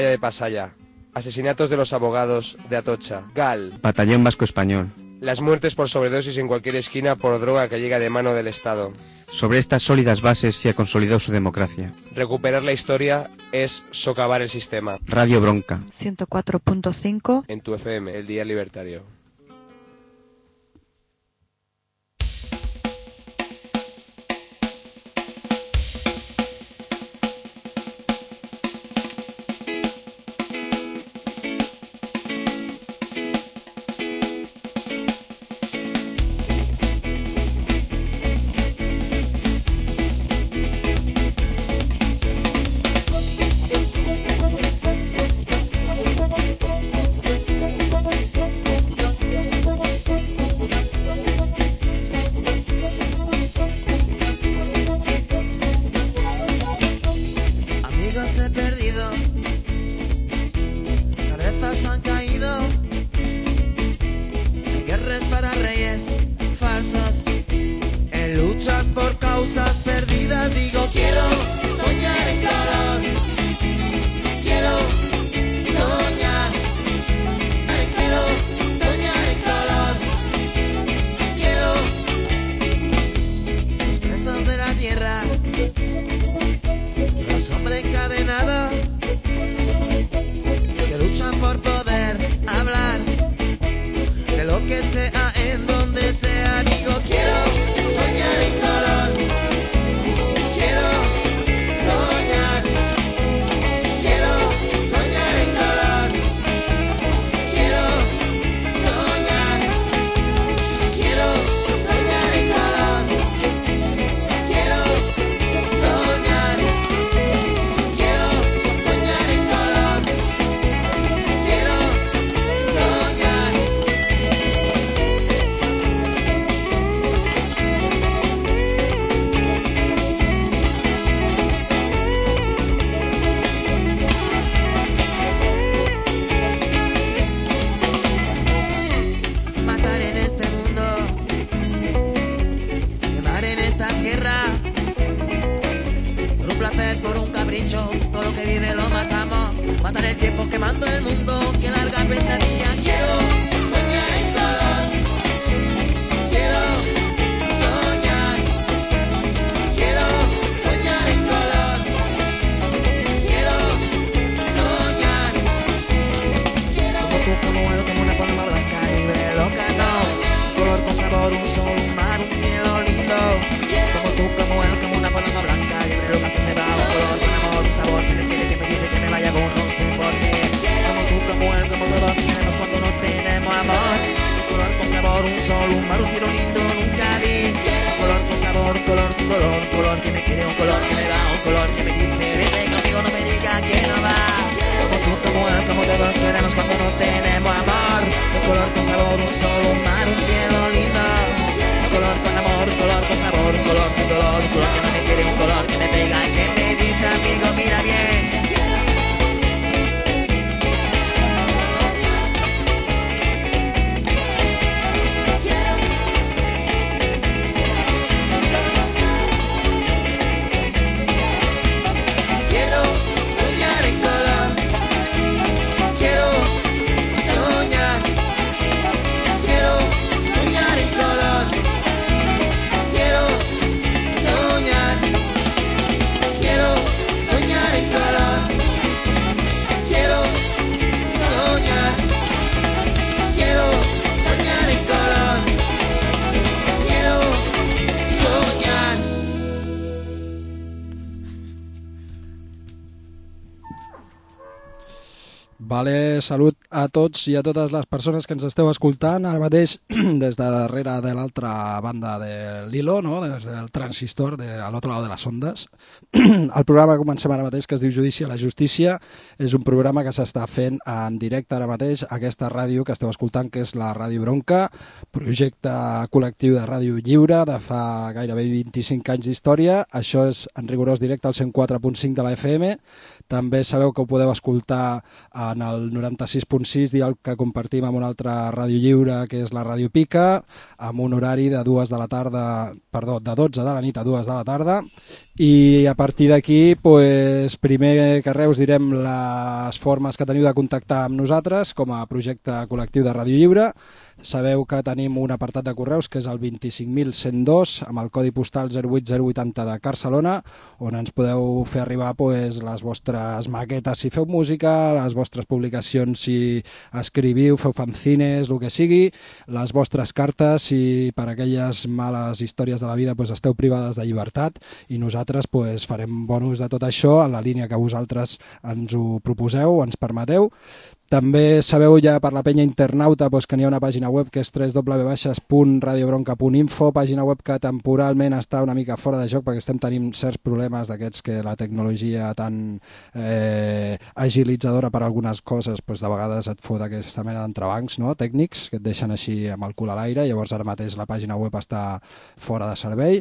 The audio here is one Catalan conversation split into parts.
de Pasaya, asesinatos de los abogados de Atocha, GAL, Batallón Vasco Español. Las muertes por sobredosis en cualquier esquina por droga que llega de mano del Estado. Sobre estas sólidas bases se ha consolidado su democracia. Recuperar la historia es socavar el sistema. Radio Bronca. 104.5 En tu FM, el Día Libertario. Vale, salut a tots i a totes les persones que ens esteu escoltant ara mateix des de darrere de l'altra banda de l'hilo, no? Des del transistor, a l'altre lado de les ondes. El programa que comencem ara mateix, que es diu Judici a la Justícia, és un programa que s'està fent en directe ara mateix a aquesta ràdio que esteu escoltant, que és la Ràdio Bronca, projecte col·lectiu de ràdio lliure de fa gairebé 25 anys d'història. Això és en rigorós directe al 104.5 de la FM. També sabeu que ho podeu escoltar en en el 96.6, dial que compartim amb una altra ràdio lliure, que és la Ràdio Pica, amb un horari de 12 de la nit a 2 de la tarda. I a partir d'aquí, pues, primer que res us direm les formes que teniu de contactar amb nosaltres com a projecte col·lectiu de Ràdio Lliure. Sabeu que tenim un apartat de correus que és el 25.102 amb el codi postal 08080 de Barcelona, on ens podeu fer arribar pues, les vostres maquetes si feu música, les vostres publicacions si escriviu, feu fanzines, el que sigui, les vostres cartes si per aquelles males històries de la vida pues, esteu privades de llibertat, i nosaltres pues, farem bon ús de tot això en la línia que vosaltres ens ho proposeu, ens permeteu. També sabeu ja per la penya internauta doncs, que n'hi ha una pàgina web que és www.radiobronca.info, pàgina web que temporalment està una mica fora de joc perquè estem tenint certs problemes d'aquests que la tecnologia tan agilitzadora per a algunes coses doncs, de vegades et fot aquesta mena d'entrebancs, no? Tècnics que et deixen així amb el cul a l'aire, llavors ara mateix la pàgina web està fora de servei.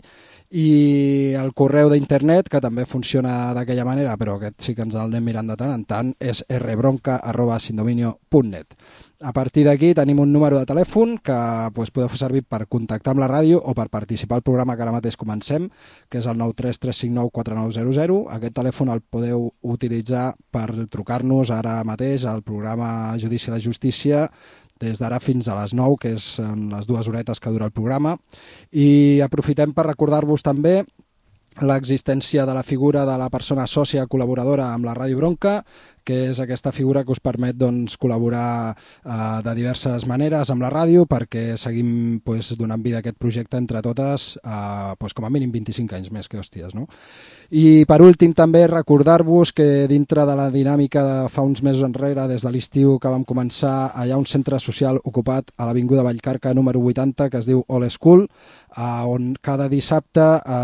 I el correu d'internet, que també funciona d'aquella manera, però aquest sí que ens el anem mirant de tant en tant, és rbronca@sindominio.net. A partir d'aquí tenim un número de telèfon que pues, podeu fer servir per contactar amb la ràdio o per participar al programa que ara mateix comencem, que és el 933594900. Aquest telèfon el podeu utilitzar per trucar-nos ara mateix al programa Judici a la Justícia, des d'ara fins a les 9, que és les 2 horetes que dura el programa. I aprofitem per recordar-vos també l'existència de la figura de la persona sòcia col·laboradora amb la Ràdio Bronca, que és aquesta figura que us permet doncs, col·laborar de diverses maneres amb la ràdio perquè seguim pues, donant vida a aquest projecte entre totes pues, com a mínim 25 anys més, que hòsties, no? I per últim també recordar-vos que dintre de la dinàmica de fa uns mesos enrere, des de l'estiu que vam començar, hi ha un centre social ocupat a l'Avinguda Vallcarca número 80 que es diu All School, on cada dissabte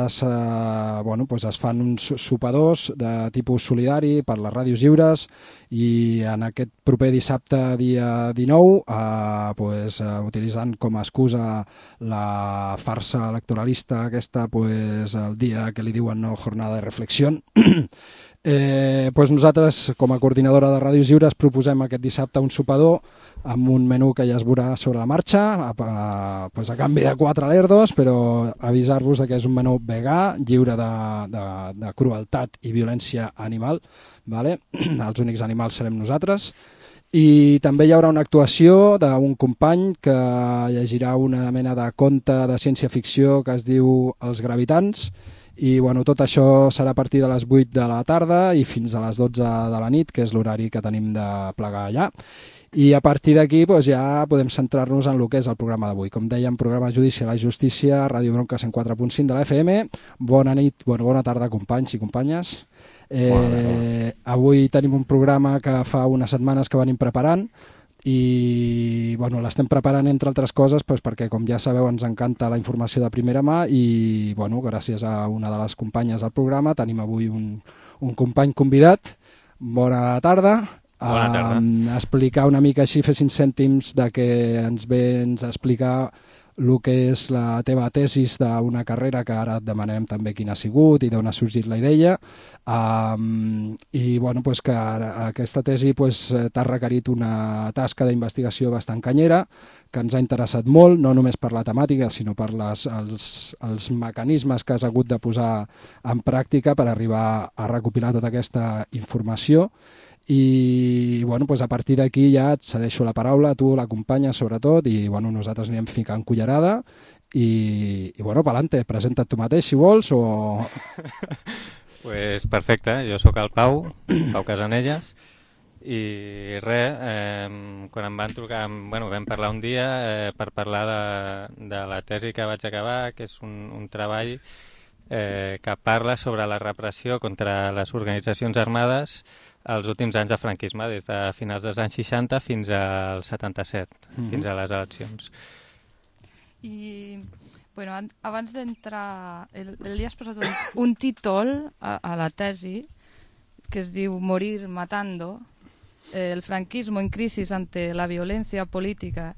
es fan uns sopadors de tipus solidari per les ràdios lliures, i en aquest proper dissabte, dia 19, utilitzant com a excusa la farsa electoralista aquesta, el dia que li diuen no jornada de reflexió, nosaltres com a coordinadora de Ràdios Lliures proposem aquest dissabte un sopador amb un menú que ja es veurà sobre la marxa a canvi de 4 lerdos, però avisar-vos que és un menú vegà, lliure de crueltat i violència animal, vale? Els únics animals serem nosaltres. I també hi haurà una actuació d'un company que llegirà una mena de conte de ciència-ficció que es diu Els Gravitants, i tot això serà a partir de les 8 de la tarda i fins a les 12 de la nit, que és l'horari que tenim de plegar allà. I a partir d'aquí ja podem centrar-nos en el que és el programa d'avui. Com dèiem, programa Judici a la Justícia, Ràdio Bronca 104.5 de la FM. Bona nit, bona tarda, companys i companyes. Avui tenim un programa que fa unes setmanes que venim preparant, i l'estem preparant entre altres coses perquè com ja sabeu ens encanta la informació de primera mà i gràcies a una de les companyes del programa tenim avui un company convidat. Bona tarda. Bona tarda. Explicar una mica així, fer 5 cèntims de que ens vens a explicar el que és la teva tesis d'una carrera que ara et demanem també quina ha sigut i d'on ha sorgit la idea, i que aquesta tesi t'ha requerit una tasca d'investigació bastant canyera que ens ha interessat molt, no només per la temàtica sinó per els mecanismes que has hagut de posar en pràctica per arribar a recopilar tota aquesta informació. I a partir d'aquí ja et cedeixo la paraula, a tu l'acompanyes sobretot, i nosaltres anirem ficant cullerada i pa'lante, presenta't tu mateix si vols o... Pues perfecte, jo sóc el Pau Casanelles, i res, quan em van trucar, vam parlar un dia per parlar de la tesi que vaig acabar, que és un treball que parla sobre la repressió contra les organitzacions armades els últims anys de franquisme, des de finals dels anys 60 fins al 77, fins a les eleccions. I, abans d'entrar, li has posat un títol a la tesi que es diu Morir matando, el franquismo en crisis ante la violencia política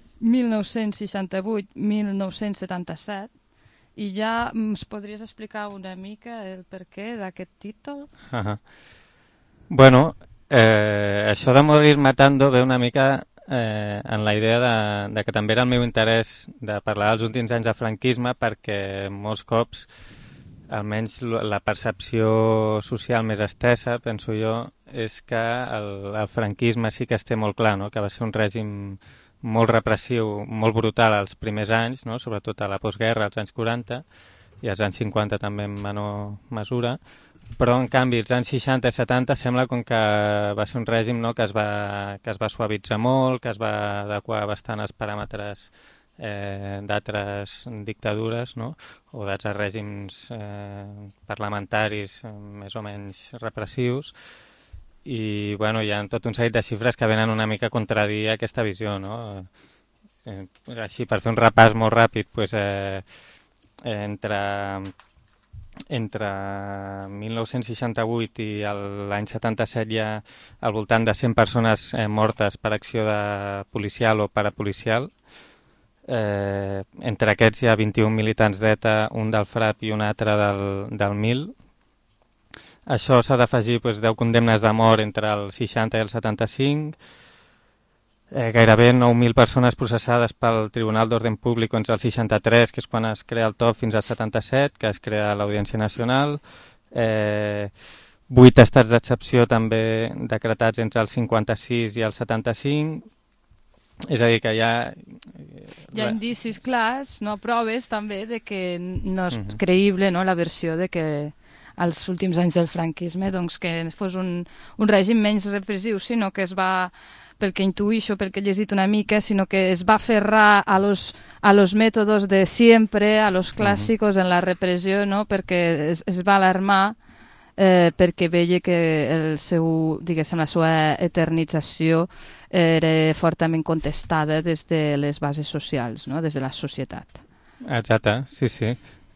1968-1977, i ja ens podries explicar una mica el perquè d'aquest títol? Bueno, això de morir matando ve una mica en la idea de que també era el meu interès de parlar dels últims anys del franquisme, perquè molts cops, almenys la percepció social més estesa, penso jo, és que el franquisme sí que es té molt clar, no? Que va ser un règim molt repressiu, molt brutal als primers anys, no? Sobretot a la postguerra, als anys 40, i als anys 50 també en menor mesura, però en canvi els anys 60 i 70 sembla com que va ser un règim, no? que es va suavitzar molt, que es va adequar bastant als paràmetres d'altres dictadures, no? O d'altres règims parlamentaris més o menys repressius, i bueno, hi ha tot un seguit de xifres que venen una mica a contradir aquesta visió, no? Així, per fer un repàs molt ràpid, pues, entre 1968 i l'any 77 hi ha al voltant de 100 persones mortes per acció policial o parapolicial. Entre aquests hi ha 21 militants d'ETA, un del FRAP i un altre del MIL. Això s'ha d'afegir 10 condemnes de mort entre el 60 i el 75, gairebé 9.000 persones processades pel Tribunal d'Ordre Públic entre el 63, que és quan es crea el TOP, fins al 77, que es crea l'Audiència Nacional, 8 estats d'excepció també decretats entre el 56 i el 75, és a dir, que hi ha indicis clars, no, proves també de que no és creïble, no, la versió de que als últims anys del franquisme doncs, que fos un règim menys repressiu, sinó que es va, pel que intuïxo, pel que he llegit una mica, sinó que es va aferrar a los métodos de siempre, a los clàssicos en la repressió, no? Perquè es va alarmar perquè veia que la seva eternització era fortament contestada des de les bases socials, no? Des de la societat. Exacte, sí.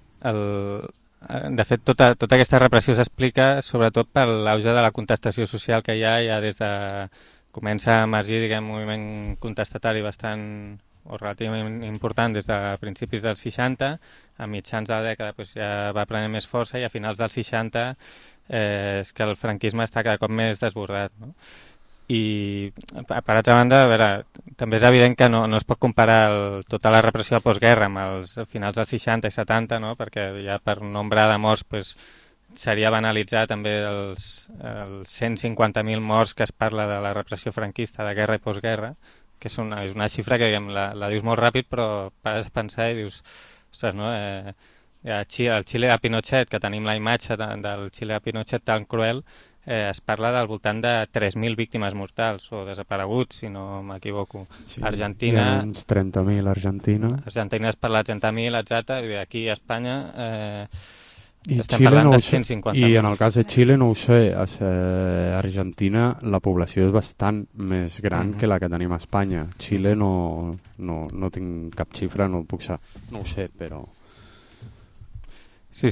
De fet, tota aquesta repressió s'explica sobretot per l'auge de la contestació social que hi ha ja des de... Comença a emergir, un moviment contestatari bastant o relativament important des de principis dels 60, a mitjans de la dècada ja va prenent més força, i a finals dels 60 és que el franquisme està cada cop més desbordat, no? I per altra banda, a veure, també és evident que no es pot comparar tota la repressió de postguerra amb els finals dels 60 i 70, no? Perquè ja per nombre de morts seria banalitzar també els 150.000 morts que es parla de la repressió franquista de guerra i postguerra, que és una xifra que la dius molt ràpid, però pares a pensar i dius, ostres, no? El Xile de Pinochet, que tenim la imatge del Xile de Pinochet tan cruel, es parla del voltant de 3.000 víctimes mortals o desapareguts, si no m'equivoco. Sí, Argentina... Hi ha uns 30.000 a Argentina. Argentina es parla de 30.000, exacte, i aquí a Espanya... estem parlant de 150.000. I en el cas de Xile no ho sé, a Argentina la població és bastant més gran que la que tenim a Espanya. Xile no tinc cap xifra, no puc saber, no ho sé, però... Sí.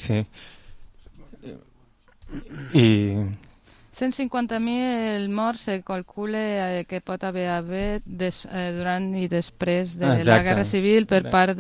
I... 150.000 morts se calcula que pot haver durant i després de la Guerra Civil per part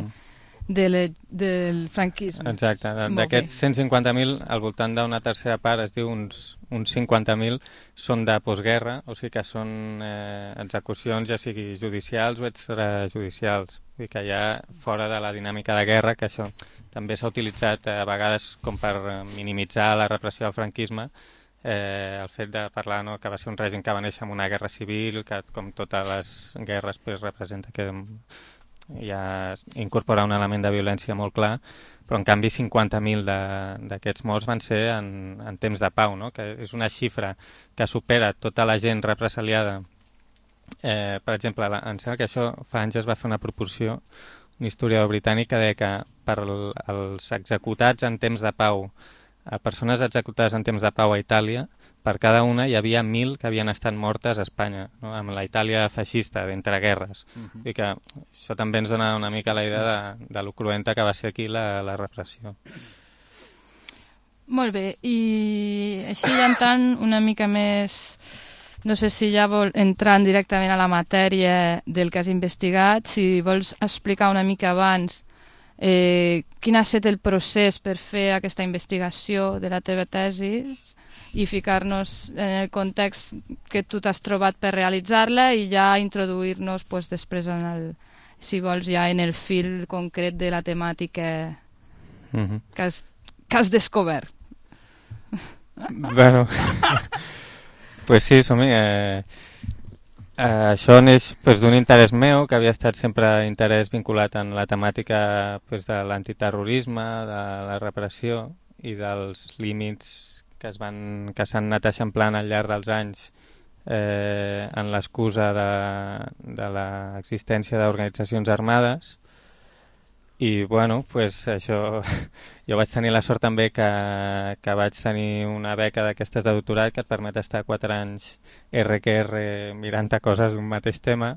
del franquisme. Exacte, d'aquests 150.000 al voltant d'una tercera part, es diu uns 50.000 són de postguerra, o sigui que són execucions ja sigui judicials o extrajudicials, o sigui que ja fora de la dinàmica de guerra, que això també s'ha utilitzat a vegades com per minimitzar la repressió del franquisme, el fet de parlar que va ser un règim que va néixer amb una guerra civil, que com totes les guerres representa que ja incorpora un element de violència molt clar, però en canvi 50.000 d'aquests morts van ser en temps de pau, no? Que és una xifra que supera tota la gent represaliada. Per exemple, em sembla que això fa anys es va fer una proporció, un historiador britànic que deia que per als executats en temps de pau, persones executades en temps de pau a Itàlia, per cada una hi havia 1.000 que havien estat mortes a Espanya, no? Amb la Itàlia feixista d'entre guerres. I que això també ens dona una mica la idea de lo cruenta que va ser aquí la repressió. Molt bé, i així entrant una mica més... No sé si ja vol entrar directament a la matèria del que has investigat, si vols explicar una mica abans quin ha estat el procés per fer aquesta investigació de la teva tesi i ficar-nos en el context que tu t'has trobat per realitzar-la i ja introduir-nos pues, després en el, si vols, ja en el fil concret de la temàtica que has descobert. Bueno, pues sí, som-hi. Això neix pues, d'un interès meu, que havia estat sempre interès vinculat en la temàtica pues, de l'antiterrorisme, de la repressió i dels límits que s'han anat eixamplant al llarg dels anys en l'excusa de l'existència d'organitzacions armades. I bueno, pues això, jo vaig tenir la sort també que vaig tenir una beca d'aquestes de doctorat que et permet estar 4 anys RQR mirant a coses d'un mateix tema,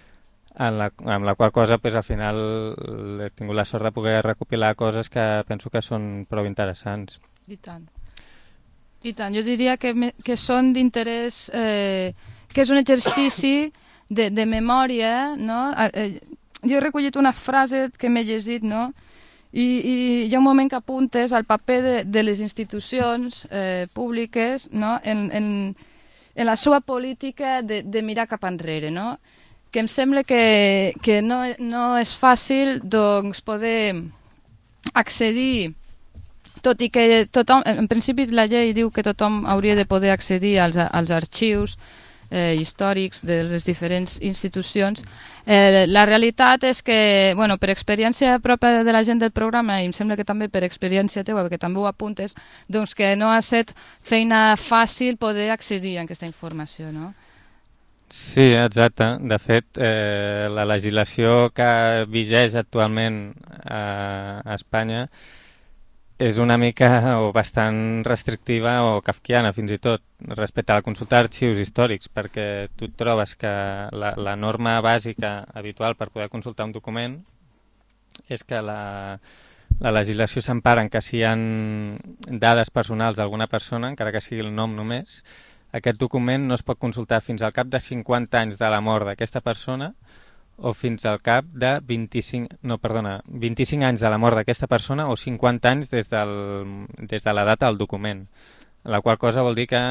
amb la qual cosa pues, al final he tingut la sort de poder recopilar coses que penso que són prou interessants. I tant. I tant, jo diria que són d'interès, que és un exercici de memòria, no? Jo he recollit una frase que m'he llegit, no? I hi ha un moment que apuntes al paper de les institucions públiques, no? en la seva política de mirar cap enrere, no? Que em sembla que no és fàcil doncs, poder accedir, tot i que tothom, en principi la llei diu que tothom hauria de poder accedir als arxius històrics de les diferents institucions. La realitat és que, bueno, per experiència pròpia de la gent del programa, i em sembla que també per experiència teva, perquè també ho apuntes, doncs que no ha estat feina fàcil poder accedir a aquesta informació, no? Sí, exacte. De fet, la legislació que vigeix actualment a Espanya és una mica o bastant restrictiva o kafkiana fins i tot respecte a la consulta d'arxius històrics, perquè tu et trobes que la norma bàsica habitual per poder consultar un document és que la legislació s'empara en que si hi ha dades personals d'alguna persona, encara que sigui el nom només, aquest document no es pot consultar fins al cap de 50 anys de la mort d'aquesta persona o fins al cap de 25 anys de la mort d'aquesta persona o 50 anys des de la data del document. La qual cosa vol dir que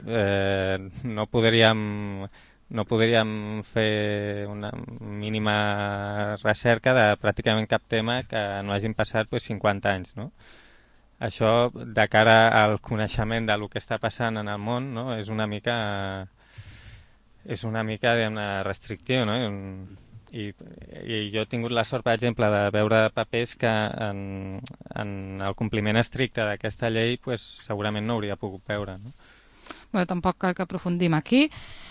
no podríem fer una mínima recerca de pràcticament cap tema que no hagin passat 50 anys, no? Això, de cara al coneixement del que està passant en el món, no? és una mica restrictiu, no? I jo he tingut la sort, per exemple, de veure papers que en el compliment estricte d'aquesta llei segurament no hauria pogut veure. No? Bueno, tampoc cal que aprofundim aquí.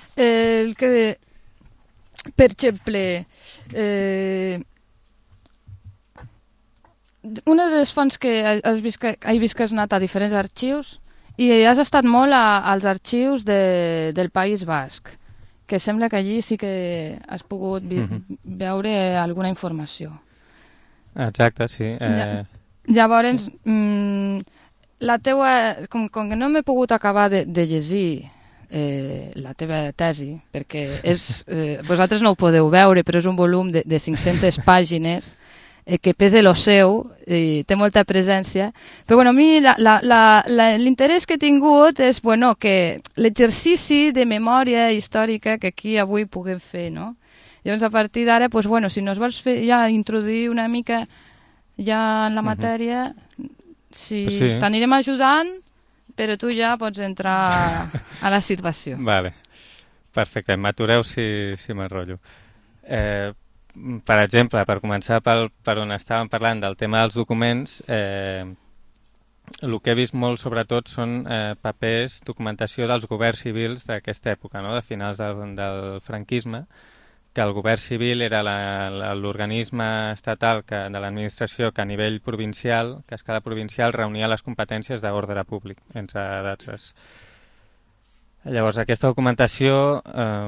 Per exemple, una de les fonts que he vist que has anat a diferents arxius i has estat molt als arxius del País Basc, que sembla que allí sí que has pogut veure alguna informació. Exacte, sí. Llavors, la teua, com que no m'he pogut acabar de llegir la teva tesi, perquè vosaltres no ho podeu veure, però és un volum de 500 pàgines que pesa lo seu i té molta presència, però bueno, a mi l'interès que he tingut és que l'exercici de memòria històrica que aquí avui puguem fer, no? Llavors a partir d'ara, si nos vols fer ja introduir una mica ja en la matèria, sí. T'anirem ajudant, però tu ja pots entrar a la situació. Vale, perfecte, m'atureu si m'enrotllo. Per exemple, per començar per on estàvem parlant del tema dels documents, el que he vist molt sobretot són papers, documentació dels governs civils d'aquesta època, no? De finals del franquisme, que el govern civil era l'organisme estatal de l'administració que a nivell provincial, que a escala provincial, reunia les competències d'ordre públic, entre d'altres. Llavors, aquesta documentació,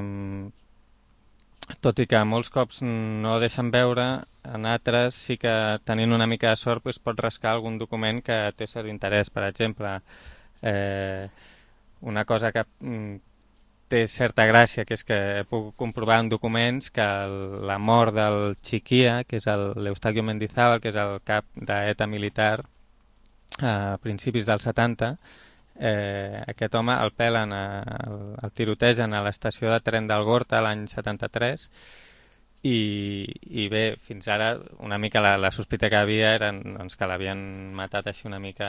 tot i que molts cops no deixen veure, en altres sí que tenint una mica de sort pots rascar algun document que té cert interès. Per exemple, una cosa que té certa gràcia, que és que he pogut comprovar en documents que la mort del Chiquia, que és l'Eustaquio Mendizábal, que és el cap d'ETA militar a principis dels 70, Aquest home el pelen, el tirotegen a l'estació de tren d'Algorta l'any 73 i bé, fins ara una mica la sospita que havia era doncs, que l'havien matat així una mica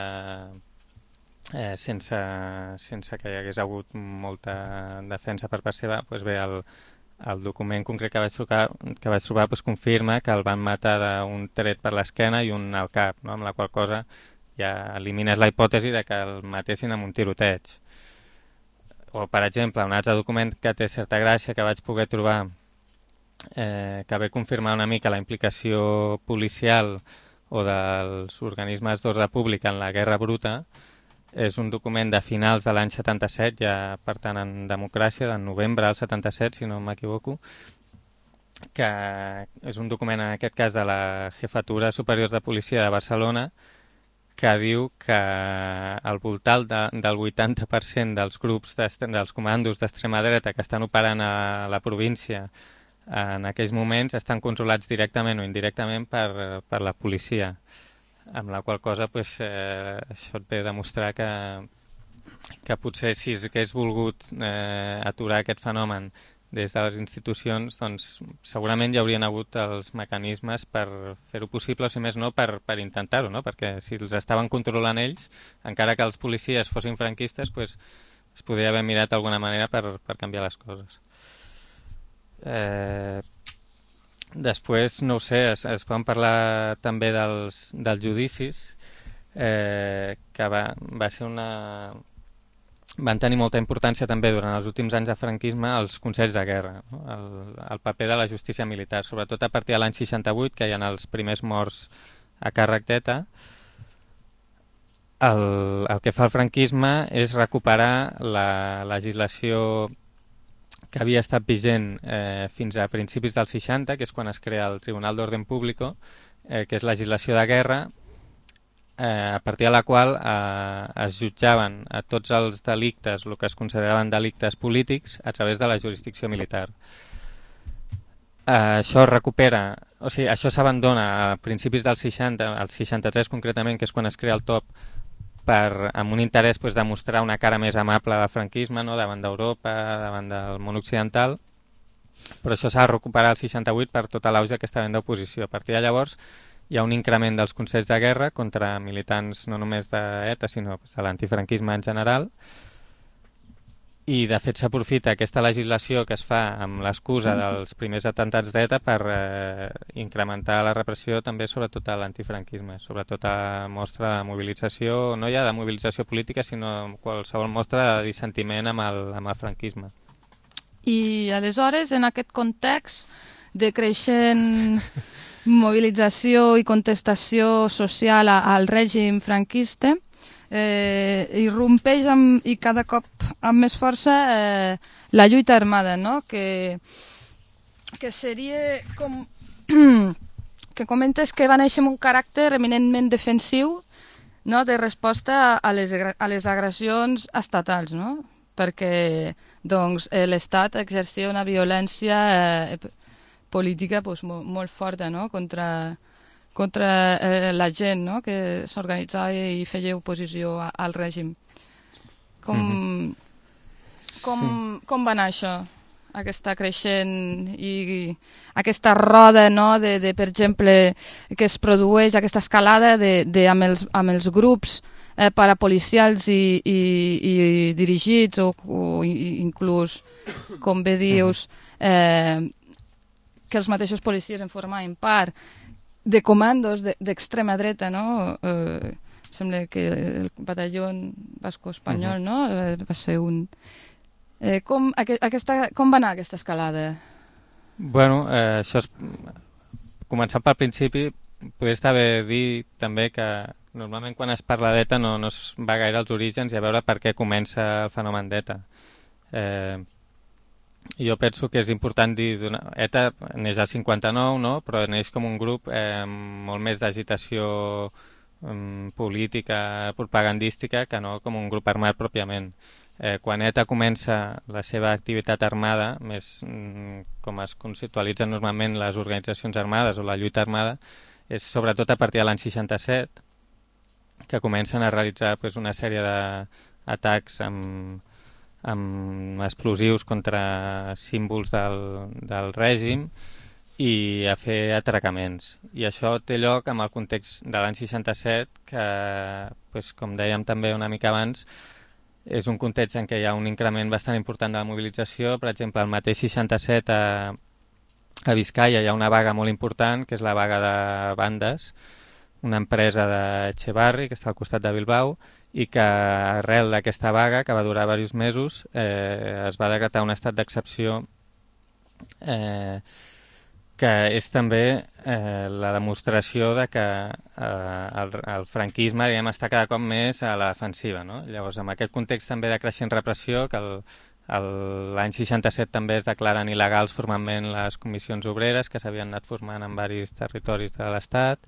sense que hi hagués hagut molta defensa per part seva. Doncs bé, el document concret que vaig trobar doncs, confirma que el van matar d'un tret per l'esquena i un al cap, no? Amb la qual cosa ja elimines la hipòtesi de que el matessin amb un tiroteig. O, per exemple, un altre document que té certa gràcia que vaig poder trobar que ve confirmar una mica la implicació policial o dels organismes d'ordre públic en la guerra bruta és un document de finals de l'any 77, ja per tant en democràcia, de novembre del 77, si no m'equivoco, que és un document en aquest cas de la Jefatura Superior de Policia de Barcelona que diu que al voltant del 80% dels grups dels comandos d'extrema dreta que estan operant a la província en aquells moments estan controlats directament o indirectament per la policia, amb la qual cosa pues, això et ve a demostrar que potser si hagués volgut aturar aquest fenomen des de les institucions, doncs segurament hi haurien hagut els mecanismes per fer-ho possible, o si més no, per intentar-ho, no? Perquè si els estaven controlant ells, encara que els policies fossin franquistes, pues, es podria haver mirat d'alguna manera per canviar les coses. Després, no ho sé, es poden parlar també dels judicis, que va ser van tenir molta importància també durant els últims anys de franquisme els consells de guerra, no? El paper de la justícia militar, sobretot a partir de l'any 68, que hi ha els primers morts a càrrec d'ETA. El que fa el franquisme és recuperar la legislació que havia estat vigent fins a principis dels 60, que és quan es crea el Tribunal d'Orden Público, que és legislació de guerra, a partir de la qual es jutjaven a tots els delictes, el que es consideraven delictes polítics, a través de la jurisdicció militar. Això recupera, o sigui, això s'abandona a principis dels 60, al 63 concretament, que és quan es crea el TOP, amb un interès pues, de mostrar una cara més amable del franquisme, no? Davant d'Europa, davant del món occidental, però això s'ha de recuperar al 68 per tota l'auge que està havent d'oposició. A partir de llavors hi ha un increment dels consells de guerra contra militants no només d'ETA, sinó de l'antifranquisme en general, i de fet s'aprofita aquesta legislació que es fa amb l'excusa dels primers atemptats d'ETA per incrementar la repressió també sobretot a l'antifranquisme, sobretot a mostra de mobilització, no ja de mobilització política, sinó qualsevol mostra de dissentiment amb el franquisme. I aleshores, en aquest context de creixent mobilització i contestació social al règim franquista, irrompeix i cada cop amb més força la lluita armada, no? Que seria com que comentes que va néixer amb un caràcter eminentment defensiu, no? De resposta a les agressions estatals, no? Perquè doncs, l'Estat exercia una violència política pues, molt forta, no? contra la gent, no? Que s'organitzava i feia oposició al règim. Com va anar això? Aquesta creixent i aquesta roda, no? de, per exemple, que es produeix, aquesta escalada amb els grups parapolicials i dirigits o inclús, com bé dius, que els mateixos policies en formaven part, de comandos d'extrema dreta, no? Sembla que el batalló basco-espanyol, no? Va ser un... Com va anar aquesta escalada? Bueno, això és... Començant pel principi, podria estar bé dir també que normalment quan es parla d'ETA no es va gaire als orígens i a veure per què comença el fenomen d'ETA. Jo penso que és important dir... ETA neix al 59, no? Però neix com un grup molt més d'agitació política, propagandística, que no com un grup armat pròpiament. Quan ETA comença la seva activitat armada, més com es conceptualitzen normalment les organitzacions armades o la lluita armada, és sobretot a partir de l'any 67, que comencen a realitzar una sèrie atacs amb explosius contra símbols del règim i a fer atracaments. I això té lloc amb el context de l'any 67, que, pues, com dèiem també una mica abans, és un context en què hi ha un increment bastant important de la mobilització. Per exemple, el mateix 67 a Vizcaya hi ha una vaga molt important, que és la vaga de bandes, una empresa d'Echevarri, que està al costat de Bilbao, i que arrel d'aquesta vaga, que va durar diversos mesos, es va decretar un estat d'excepció que és també la demostració de que el franquisme, diguem, està cada cop més a la defensiva, no? Llavors, amb aquest context també de creixent repressió, que l'any 67 també es declaren il·legals formalment les comissions obreres que s'havien anat formant en diversos territoris de l'Estat,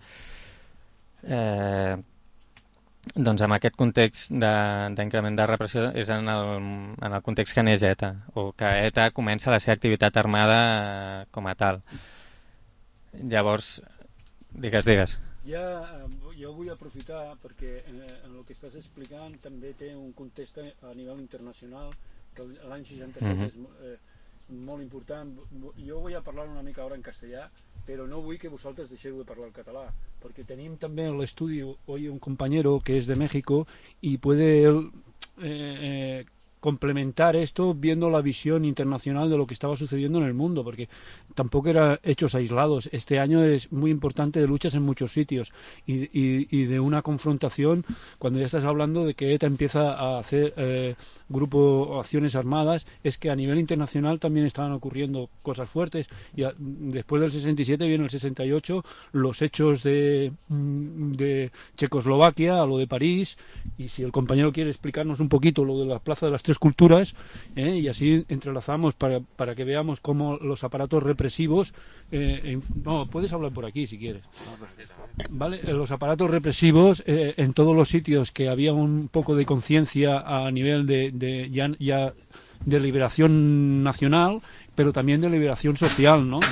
doncs amb aquest context d'increment de repressió és en el context que neix ETA, o que ETA comença la seva activitat armada com a tal. Llavors, digues. Jo vull aprofitar perquè en el que estàs explicant també té un context a nivell internacional, que l'any 67 és molt important. Jo vull parlar una mica ara en castellà, però no vull que vosaltres deixeu de parlar el català, perquè tenim també en l'estudi hoy un compañero que es de México y puede él complementar esto viendo la visión internacional de lo que estaba sucediendo en el mundo, porque tampoco eran hechos aislados. Este año es muy importante de luchas en muchos sitios y de una confrontación, cuando ya estás hablando de que ETA empieza a hacer grupo acciones armadas, es que a nivel internacional también estaban ocurriendo cosas fuertes. Y después del 67 viene el 68, los hechos de Checoslovaquia, lo de París, y si el compañero quiere explicarnos un poquito lo de la Plaza de las Tres Culturas, y así entrelazamos para que veamos cómo los aparatos represivos, no, puedes hablar por aquí si quieres, ¿vale? Los aparatos represivos en todos los sitios que había un poco de conciencia a nivel ya de liberación nacional, pero también de liberación social, ¿no?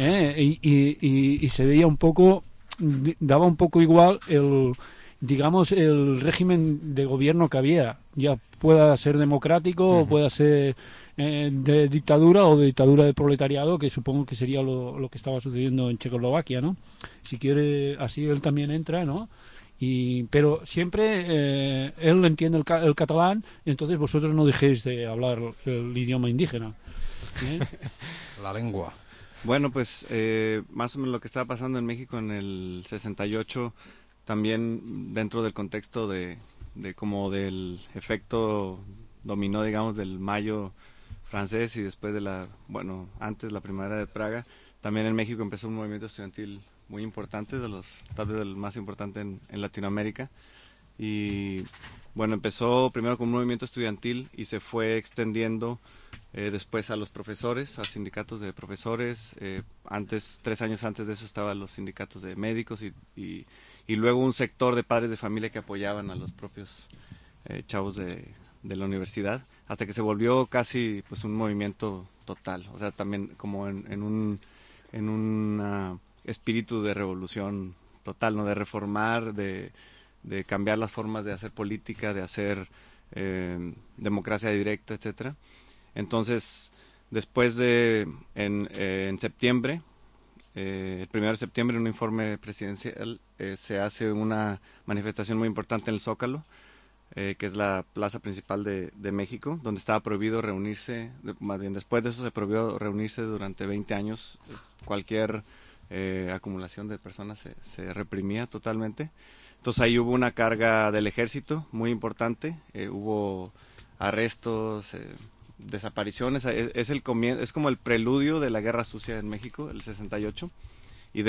Y se veía un poco, daba un poco igual el régimen de gobierno que había, ya pueda ser democrático o pueda ser de dictadura o de dictadura de proletariado, que supongo que sería lo que estaba sucediendo en Checoslovaquia, ¿no? Si quiere, así él también entra, ¿no? Pero siempre él entiende el catalán, entonces vosotros no dejéis de hablar el idioma indígena. La lengua. Bueno, pues más o menos lo que estaba pasando en México en el 68, también dentro del contexto de como del efecto dominó, digamos, del Mayo francés y después antes la Primavera de Praga, también en México empezó un movimiento estudiantil muy importante, tal vez el más importante en Latinoamérica. Y bueno, empezó primero con un movimiento estudiantil y se fue extendiendo después a los profesores, a sindicatos de profesores. 3 años antes de eso estaban los sindicatos de médicos y luego un sector de padres de familia que apoyaban a los propios chavos de la universidad, hasta que se volvió casi pues un movimiento total, o sea, también como en un espíritu de revolución total, ¿no? De reformar, de cambiar las formas de hacer política, de hacer democracia directa, etcétera. Entonces, después en septiembre, el 1 de septiembre, en un informe presidencial, se hace una manifestación muy importante en el Zócalo, que es la plaza principal de México, donde estaba prohibido reunirse, más bien después de eso se prohibió reunirse durante 20 años, cualquier acumulación de personas se reprimía totalmente. Entonces ahí hubo una carga del ejército muy importante, hubo arrestos, desapariciones, es como el preludio de la Guerra Sucia en México, el 68, y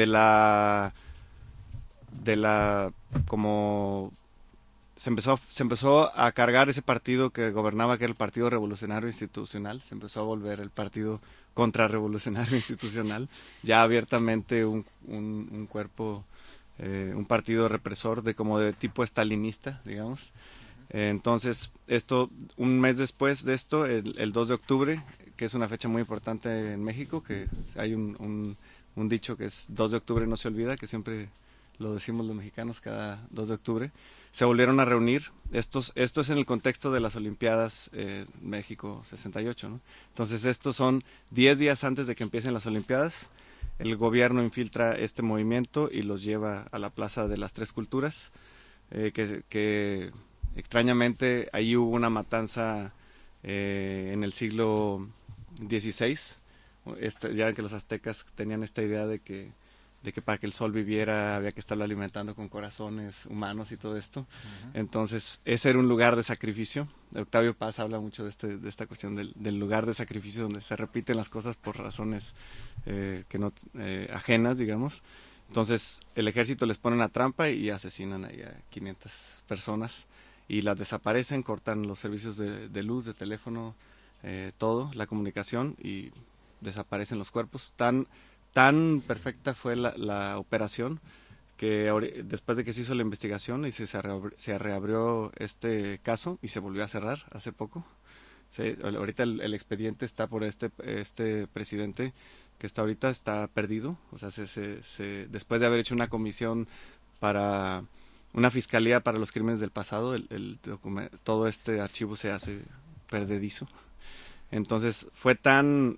como se empezó a cargar ese partido que gobernaba, que era el Partido Revolucionario Institucional, se empezó a volver el Partido Contrarrevolucionario Institucional, ya abiertamente un cuerpo, un partido represor como de tipo estalinista, digamos. Entonces, un mes después de esto, el 2 de octubre, que es una fecha muy importante en México, que hay un dicho que es 2 de octubre no se olvida, que siempre lo decimos los mexicanos, cada 2 de octubre, se volvieron a reunir. Esto es en el contexto de las Olimpiadas México 68, ¿no? Entonces estos son 10 días antes de que empiecen las Olimpiadas. El gobierno infiltra este movimiento y los lleva a la Plaza de las Tres Culturas, que extrañamente ahí hubo una matanza en el siglo XVI, ya que los aztecas tenían esta idea de que para que el sol viviera había que estarlo alimentando con corazones humanos y todo esto. Entonces ese era un lugar de sacrificio. Octavio Paz habla mucho de esta cuestión del lugar de sacrificio, donde se repiten las cosas por razones que no ajenas, digamos. Entonces el ejército les pone una trampa y asesinan ahí a 500 personas y las desaparecen, cortan los servicios de luz, de teléfono, todo, la comunicación, y desaparecen los cuerpos. Tan perfecta fue la operación que después de que se hizo la investigación y se reabrió este caso y se volvió a cerrar hace poco. Ahorita el expediente está por este presidente que está perdido. O sea, después de haber hecho una comisión para una fiscalía para los crímenes del pasado, todo este archivo se hace perdedizo. Entonces fue tan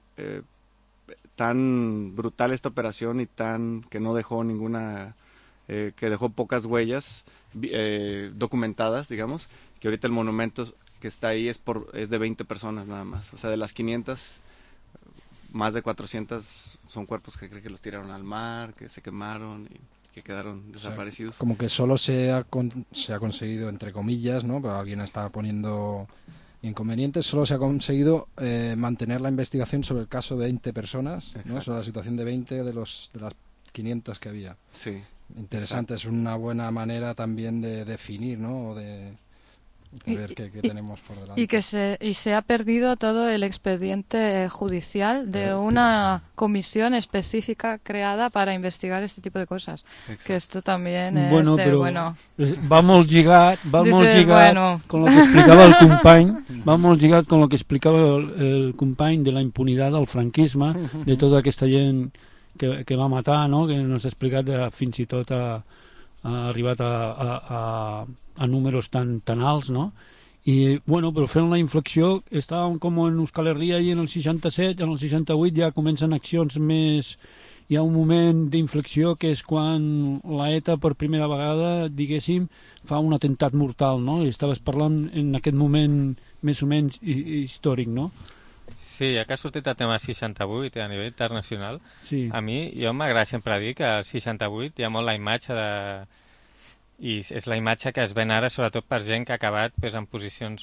brutal esta operación y que no dejó que dejó pocas huellas documentadas, digamos, que ahorita el monumento que está ahí es de 20 personas nada más. O sea, de las 500, más de 400 son cuerpos que creen que los tiraron al mar, que se quemaron y que quedaron desaparecidos. O sea, como que solo se ha conseguido, entre comillas, ¿no? Pero alguien estaba poniendo inconvenientes, solo se ha conseguido mantener la investigación sobre el caso de 20 personas, ¿no? Sobre la situación de 20 de las 500 que había. Sí. Interesante, exacto. Es una buena manera también de definir, ¿no? O de ver qué tenemos por delante. Y se ha perdido todo el expediente judicial de una comisión específica creada para investigar este tipo de cosas. Exacto. Que esto también es va molt lligat con lo que explicava el company, va molt lligat con lo que explicava el company de la impunitat del franquisme, de tota aquesta gent que va matar, no? Que nos ha explicat fins i tot ha arribat a números tan alts, no? I, bueno, però fent la inflexió, estàvem com en Euskal Herria i en el 67, en el 68 ja comencen accions més... Hi ha un moment d'inflexió que és quan la ETA per primera vegada, diguéssim, fa un atemptat mortal, no? I estaves parlant en aquest moment més o menys històric, no? Sí, ja que ha sortit el tema 68 a nivell internacional, sí. A mi, jo m'agrada sempre dir que al 68 hi ha molt la imatge de... I és la imatge que es ven ara sobretot per gent que ha acabat pues, en posicions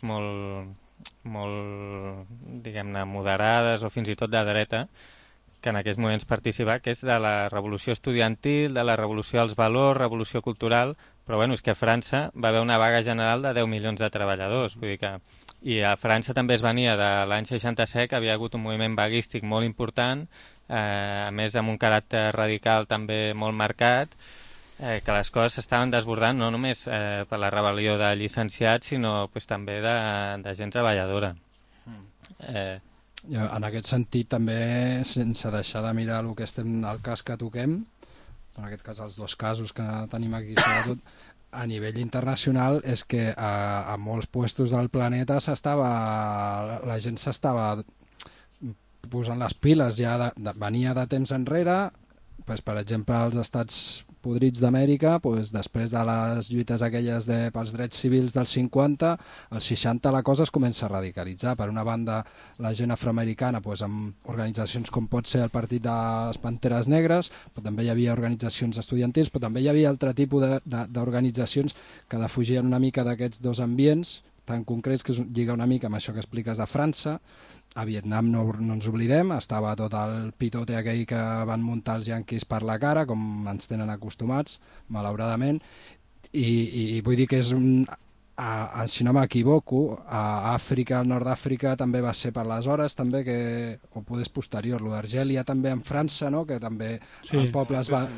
molt diguem-ne, moderades o fins i tot de dreta, que en aquests moments participa, que és de la revolució estudiantil, de la revolució dels valors, revolució cultural, però bueno, és que a França va haver una vaga general de 10 milions de treballadors, vull dir que... I a França també es venia de l'any 67, que havia hagut un moviment vaguístic molt important, a més amb un caràcter radical també molt marcat, que les coses s'estaven desbordant no només per la rebel·lió de llicenciats, sinó pues, també de gent treballadora. En aquest sentit també, sense deixar de mirar el cas que toquem, en aquest cas els dos casos que tenim aquí sobretot, a nivell internacional és que a molts puestos del planeta la gent s'estava posant les piles, ja venia de temps enrere, pues, per exemple als estats podrits d'Amèrica, pues, després de les lluites aquelles pels drets civils dels 50, als 60 la cosa es comença a radicalitzar. Per una banda, la gent afroamericana pues, amb organitzacions com pot ser el Partit de les Panteres Negres, però també hi havia organitzacions estudiantils, però també hi havia altre tipus d'organitzacions que defugien una mica d'aquests dos ambients tan concrets, que lliga una mica amb això que expliques de França. A Vietnam no ens oblidem, estava tot el pitote aquell que van muntar els yanquis per la cara, com ens tenen acostumats, malauradament, i vull dir que és si no m'equivoco, a Àfrica, al nord d'Àfrica també va ser per les hores, també o poder posterior, lo d'Argèlia també en França, no? Que també el poble es va...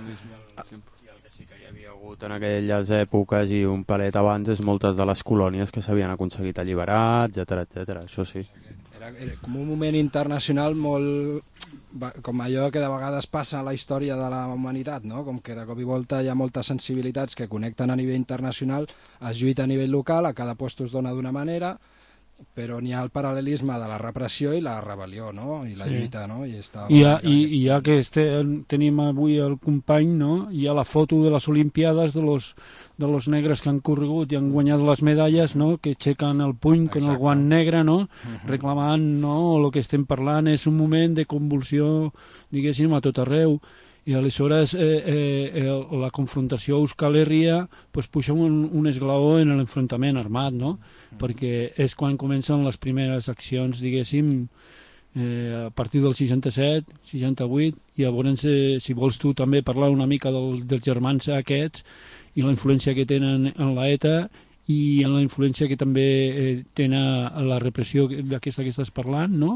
En aquelles èpoques i un palet abans és moltes de les colònies que s'havien aconseguit alliberar, etc. Això sí. Era com un moment internacional molt com allò que de vegades passa a la història de la humanitat, no? Com que de cop i volta hi ha moltes sensibilitats que connecten a nivell internacional, es lluita a nivell local, a cada lloc es dona d'una manera, però n'hi ha el paral·lelisme de la repressió i la rebel·lió, no? I la lluita, no? I ja que tenim avui el company, no? Hi ha la foto de les Olimpiades de los negres que han corregut i han guanyat les medalles, no? Que aixequen el puny con el guant negre, no? Reclamant, no? El que estem parlant és un moment de convulsió, diguéssim, a tot arreu. I aleshores la confrontació a Euskal Herria pues, puja un esglaó en l'enfrontament armat, no? Perquè és quan comencen les primeres accions, diguéssim, a partir del 67, 68, i llavors, si vols tu també parlar una mica dels germans aquests i la influència que tenen en la ETA i en la influència que també tenen la repressió d'aquesta que estàs parlant, no?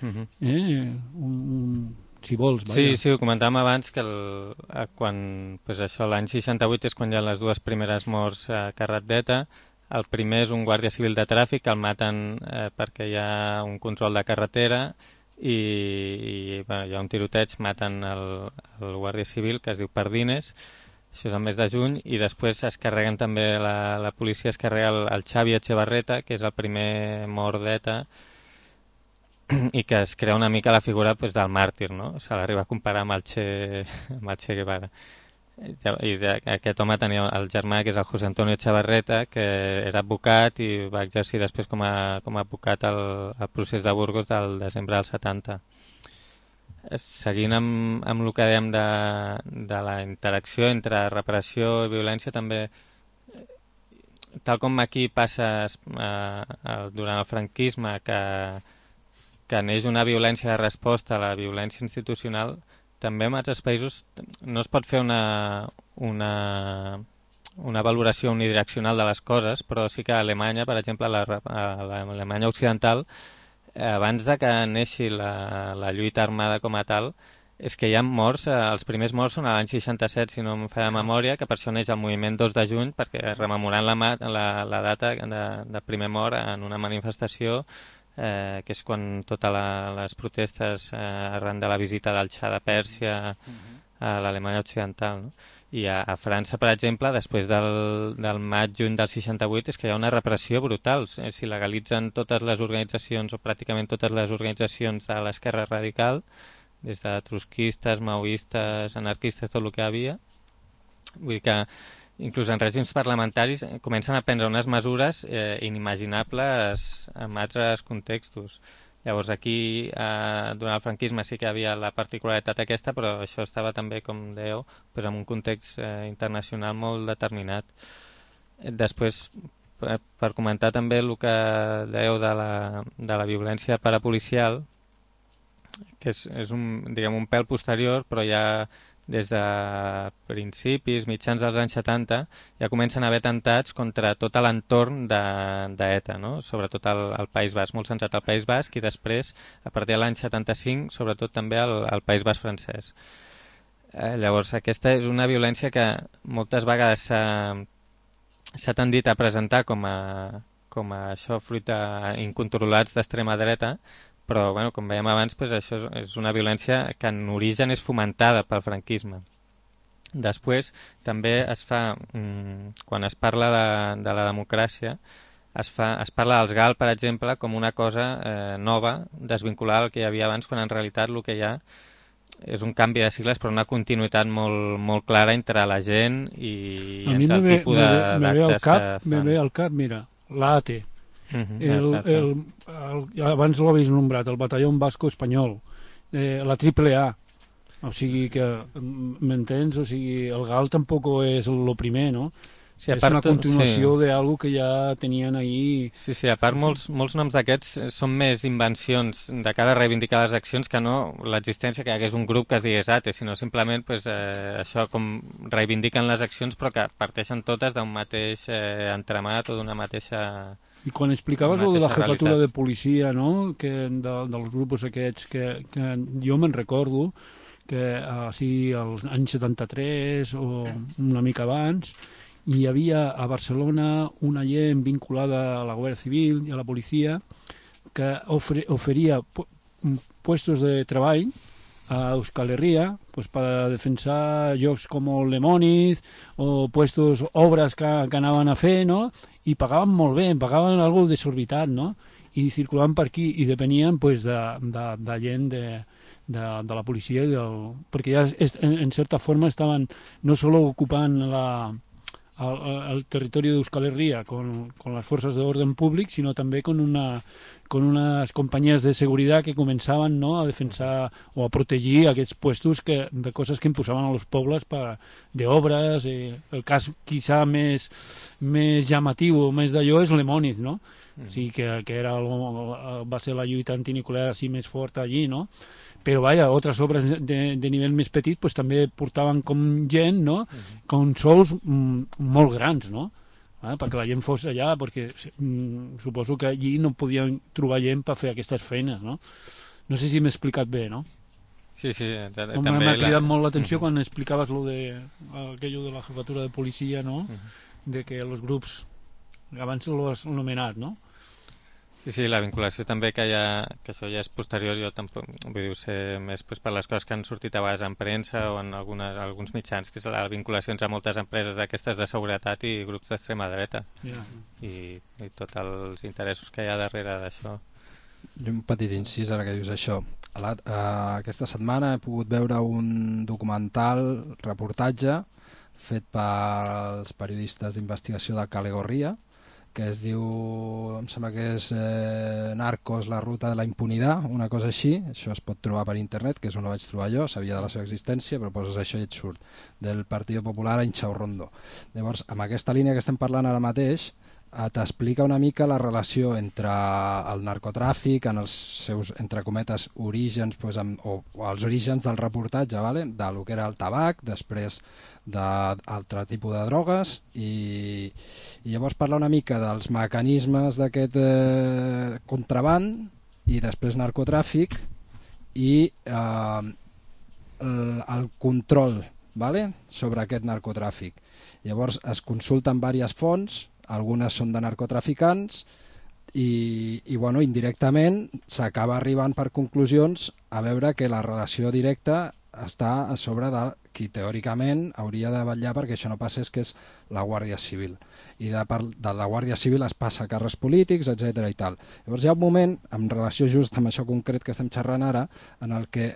Si vols, vaja. Sí, ho comentàvem abans que quan, pues això, l'any 68 és quan hi ha les dues primeres morts a càrrec d'ETA. El primer és un guàrdia civil de tràfic que el maten perquè hi ha un control de carretera i bueno, hi ha un tiroteig, maten el guàrdia civil que es diu Pardines, això és el mes de juny, i després es carreguen també, la policia es carrega el Xavi Echevarreta, que és el primer mort d'ETA, i que es crea una mica la figura pues, del màrtir, no? Se l'arriba a comparar amb el Che Guevara. I aquest home tenia el germà, que és el José Antonio Echevarreta, que era advocat i va exercir després com a advocat al procés de Burgos del desembre del 70. Seguint amb el que dèiem de la interacció entre repressió i violència, també, tal com aquí passa durant el franquisme, que neix una violència de resposta a la violència institucional, també en altres països no es pot fer una valoració unidireccional de les coses, però sí que a Alemanya, per exemple, a l'Alemanya occidental, abans de que neixi la lluita armada com a tal, és que hi ha morts, els primers morts són a l'any 67, si no em fa de memòria, que per això neix el moviment 2 de juny, perquè rememorant la data de primer mort en una manifestació, que és quan totes les protestes arran de la visita del Xa de Pèrsia a l'Alemanya occidental, no? I a França, per exemple, després del maig-juny del 68, és que hi ha una repressió brutal. Si legalitzen totes les organitzacions, o pràcticament totes les organitzacions de l'esquerra radical, des de trotskistes, maoistes, anarquistes, tot el que hi havia. Vull dir que inclús en règims parlamentaris comencen a prendre unes mesures inimaginables en altres contextos. Llavors aquí, durant el franquisme sí que hi havia la particularitat aquesta, però això estava també, com dèieu, pues, en un context internacional molt determinat. Després, per comentar també el que dèieu de la violència parapolicial, que és un pèl posterior, però ja des de principis, mitjans dels anys 70, ja comencen a haver atemptats contra tot l'entorn d'ETA, no? Sobretot al País Basc, molt centrat al País Basc, i després, a partir de l'any 75, sobretot també al País Basc francès. Llavors, aquesta és una violència que moltes vegades s'ha tendit a presentar com a això, fruit d'incontrolats d'extrema dreta, però, bueno, com veiem abans, pues, això és una violència que en origen és fomentada pel franquisme. Després, també es fa, quan es parla de la democràcia, es parla dels GAL, per exemple, com una cosa nova, desvinculada al que hi havia abans, quan en realitat el que hi ha és un canvi de sigles, però una continuïtat molt clara entre la gent i el tipus d'actes que fan. Me ve al cap, mira, l'AT. Abans l'ho habéis nombrat, el Batalló Vasco Espanyol, la AAA, o sigui que, m'entens? O sigui, el GAL tampoc és el primer, no? Sí, és una continuació d'algo que ja tenien ahir. Sí, a part molts noms d'aquests són més invencions de cara a reivindicar les accions que no l'existència que hi hagués un grup que es digués ATE, sinó simplement això, com reivindiquen les accions però que parteixen totes d'un mateix entramat o d'una mateixa... I quan explicaves el de la jefatura de policia, no? Dels grups aquests, que jo me'n recordo que als anys 73 o una mica abans hi havia a Barcelona una gent vinculada a la Guàrdia Civil i a la policia que oferia puestos de treball a Euskal Herria pues, para defensar llocs com Lemoniz o puestos, obres que anaven a fer, no? I pagaven molt bé, pagaven algo desorbitat, no? I circulaven per aquí i depenien pues, de gent de la policia perquè ja en certa forma estaven no solo ocupant el territorio de Euskal Herria con las fuerzas de orden públic, sino també con unas compañías de seguridad que començaven, ¿no?, a defensar o a protegir aquests puestos de coses que imposaven a los pobles de obres. El cas quizá més llamatiu, més d'allò, és Lemoniz, no? Sí, que va ser la lluita antinuclear així més forta allí, no? Però, vaja, altres obres de nivell més petit pues, també portaven com gent, no?, com sols molt grans, no?, perquè la gent fos allà, perquè suposo que allí no podien trobar gent per fer aquestes feines, no? No sé si m'he explicat bé, no? Sí. M'ha cridat molt l'atenció quan explicaves aquello de la jefatura de policia, no?, de que els grups, abans ho has anomenat, no? Sí, la vinculació també que això ja és posterior, jo tampoc vull dir, sé més pues, per les coses que han sortit a vegades en premsa o en alguns mitjans, que és la vinculació entre moltes empreses d'aquestes de seguretat i grups d'extrema dreta. I tots els interessos que hi ha darrere d'això. Un petit incís ara que dius això. Aquesta setmana he pogut veure un documental, reportatge, fet pels periodistes d'investigació de Kale Gorria, que es diu, em sembla que és Narcos, la ruta de la impunidad, una cosa així. Això es pot trobar per internet, que és on ho vaig trobar jo, sabia de la seva existència, però poses això i et surt, del Partido Popular a Inchaurrondo. Llavors, amb aquesta línia que estem parlant ara mateix, t'explica una mica la relació entre el narcotràfic en els seus, entre cometes, orígens, pues, o els orígens del reportatge, vale? De lo que era el tabac, després d'altre tipus de drogues, i llavors parla una mica dels mecanismes d'aquest contraband i després narcotràfic i el control, vale? Sobre aquest narcotràfic. Llavors es consulten diverses fonts, algunes són de narcotraficants i bueno, indirectament s'acaba arribant per conclusions a veure que la relació directa està a sobre de qui teòricament hauria de vetllar perquè això no passés, que és la Guàrdia Civil. I de la Guàrdia Civil es passa a càrrecs polítics, etc. i tal. Llavors hi ha un moment, en relació just amb això concret que estem xerrant ara, en el que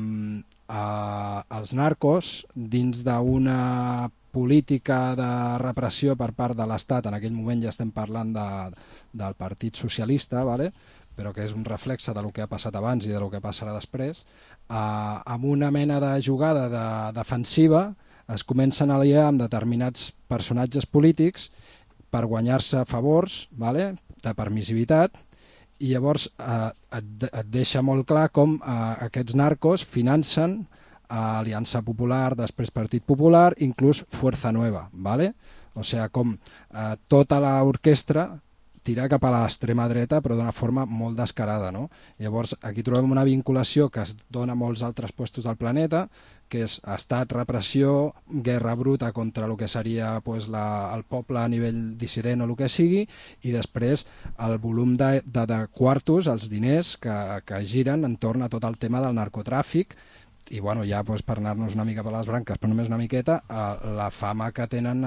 els narcos, dins d'una política de repressió per part de l'Estat, en aquell moment ja estem parlant del Partit Socialista, vale? Però que és un reflexe del que ha passat abans i del que passarà després, amb una mena de jugada defensiva es comencen a aliar amb determinats personatges polítics per guanyar-se favors, vale? De permissivitat, i llavors et deixa molt clar com aquests narcos financen Aliança Popular, després Partit Popular, inclús Fuerza Nueva, ¿vale? O sea, com tota l'orquestra tira cap a l'extrema dreta, però d'una forma molt descarada, no? Llavors, aquí trobem una vinculació que es dona a molts altres puestos del planeta, que és estat, repressió, guerra bruta contra el que seria pues, el poble a nivell dissident o el que sigui, i després el volum de quartos, els diners que giren entorn a tot el tema del narcotràfic. I bueno, ja doncs, per anar-nos una mica per les branques, però només una miqueta, la fama que tenen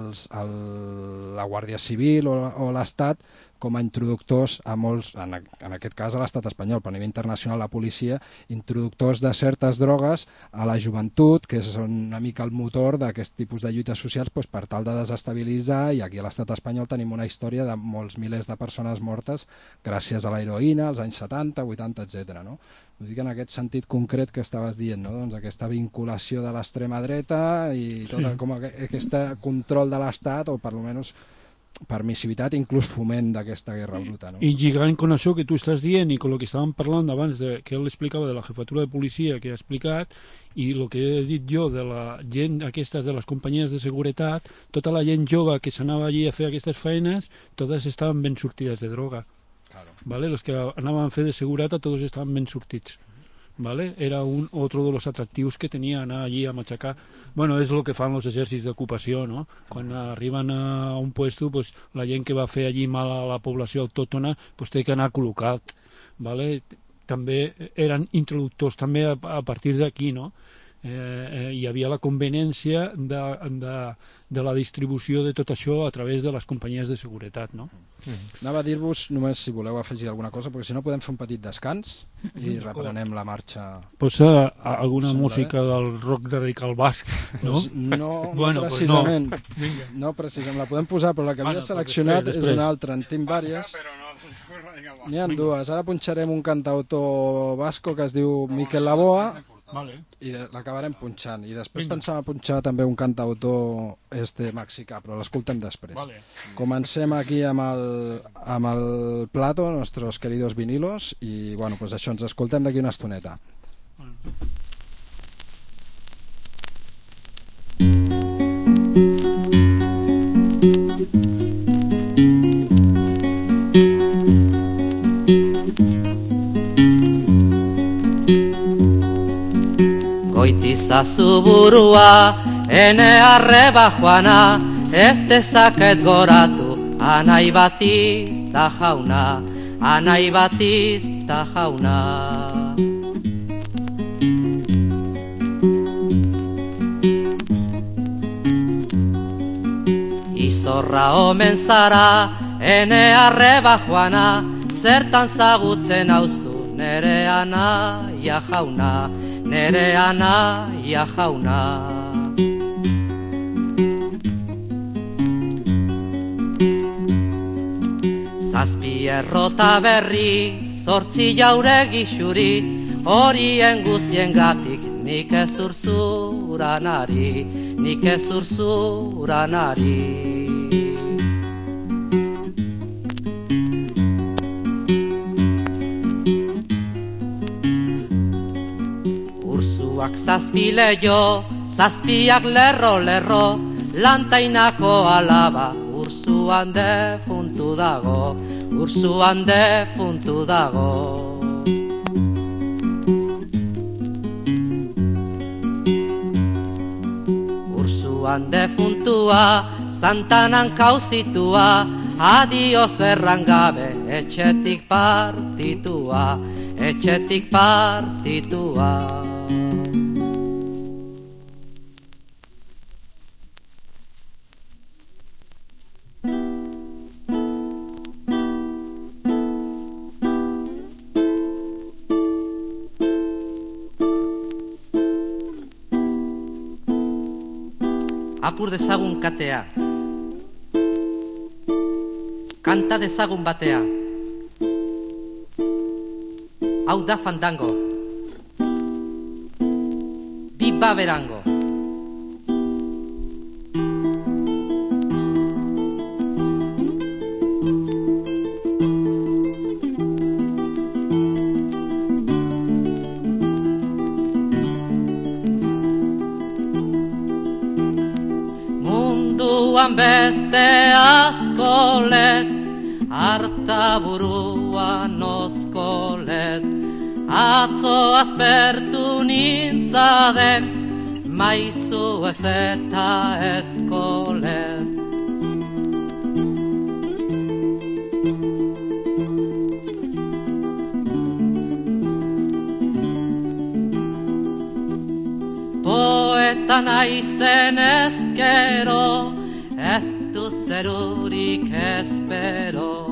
la Guàrdia Civil o l'Estat com a introductors a molts, en aquest cas a l'estat espanyol, però a nivell internacional la policia, introductors de certes drogues a la joventut, que és una mica el motor d'aquest tipus de lluites socials doncs, per tal de desestabilitzar, i aquí a l'estat espanyol tenim una història de molts milers de persones mortes gràcies a la heroïna, als anys 70, 80, etc. No? Vull dir que en aquest sentit concret que estaves dient, no? Doncs aquesta vinculació de l'extrema dreta i tot com aquest control de l'Estat, o per almenys permissivitat, inclús foment d'aquesta guerra bruta. No? I lligant con això que tu estàs dient i con lo que estàvem parlant abans, que ell explicava de la jefatura de policia que ha explicat, i el que he dit jo de la gent aquestes de les companyies de seguretat, tota la gent jove que s'anava allí a fer aquestes feines, totes estaven ben sortides de droga. Claro. ¿Vale? Los que anaven a fer de seguretat, tots estaven ben sortits. ¿Vale? Era otro de los atractivos que tenía anar allí a machacar. Bueno, és el que fan els exèrcits d'ocupació, no? Quan arriben a un puesto, pues, la gent que va fer allí mal a la població autòctona pues, té que anar col·locat. ¿Vale? també eren introductors també a partir d'aquí, no? Hi havia la conveniència de la distribució de tot això a través de les companyies de seguretat, no? Anava a dir-vos només si voleu afegir alguna cosa, perquè si no podem fer un petit descans i reprenem la marxa. Posa alguna música del rock radical basc, no? No precisament. No precisament, la podem posar, però la que havia seleccionat és una altra, en tinc vàries. N'hi ha dues. Ara punxarem un cantautor basco que es diu Miquel Laboa, i l'acabarem punxant, i després pensava punxar també un cantautor mexicà, però l'escoltem després. Comencem aquí amb el plato, nuestros queridos vinilos, i bueno, pues això, ens escoltem d'aquí una estoneta. Goitizazu burua, ene arreba joana, ez dezaket goratu, anai batizta jauna, anai batizta jauna. Izorra omen zara, ene arreba joana, zertan zagutzen hauzu, nere anaia jauna, nere anaia jauna. Zazpi errota berri, 8 jauregi xuri, horien guztiengatik nik ez urzuranari, nik ez urzuranari. Urzuak 7 leio, 7 lerro, lantainako alaba, urzuan defuntu dago, urzuan defuntu dago. Urzuan defuntua, Santanan kauzitua, adio zerran gabe, etxetik partitua, etxetik partitua. Apur dezagun katea, kanta dezagun batea, hau da fandango, biba berango. Beste asko lez, harta buruan osko lez, atzo aspertu nintzade, maizu ez eta esko lez. Poeta naizen ezkero, ez du zerurik espero,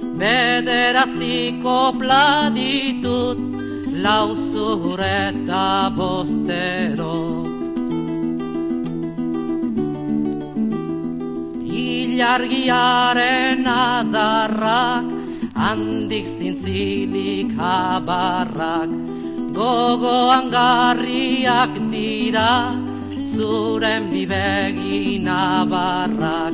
9 kopla ditut, 4 zure eta 5. Ilargiaren adarrak, handik zintzilik abarrak, gogoan garriak dira, zuren bibegi nabarrak.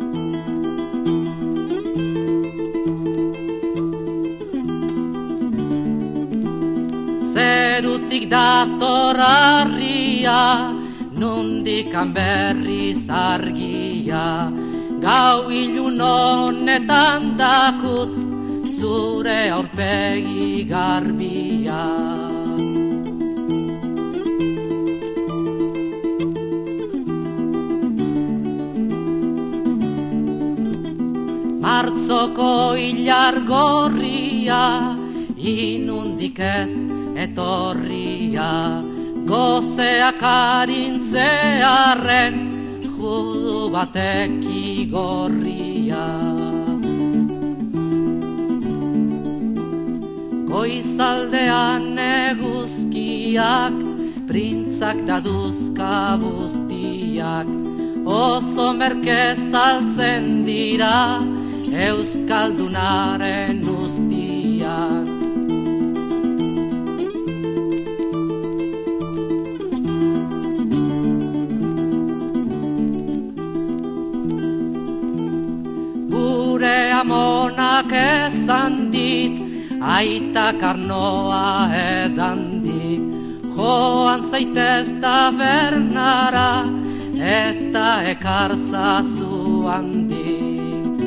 Zerutik dator harria, nondikan berriz argia, gau ilun honetan dakutz, zure aurpegi garbia. Martzoko ilar gorria, inundik ez etorria, gozeak arintzearen judu batek igorria. Goizaldean eguzkiak, printzak daduzka buztiak, oso merke saltzen dira euskaldunaren ustiak. Gure amonak esan dit, aita karnoa edan dit, joan zaitez tabernara, eta ekarzazu handik.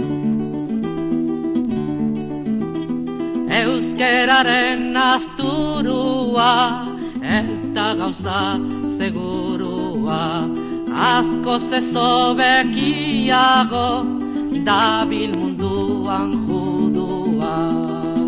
Euskeraren asturua, ez da gauza segurua, asko zezobekiago, dabil munduan judua.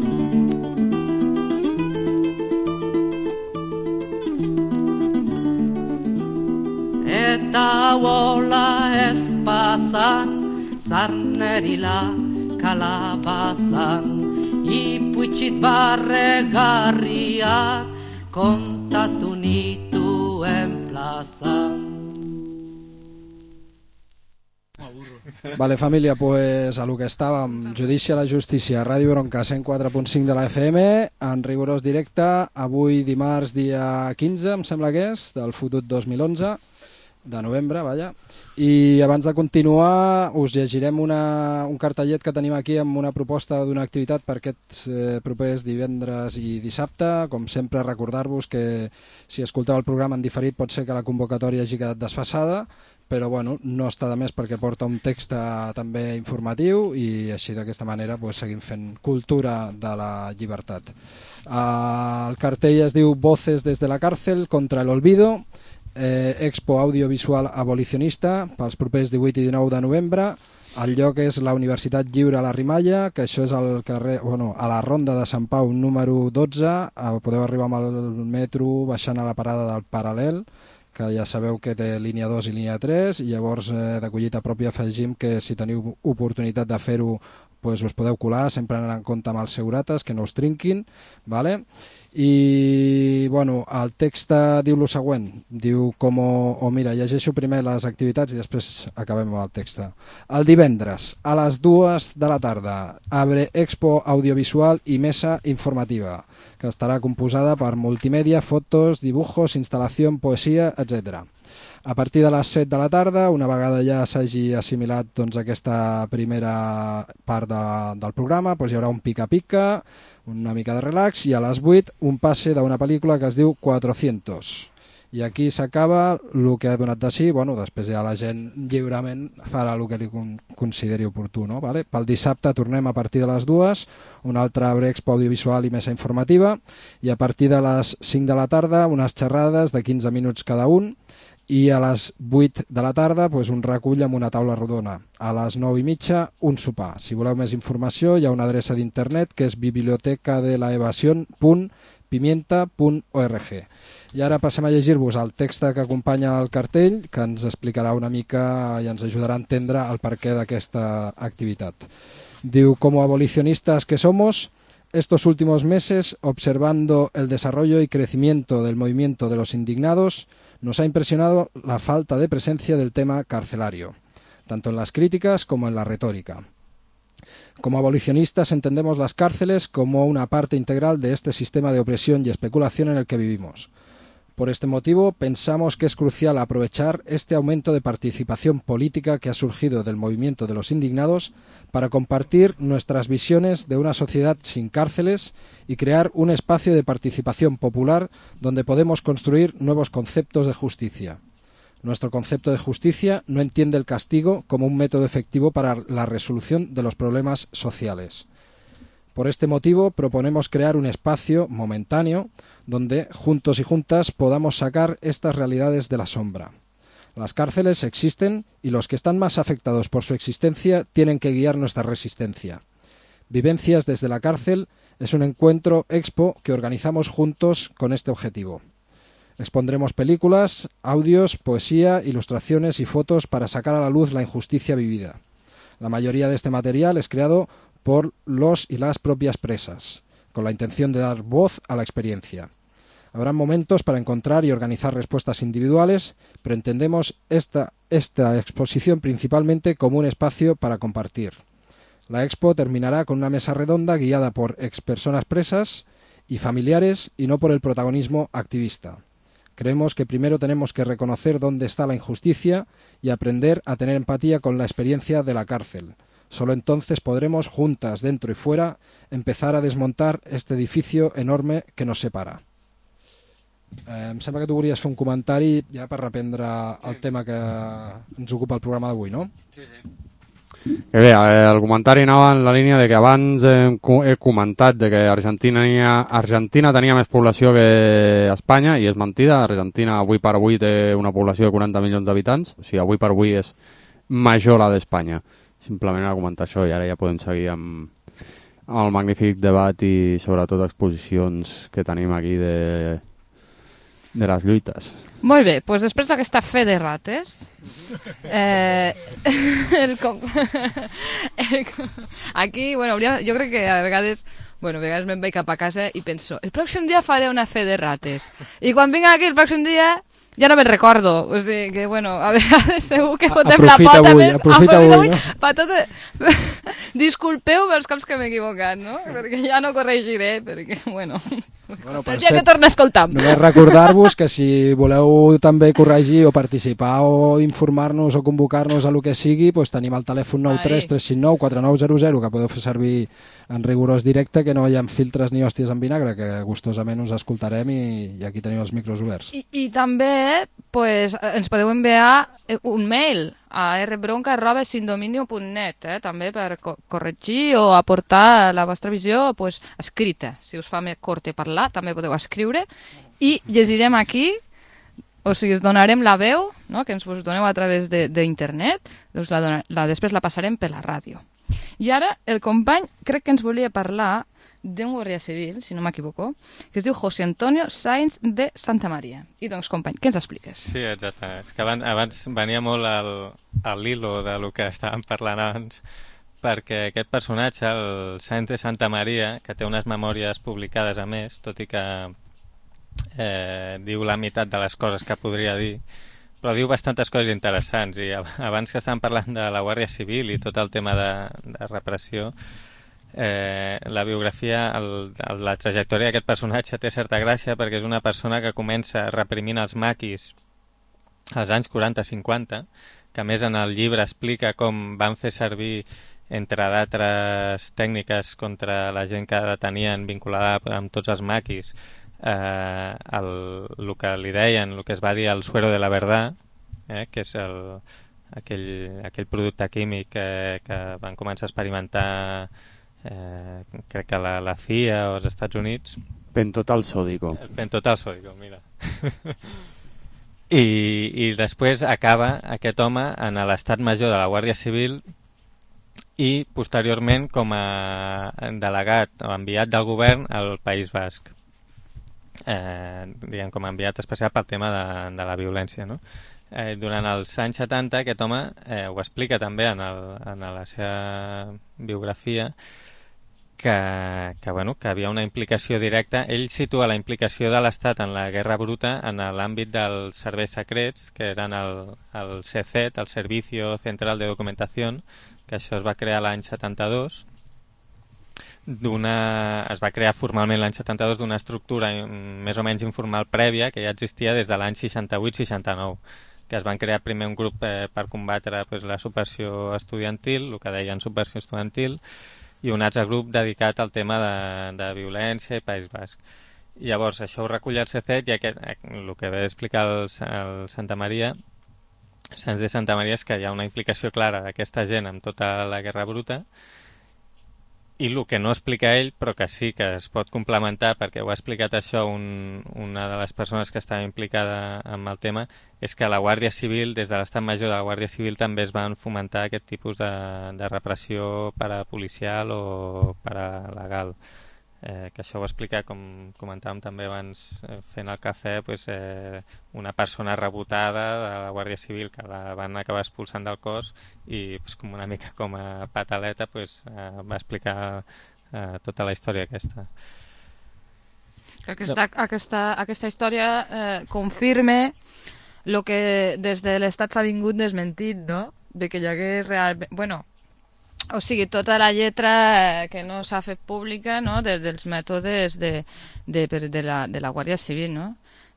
Eta hola ez pasan, zarnerila kalabazan, ipuitxit barregarriak kontatu nituen plazan. Vale, família, pues a lo que estàvem, Judici a la Justícia, Ràdio Bronca 104.5 de la FM, en rigorós directe, avui dimarts dia 15, em sembla que és, del fotut 2011, de novembre, vaja. I abans de continuar us llegirem un cartellet que tenim aquí amb una proposta d'una activitat per aquests propers divendres i dissabte. Com sempre, recordar-vos que si escolteu el programa en diferit pot ser que la convocatòria hagi quedat desfasada, però bueno, no està de més perquè porta un text també informatiu i així d'aquesta manera pues, seguim fent cultura de la llibertat. El cartell es diu Voces desde la cárcel contra el olvido, Expo Audiovisual Abolicionista pels propers 18 i 19 de novembre. El lloc és la Universitat Lliure a la Rimalla, que això és al carrer, a la Ronda de Sant Pau número 12. Podeu arribar amb el metro baixant a la parada del Paral·lel, que ja sabeu que té línia 2 i línia 3, i llavors de collita pròpia afegim que si teniu oportunitat de fer-ho pues us podeu colar, sempre anant en compte amb els segurates, que no us trinquin, vale? I bueno, el text diu el següent, diu mira, llegeixo primer les activitats i després acabem amb el text. El divendres a les 2 de la tarda abre Expo Audiovisual i Mesa Informativa, que estarà composada per multimèdia, fotos, dibujos, instal·lació, poesia, etc. A partir de les 7 de la tarda, una vegada ja s'hagi assimilat doncs, aquesta primera part del programa, doncs hi haurà un pica-pica, una mica de relax, i a les 8 un passe d'una pel·lícula que es diu 400. I aquí s'acaba el que ha donat de si, després ja la gent lliurement farà el que li consideri oportú. No? Vale? Pel dissabte tornem a partir de les 2, un altre Expo Audiovisual i Mesa Informativa, i a partir de les 5 de la tarda unes xerrades de 15 minuts cada un, i a les 8 de la tarda un recull amb una taula rodona. A les 9:30 un sopar. Si voleu més informació hi ha una adreça d'internet que és bibliotecadelaevasion.pimienta.org. I ara passem a llegir-vos el text que acompanya el cartell, que ens explicarà una mica i ens ajudarà a entendre el perquè d'aquesta activitat. Diu, como abolicionistas que somos, estos últimos meses, observando el desarrollo y crecimiento del movimiento de los indignados, nos ha impresionado la falta de presencia del tema carcelario, tanto en las críticas como en la retórica. Como abolicionistas entendemos las cárceles como una parte integral de este sistema de opresión y especulación en el que vivimos. Por este motivo, pensamos que es crucial aprovechar este aumento de participación política que ha surgido del movimiento de los indignados para compartir nuestras visiones de una sociedad sin cárceles y crear un espacio de participación popular donde podemos construir nuevos conceptos de justicia. Nuestro concepto de justicia no entiende el castigo como un método efectivo para la resolución de los problemas sociales. Por este motivo, proponemos crear un espacio momentáneo donde, juntos y juntas, podamos sacar estas realidades de la sombra. Las cárceles existen y los que están más afectados por su existencia tienen que guiar nuestra resistencia. Vivencias desde la cárcel Es un encuentro expo que organizamos juntos con este objetivo. Expondremos películas, audios, poesía, ilustraciones y fotos para sacar a la luz la injusticia vivida. La mayoría de este material es creado por los y las propias presas, con la intención de dar voz a la experiencia. Habrá momentos para encontrar y organizar respuestas individuales, pero entendemos esta exposición principalmente como un espacio para compartir. La expo terminará con una mesa redonda guiada por expersonas presas y familiares y no por el protagonismo activista. Creemos que primero tenemos que reconocer dónde está la injusticia y aprender a tener empatía con la experiencia de la cárcel. Solo entonces podremos, juntas, dentro y fuera, empezar a desmontar este edificio enorme que nos separa. Em sembla que tu volies fer un comentari ja per reprendre el tema que ens ocupa el programa d'avui, no? Sí. Que bé, el comentari anava en la línia de que abans he comentat de que Argentina tenia més població que Espanya, i és mentida. Argentina avui per avui té una població de 40 milions d'habitants, o sigui, avui per avui és major la d'Espanya. Simplement a comentar això, i ara ja podem seguir amb el magnífic debat i sobretot exposicions que tenim aquí de les lluites. Molt bé, doncs després d'aquesta fe de rates, aquí, bueno, jo crec que a vegades me'n vaig cap a casa i penso, el pròxim dia faré una fe de rates, i quan vinc aquí el pròxim dia ja no me'n recordo, o sigui que, bueno, a vegades segur que fotem la pota més... Aprofita avui, no? Disculpeu pels cops que m'he equivocat, no? Perquè ja no corregiré, perquè, bueno... Per dia que torna a escoltar. Només recordar-vos que si voleu també corregir o participar o informar-nos o convocar-nos a lo que sigui, doncs tenim el telèfon 93 359 4900 que podeu fer servir en rigorós directe, que no hi ha filtres ni hòsties en vinagre, que gustosament us escoltarem i aquí teniu els micros oberts. I també pues, ens podeu enviar un mail a rbronca@sindominio.net, també per corregir o aportar la vostra visió pues, escrita. Si us fa més cort parlar, també podeu escriure i llegirem aquí, o sigui, us donarem la veu, no?, que ens us doneu a través d'internet, després la passarem per la ràdio. I ara el company crec que ens volia parlar d'un guàrdia civil, si no m'equivoco, que es diu José Antonio Sáenz de Santa María. I doncs, company, què ens expliques? Sí, exacte. És que abans venia molt a l'hilo del que estàvem parlant abans, perquè aquest personatge, el Sáenz de Santa María, que té unes memòries publicades a més, tot i que diu la meitat de les coses que podria dir, però diu bastantes coses interessants. I abans que estàvem parlant de la Guàrdia Civil i tot el tema de repressió, la biografia, la trajectòria d'aquest personatge té certa gràcia perquè és una persona que comença reprimint els maquis als anys 40-50, que a més en el llibre explica com van fer servir, entre d'altres tècniques contra la gent que detenien vinculada amb tots els maquis, el que li deien, el que es va dir el suero de la verdad, que és aquell producte químic que van començar a experimentar, crec que la CIA o els Estats Units. Pentotal sódico. El pentotal sódico, mira. I després acaba aquest home en l'estat major de la Guàrdia Civil i posteriorment com a delegat o enviat del govern al País Basc, diguem, com a enviat especial pel tema de la violència, no? Durant els anys 70 aquest home ho explica també en la seva biografia, que havia una implicació directa. Ell situa la implicació de l'Estat en la guerra bruta en l'àmbit dels serveis secrets, que eren el CECET, el Servicio Central de Documentación, que això es va crear l'any 72. Es va crear formalment l'any 72 d'una estructura més o menys informal prèvia que ja existia des de l'any 68-69, que es van crear primer un grup per combatre la subversió estudiantil, el que deien subversió estudiantil, i un altre grup dedicat al tema de violència i País Basc. Llavors, això ho recull el CECET, i el que ve d'explicar el Santa Maria, Sáenz de Santa Maria, és que hi ha una implicació clara d'aquesta gent amb tota la guerra bruta, i el que no explica ell, però que sí que es pot complementar, perquè ho ha explicat això una de les persones que estava implicada amb el tema, és que la Guàrdia Civil, des de l'estat major de la Guàrdia Civil, també es van fomentar aquest tipus de repressió parapolicial o paralegal. que això ho explica, com comentàvem també abans fent el cafè, una persona rebotada de la Guàrdia Civil que la van acabar expulsant del cos i com una mica com a pataleta va explicar tota la història aquesta. Aquesta història confirma el que des de l'Estat s'ha vingut desmentit, no? De que hi hagués realment... O sigui, tota la lletra que no s'ha fet pública, no? Dels mètodes de la Guàrdia Civil, no?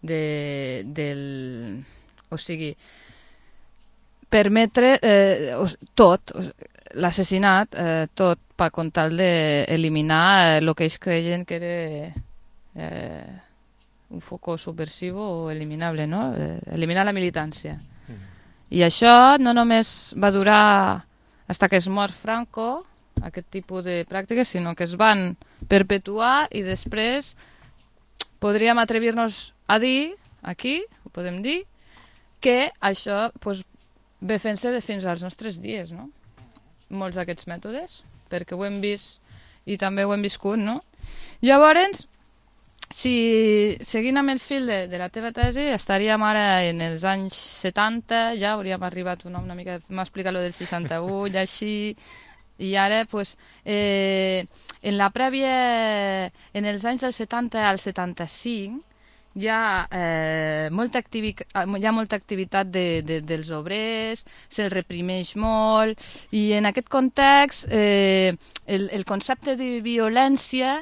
O sigui, permetre tot, l'assassinat, tot per tal d'eliminar el que ells creien que era un focus subversivo o eliminable, no? Eliminar la militància. I això no només va durar fins que es mor Franco, aquest tipus de pràctiques, sinó que es van perpetuar i després podríem atrevir-nos a dir, aquí, ho podem dir, que això ve fent-se fins als nostres dies, no? Molts d'aquests mètodes, perquè ho hem vist i també ho hem viscut, no? Llavors, si seguint amb el fil de la teva tesi, estaríem ara en els anys 70, ja hauríem arribat una mica, m'ha explicat lo del 61, i així, i ara, en la prèvia, en els anys del 70 al 75, hi ha molta activitat dels obrers, se'ls reprimeix molt, i en aquest context el concepte de violència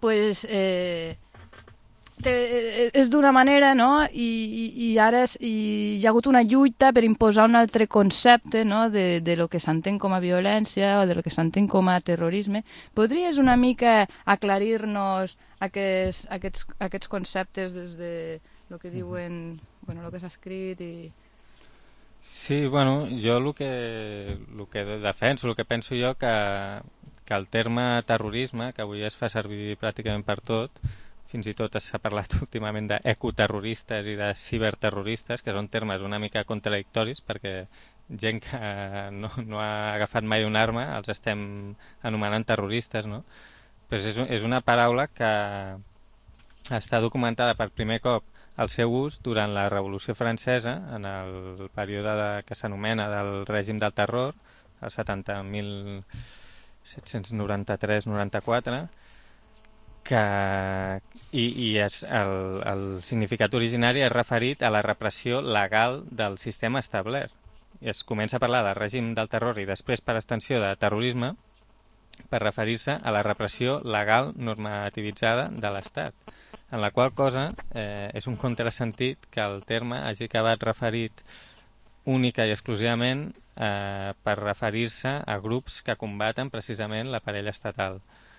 és d'una manera, no? I ara hi ha hagut una lluita per imposar un altre concepte, no? de lo que s'entén com a violència o de lo que s'entén com a terrorisme. Podries una mica aclarir-nos aquests conceptes des de lo que diuen, lo que s'ha escrit i... Sí, jo el que defenso, el que penso jo, que el terme terrorisme, que avui es fa servir pràcticament per tot, fins i tot s'ha parlat últimament d'ecoterroristes i de ciberterroristes, que són termes una mica contradictoris, perquè gent que no ha agafat mai una arma els estem anomenant terroristes, no? Però és una paraula que està documentada per primer cop el seu ús durant la Revolució Francesa, en el període que s'anomena del règim del terror, el 1793-94, el significat originari és referit a la repressió legal del sistema establert. I es comença a parlar del règim del terror i després, per extensió, de terrorisme, per referir-se a la repressió legal normativitzada de l'Estat, en la qual cosa és un contrasentit que el terme hagi acabat referit única i exclusivament per referir-se a grups que combaten precisament l'aparell estatal.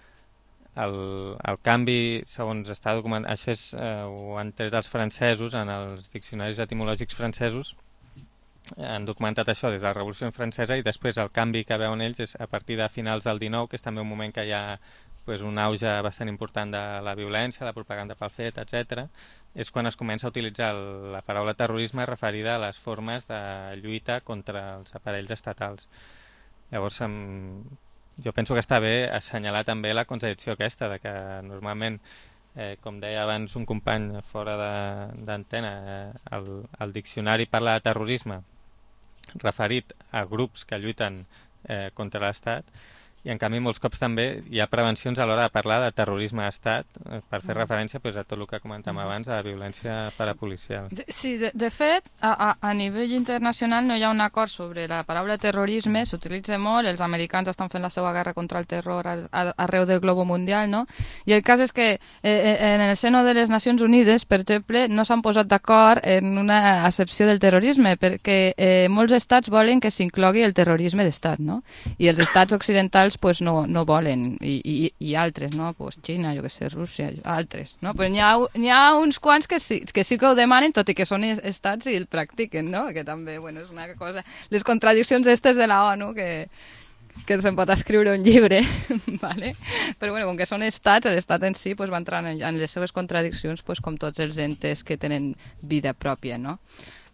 El canvi, segons està documentat, això ho han tret els francesos, en els diccionaris etimològics francesos, han documentat això des de la Revolució Francesa, i després el canvi que veuen ells és a partir de finals del 19, que és també un moment que hi ha un auge bastant important de la violència, la propaganda pel fet, etc. És quan es comença a utilitzar la paraula terrorisme referida a les formes de lluita contra els aparells estatals. Llavors, jo penso que està bé assenyalar també la contradicció aquesta, de que normalment, com deia abans un company fora d'antena, el diccionari parla de terrorisme referit a grups que lluiten contra l'Estat, i en canvi molts cops també hi ha prevencions a l'hora de parlar de terrorisme d'estat per fer referència a tot el que comentàvem abans de la violència parapolicial. Sí, de fet, a nivell internacional no hi ha un acord sobre la paraula terrorisme, s'utilitza molt, els americans estan fent la seva guerra contra el terror arreu del globo mundial, no? I el cas és que en el seno de les Nacions Unides, per exemple, no s'han posat d'acord en una accepció del terrorisme, perquè molts estats volen que s'inclogui el terrorisme d'estat, no? I els estats occidentals no volen, i altres, no? Xina, jo que sé, Rússia, altres, no? Però n'hi ha uns quants que sí que ho demanen, tot i que són estats i el practiquen, no? Que també, és una cosa... Les contradiccions aquestes de la ONU, que se'n pot escriure un llibre, ¿vale? Però com que són estats, l'estat en si va entrant en les seves contradiccions com tots els entes que tenen vida pròpia, no?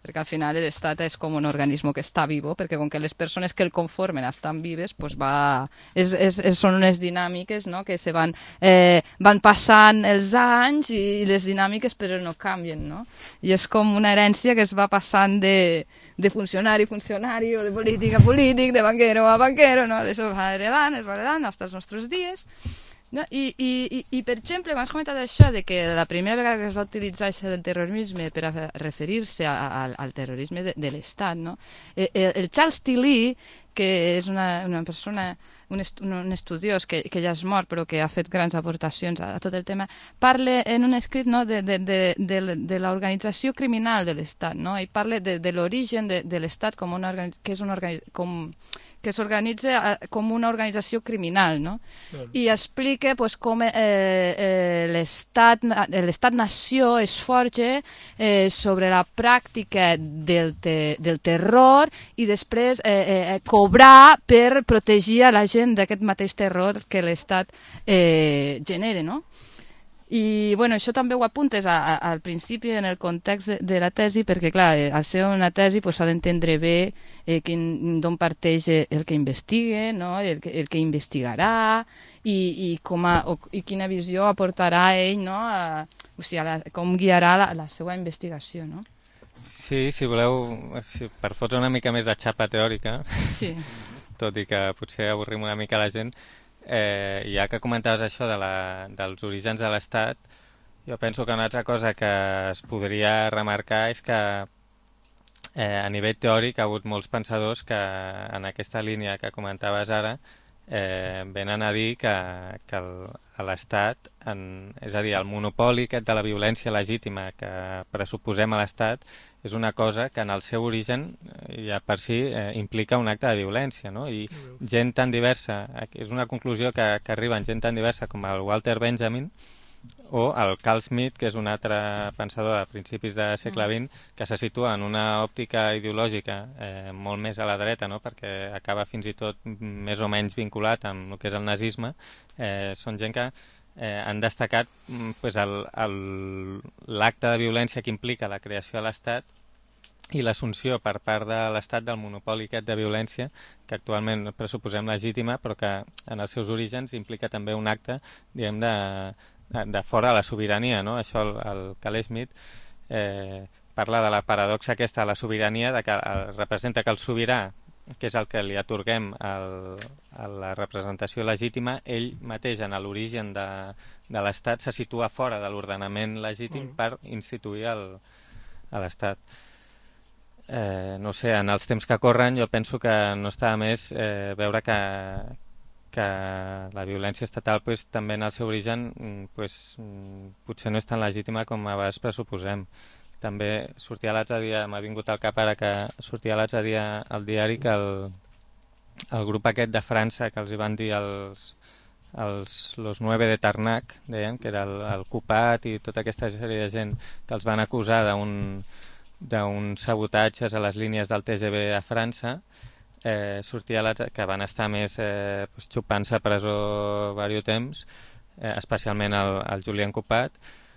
perquè al final l'Estat és com un organisme que està vivo, perquè com que les persones que el conformen estan vives, pues són unes dinàmiques, no?, que se van passant els anys i les dinàmiques però no canvien, no? I és com una herència que es va passant de funcionari a funcionari, o de polític a polític, de banquero a banquero, no? Això es va heredant fins als nostres dies. No? I, per exemple, quan has comentat això de que la primera vegada que es va utilitzar això del terrorisme per a referir-se al terrorisme de l'Estat, no? El Charles Tilly, que és una persona, un estudiós que ja és mort però que ha fet grans aportacions a tot el tema, parla en un escrit, no, de l'organització criminal de l'Estat, no? I parla de l'origen de l'Estat que s'organitza com una organització criminal, no? I explica pues, com l'Estat-nació es forja sobre la pràctica del terror i després cobrar per protegir a la gent d'aquest mateix terror que l'Estat genera, no? I bueno, això també ho apuntes al principi en el context de la tesi, perquè clar, al ser una tesi s'ha d'entendre bé d'on parteix el que investiga, no? el que investigarà i quina visió aportarà ell, no? Com guiarà la seva investigació, no? Sí, si voleu, per fotre una mica més de xapa teòrica, sí. Tot i que potser avorrim una mica la gent, ja que comentaves això dels orígens de l'Estat, jo penso que una altra cosa que es podria remarcar és que a nivell teòric ha hagut molts pensadors que en aquesta línia que comentaves ara venen a dir que l'Estat, és a dir, el monopoli aquest de la violència legítima que pressuposem a l'Estat és una cosa que en el seu origen ja per si implica un acte de violència, no? I gent tan diversa, és una conclusió que arriben gent tan diversa com el Walter Benjamin o el Carl Schmitt, que és un altre pensador de principis del segle XX, que se situa en una òptica ideològica molt més a la dreta, no? Perquè acaba fins i tot més o menys vinculat amb el que és el nazisme. Són gent que han destacat l'acte de violència que implica la creació de l'Estat i l'assumpció per part de l'Estat del monopoli aquest de violència que actualment pressuposem legítima però que en els seus orígens implica també un acte, diguem, de fora de la sobirania, no? Això el Carl Schmitt parla de la paradoxa aquesta de la sobirania, de que representa que el sobirà, que és el que li atorguem a la representació legítima, ell mateix en l'origen de l'Estat se situa fora de l'ordenament legítim per instituir a l'Estat. No sé, en els temps que corren jo penso que no està de més veure que la violència estatal també en el seu origen potser no és tan legítima com a vegades pressuposem. També sortia l'altre dia, m'ha vingut al cap ara que sortia l'altre dia al diari que el grup aquest de França que els hi van dir los 9 de Tarnac, deien, que era el Cupat i tota aquesta sèrie de gent que els van acusar d'uns sabotatges a les línies del TGV a França, sortia l'altre que van estar més xupant-se a presó diversos temps, especialment el Julián Cupat.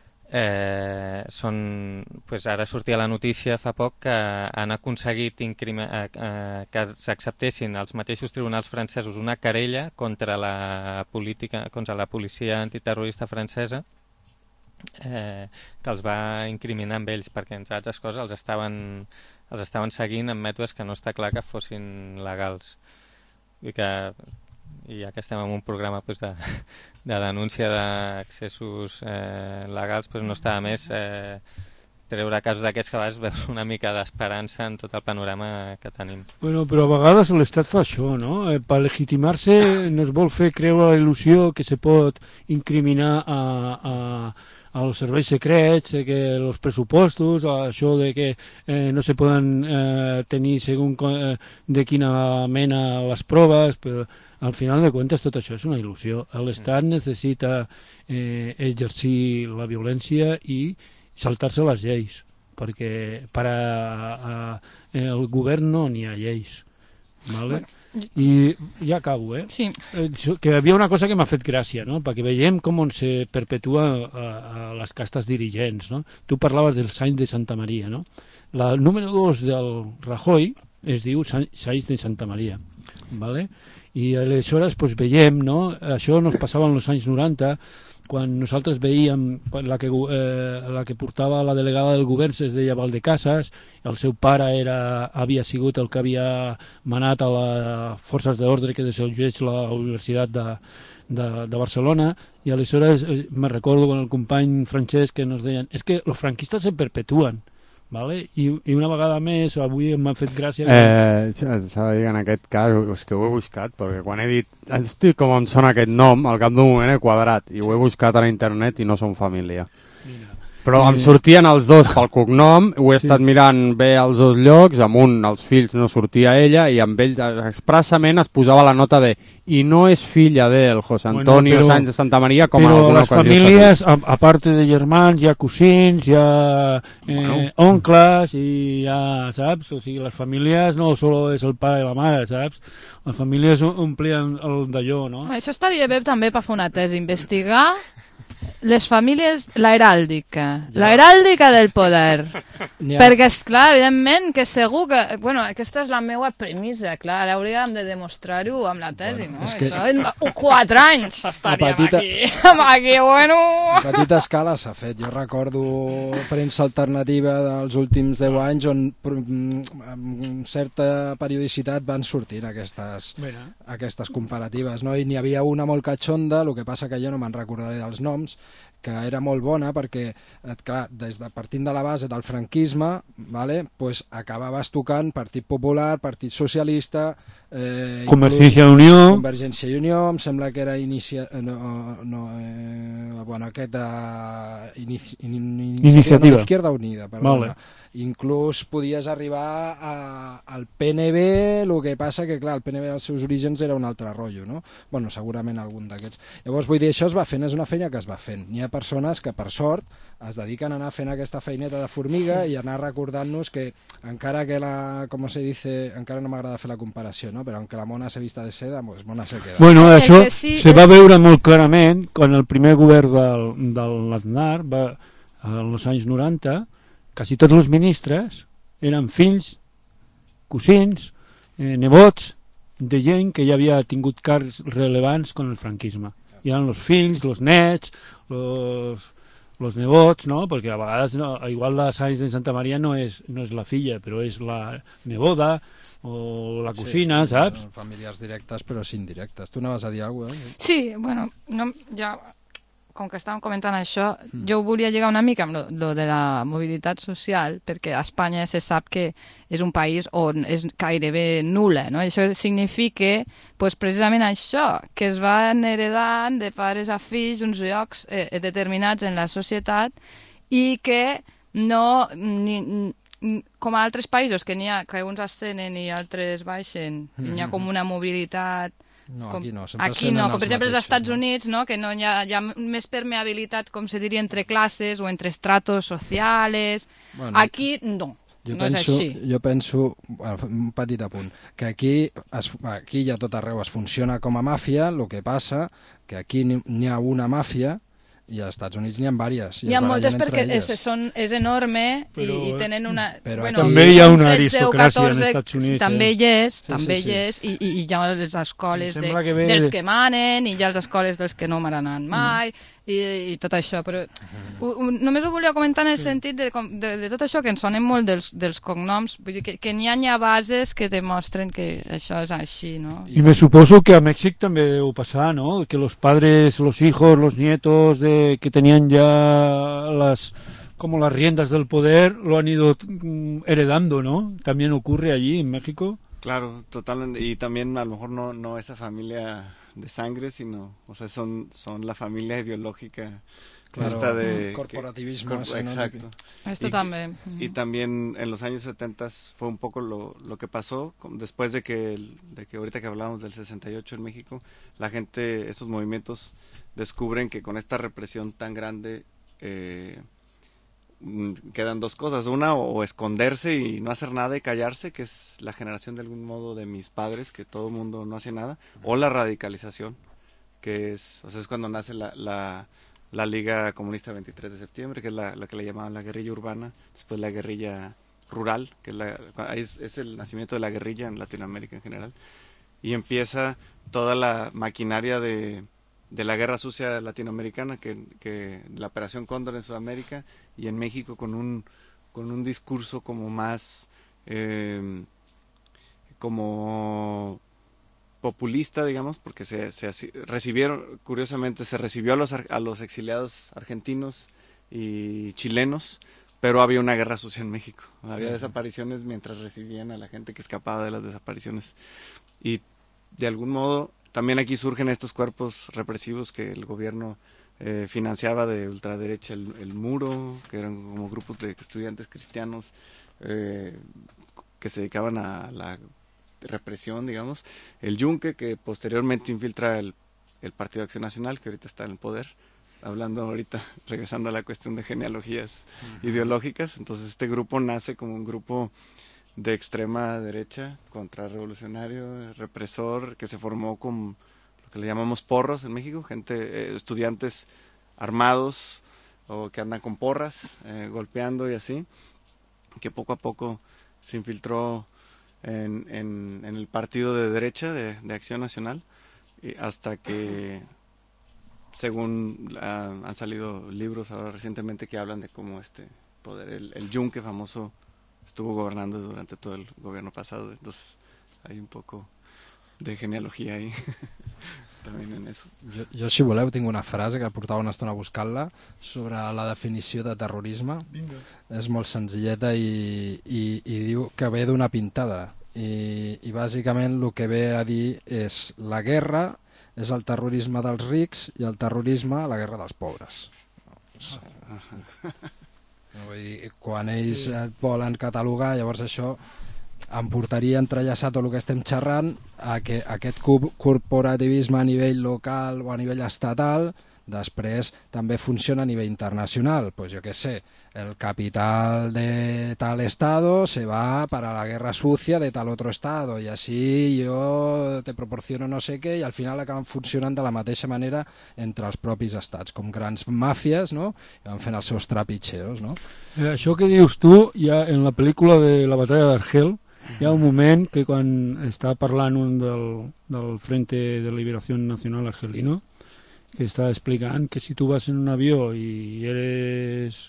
Ara sortia la notícia fa poc que han aconseguit que s'acceptessin els mateixos tribunals francesos una querella contra la policia antiterrorista francesa que els va incriminar amb ells perquè entre altres coses els estaven seguint amb mètodes que no està clar que fossin legals. I ja que estem en un programa de denúncia d'accessos legals, no està de més treure casos d'aquests que a vegades veus una mica d'esperança en tot el panorama que tenim. Bueno, però a vegades l'Estat fa això, no? Per legitimar-se no es vol fer creure la il·lusió que se pot incriminar als serveis secrets, que els pressupostos, això de que no se poden tenir segons de quina mena les proves, però al final de comptes tot això és una il·lusió. L'Estat necessita exercir la violència i saltar-se les lleis, perquè per al govern no n'hi ha lleis. ¿Vale? I ja acabo, Sí. Que hi havia una cosa que m'ha fet gràcia, no? Perquè veiem com se perpetua a les castes dirigents, no? Tu parlaves dels anys de Santa Maria, no? La número 2 del Rajoy es diu Sáenz de Santa Maria, ¿vale? I aleshores pues, veiem, no? Això nos passava en els anys 90, quan nosaltres veíem la que portava la delegada del govern es deia Valdecasas, el seu pare havia sigut el que havia manat a les forces d'ordre que desenvolupés la Universitat de Barcelona, i aleshores me recordo con el company Francesc que nos deien que els franquistes se perpetuen, ¿vale? I una vegada més, avui m'ha fet gràcia... S'ha de dir en aquest cas, és que ho he buscat, perquè quan he dit estic com em sona aquest nom, al cap d'un moment he quadrat, i ho he buscat a la internet i no són família. Mira. Però em sortien els dos pel cognom, ho he estat mirant bé als dos llocs, amb un, els fills, no sortia ella, i amb ells expressament es posava la nota de i no és filla del José Antonio Sáenz de Santa Maria, com en alguna ocasió. Però les famílies, a part de germans, hi ha cosins, hi ha oncles, i hi ha, saps? O sigui, les famílies no solo és el pare i la mare, saps? Les famílies omplien el d'allò, no? Això estaria bé també per fer una tesi, investigar les famílies, la heràldica del poder. Perquè, esclar, evidentment, que segur que... Bueno, aquesta és la meva premissa, clar, ara hauríem de demostrar-ho amb la tesi, no? Això en 4 anys estaríem aquí, bueno... A petita escala s'ha fet. Jo recordo premsa alternativa dels últims 10 anys on amb certa periodicitat van sortir aquestes comparatives, no? I n'hi havia una molt catxonda, el que passa que jo no me'n recordaré dels noms, que era molt bona perquè, clar, partint de la base del franquisme, vale, pues acabaves tocant Partit Popular, Partit Socialista, Convergència i Unió, em sembla que era Iniciativa Izquierda Unida, perdona. Vale. Inclús podies arribar al PNB, el que passa que, clar, el PNB dels seus orígens era un altre rotllo, no? Bueno, segurament algun d'aquests. Llavors, vull dir, això es va fent, és una feina que es va fent. N'hi ha persones que, per sort, es dediquen a anar fent aquesta feineta de formiga i anar recordant-nos que, encara que com se dice, encara no m'agrada fer la comparació, no? Però aunque la mona se vista de seda, pues mona se queda. Bueno, això se va veure molt clarament quan el primer govern de l'Aznar, en els anys 90, quasi tots els ministres eren fills, cosins, nebots de gent que ja havia tingut càrrecs rellevants con el franquisme. I eren els fills, els nets, els nebots, no? Perquè a vegades, igual la Sáenz de Santa Maria no és la filla, però és la neboda o la cosina, sí, saps? Famílies directes però sí indirectes. Tu anaves a dir alguna cosa? Sí, bueno, ja... Com que estàvem comentant això, jo volia lligar una mica amb lo de la mobilitat social, perquè a Espanya se sap que és un país on és gairebé nul·la, no? I això significa, pues, precisament això, que es van heredant de pares a fills uns llocs determinats en la societat i que no... com a altres països, que n'hi ha que uns ascenen i altres baixen, i n'hi ha com una mobilitat... No, aquí no. Aquí no, com per exemple els Estats Units, no? Que no hi ha més permeabilitat, com se diria, entre classes o entre estratos socials. Bueno, aquí no. És així. Jo penso, un petit apunt, que aquí ja tot arreu es funciona com a màfia, el que passa que aquí n'hi ha una màfia i als Estats Units n'hi ha diverses. N'hi ha moltes perquè és enorme i tenen una... També hi ha una aristocràcia als Estats Units. També hi és, i hi ha les escoles dels que manen, i hi ha les escoles dels que no manaran mai, i tot això, però només ho volia comentar en el sentit de tot això, que ens sonen molt dels cognoms, vull dir que n'hi ha bases que demostren que això és així, no? Y me suposo que a Mèxic també deu passar, ¿no? Que los padres, los hijos, los nietos que tenían ya las riendas del poder lo han ido heredando, ¿no? También ocurre allí en México. Claro, totalmente, y también a lo mejor no esa familia de sangre, sino, o sea, son la familia ideológica, claro, esta de corporativismo, exacto. Esto también. Y también en los años 70 fue un poco lo que pasó después de que ahorita que hablamos del 68 en México, la gente, estos movimientos descubren que con esta represión tan grande quedan dos cosas, una o esconderse y no hacer nada y callarse, que es la generación de algún modo de mis padres, que todo el mundo no hace nada, o la radicalización, que es cuando nace la Liga Comunista 23 de Septiembre, que es la que le llamaban la guerrilla urbana, después la guerrilla rural, que es el nacimiento de la guerrilla en Latinoamérica en general, y empieza toda la maquinaria de la guerra sucia latinoamericana, que la Operación Cóndor en Sudamérica, y en México con un discurso como más como populista, digamos, porque se recibieron, curiosamente, se recibió a los exiliados argentinos y chilenos, pero había una guerra sucia en México. Había desapariciones mientras recibían a la gente que escapaba de las desapariciones. Y de algún modo también aquí surgen estos cuerpos represivos que el gobierno financiaba de ultraderecha, el Muro, que eran como grupos de estudiantes cristianos que se dedicaban a la represión, digamos, el Yunque, que posteriormente infiltra el Partido de Acción Nacional, que ahorita está en el poder, hablando ahorita, regresando a la cuestión de genealogías ideológicas. Entonces este grupo nace como un grupo de extrema derecha, contrarrevolucionario, represor, que se formó con lo que le llamamos porros en México, estudiantes armados o que andan con porras, golpeando y así, que poco a poco se infiltró en el partido de derecha de Acción Nacional, hasta que, según han salido libros ahora recientemente que hablan de cómo este poder, el Yunque famoso, estuvo gobernando durante todo el gobierno pasado. Entonces hay un poco de genealogía ahí también en eso. Jo, si voleu, tinc una frase que portava una estona buscant-la sobre la definició de terrorisme. Bingo. És molt senzilleta i diu que ve d'una pintada, i bàsicament el que ve a dir és la guerra és el terrorisme dels rics i el terrorisme la guerra dels pobres. Vull dir, quan ells et volen catalogar, llavors això em portaria a entrellaçar tot el que estem xerrant a que aquest corporativisme a nivell local o a nivell estatal després també funciona a nivell internacional. Pues yo qué sé, el capital de tal estado se va para la guerra sucia de tal otro estado y así yo te proporciono no sé què, i al final acaben funcionant de la mateixa manera entre els propis estats, com grans màfies, no? I van fent els seus trapitxeos, no? Això que dius tu, ja en la pel·lícula de la batalla d'Argel, hi ha un moment que quan està parlant un del Frente de Liberación Nacional Argelino, que está explicando que si tú vas en un avión y eres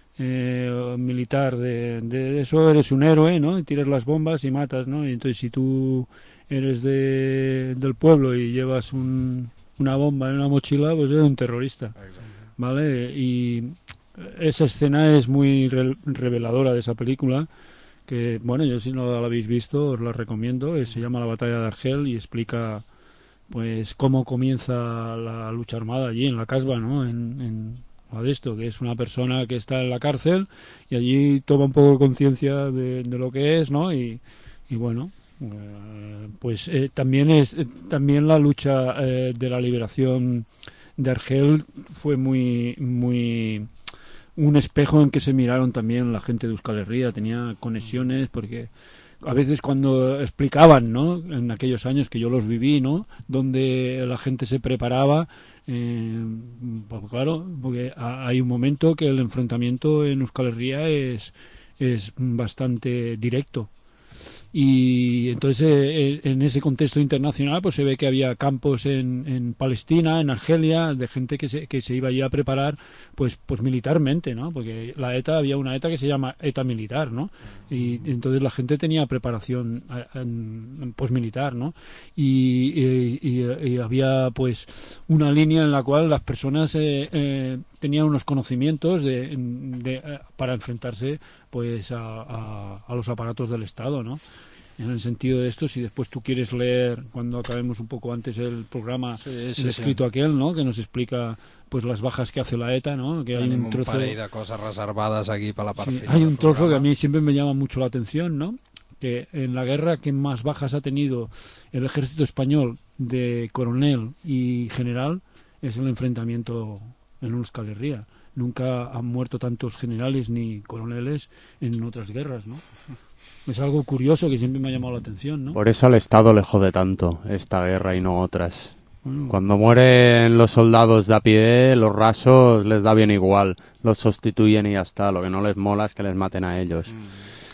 militar de eso, eres un héroe, ¿no? Y tiras las bombas y matas, ¿no? Y entonces si tú eres del pueblo y llevas una bomba en una mochila, pues eres un terrorista. Exacto. ¿Vale? Y esa escena es muy reveladora de esa película, que, bueno, yo si no la habéis visto os la recomiendo. Se llama La batalla de Argel y explica pues cómo comienza la lucha armada allí en la Casbah, ¿no? En esto, que es una persona que está en la cárcel y allí toma un poco de conciencia de lo que es, ¿no? Y bueno, pues también la lucha de la liberación de Argel fue muy un espejo en que se miraron también la gente de Euskal Herria, tenía conexiones, porque a veces cuando explicaban, ¿no? En aquellos años que yo los viví, ¿no? Donde la gente se preparaba, pues claro, porque hay un momento que el enfrentamiento en Euskal Herria es bastante directo. Y entonces en ese contexto internacional pues se ve que había campos en Palestina, en Argelia, de gente que se iba allí a preparar pues militarmente, ¿no? Porque había una ETA que se llama ETA militar, ¿no? Y entonces la gente tenía preparación pues militar, ¿no? Y había pues una línea en la cual las personas tenían unos conocimientos para enfrentarse pues a los aparatos del Estado, ¿no? En el sentido de esto, si después tú quieres leer, cuando acabemos un poco antes el programa, el escrito aquel, ¿no? Que nos explica pues las bajas que hace la ETA, ¿no? Que hay un trozo de cosas reservadas aquí para la parte final. Hay un trozo que a mí siempre me llama mucho la atención, ¿no? Que en la guerra que más bajas ha tenido el ejército español de coronel y general es el enfrentamiento en Euskal Herria. Nunca han muerto tantos generales ni coroneles en otras guerras, ¿no? Es algo curioso que siempre me ha llamado la atención, ¿no? Por eso al Estado le jode tanto esta guerra y no otras. Cuando mueren los soldados de a pie, los rasos les da bien igual, los sustituyen y ya está. Lo que no les mola es que les maten a ellos.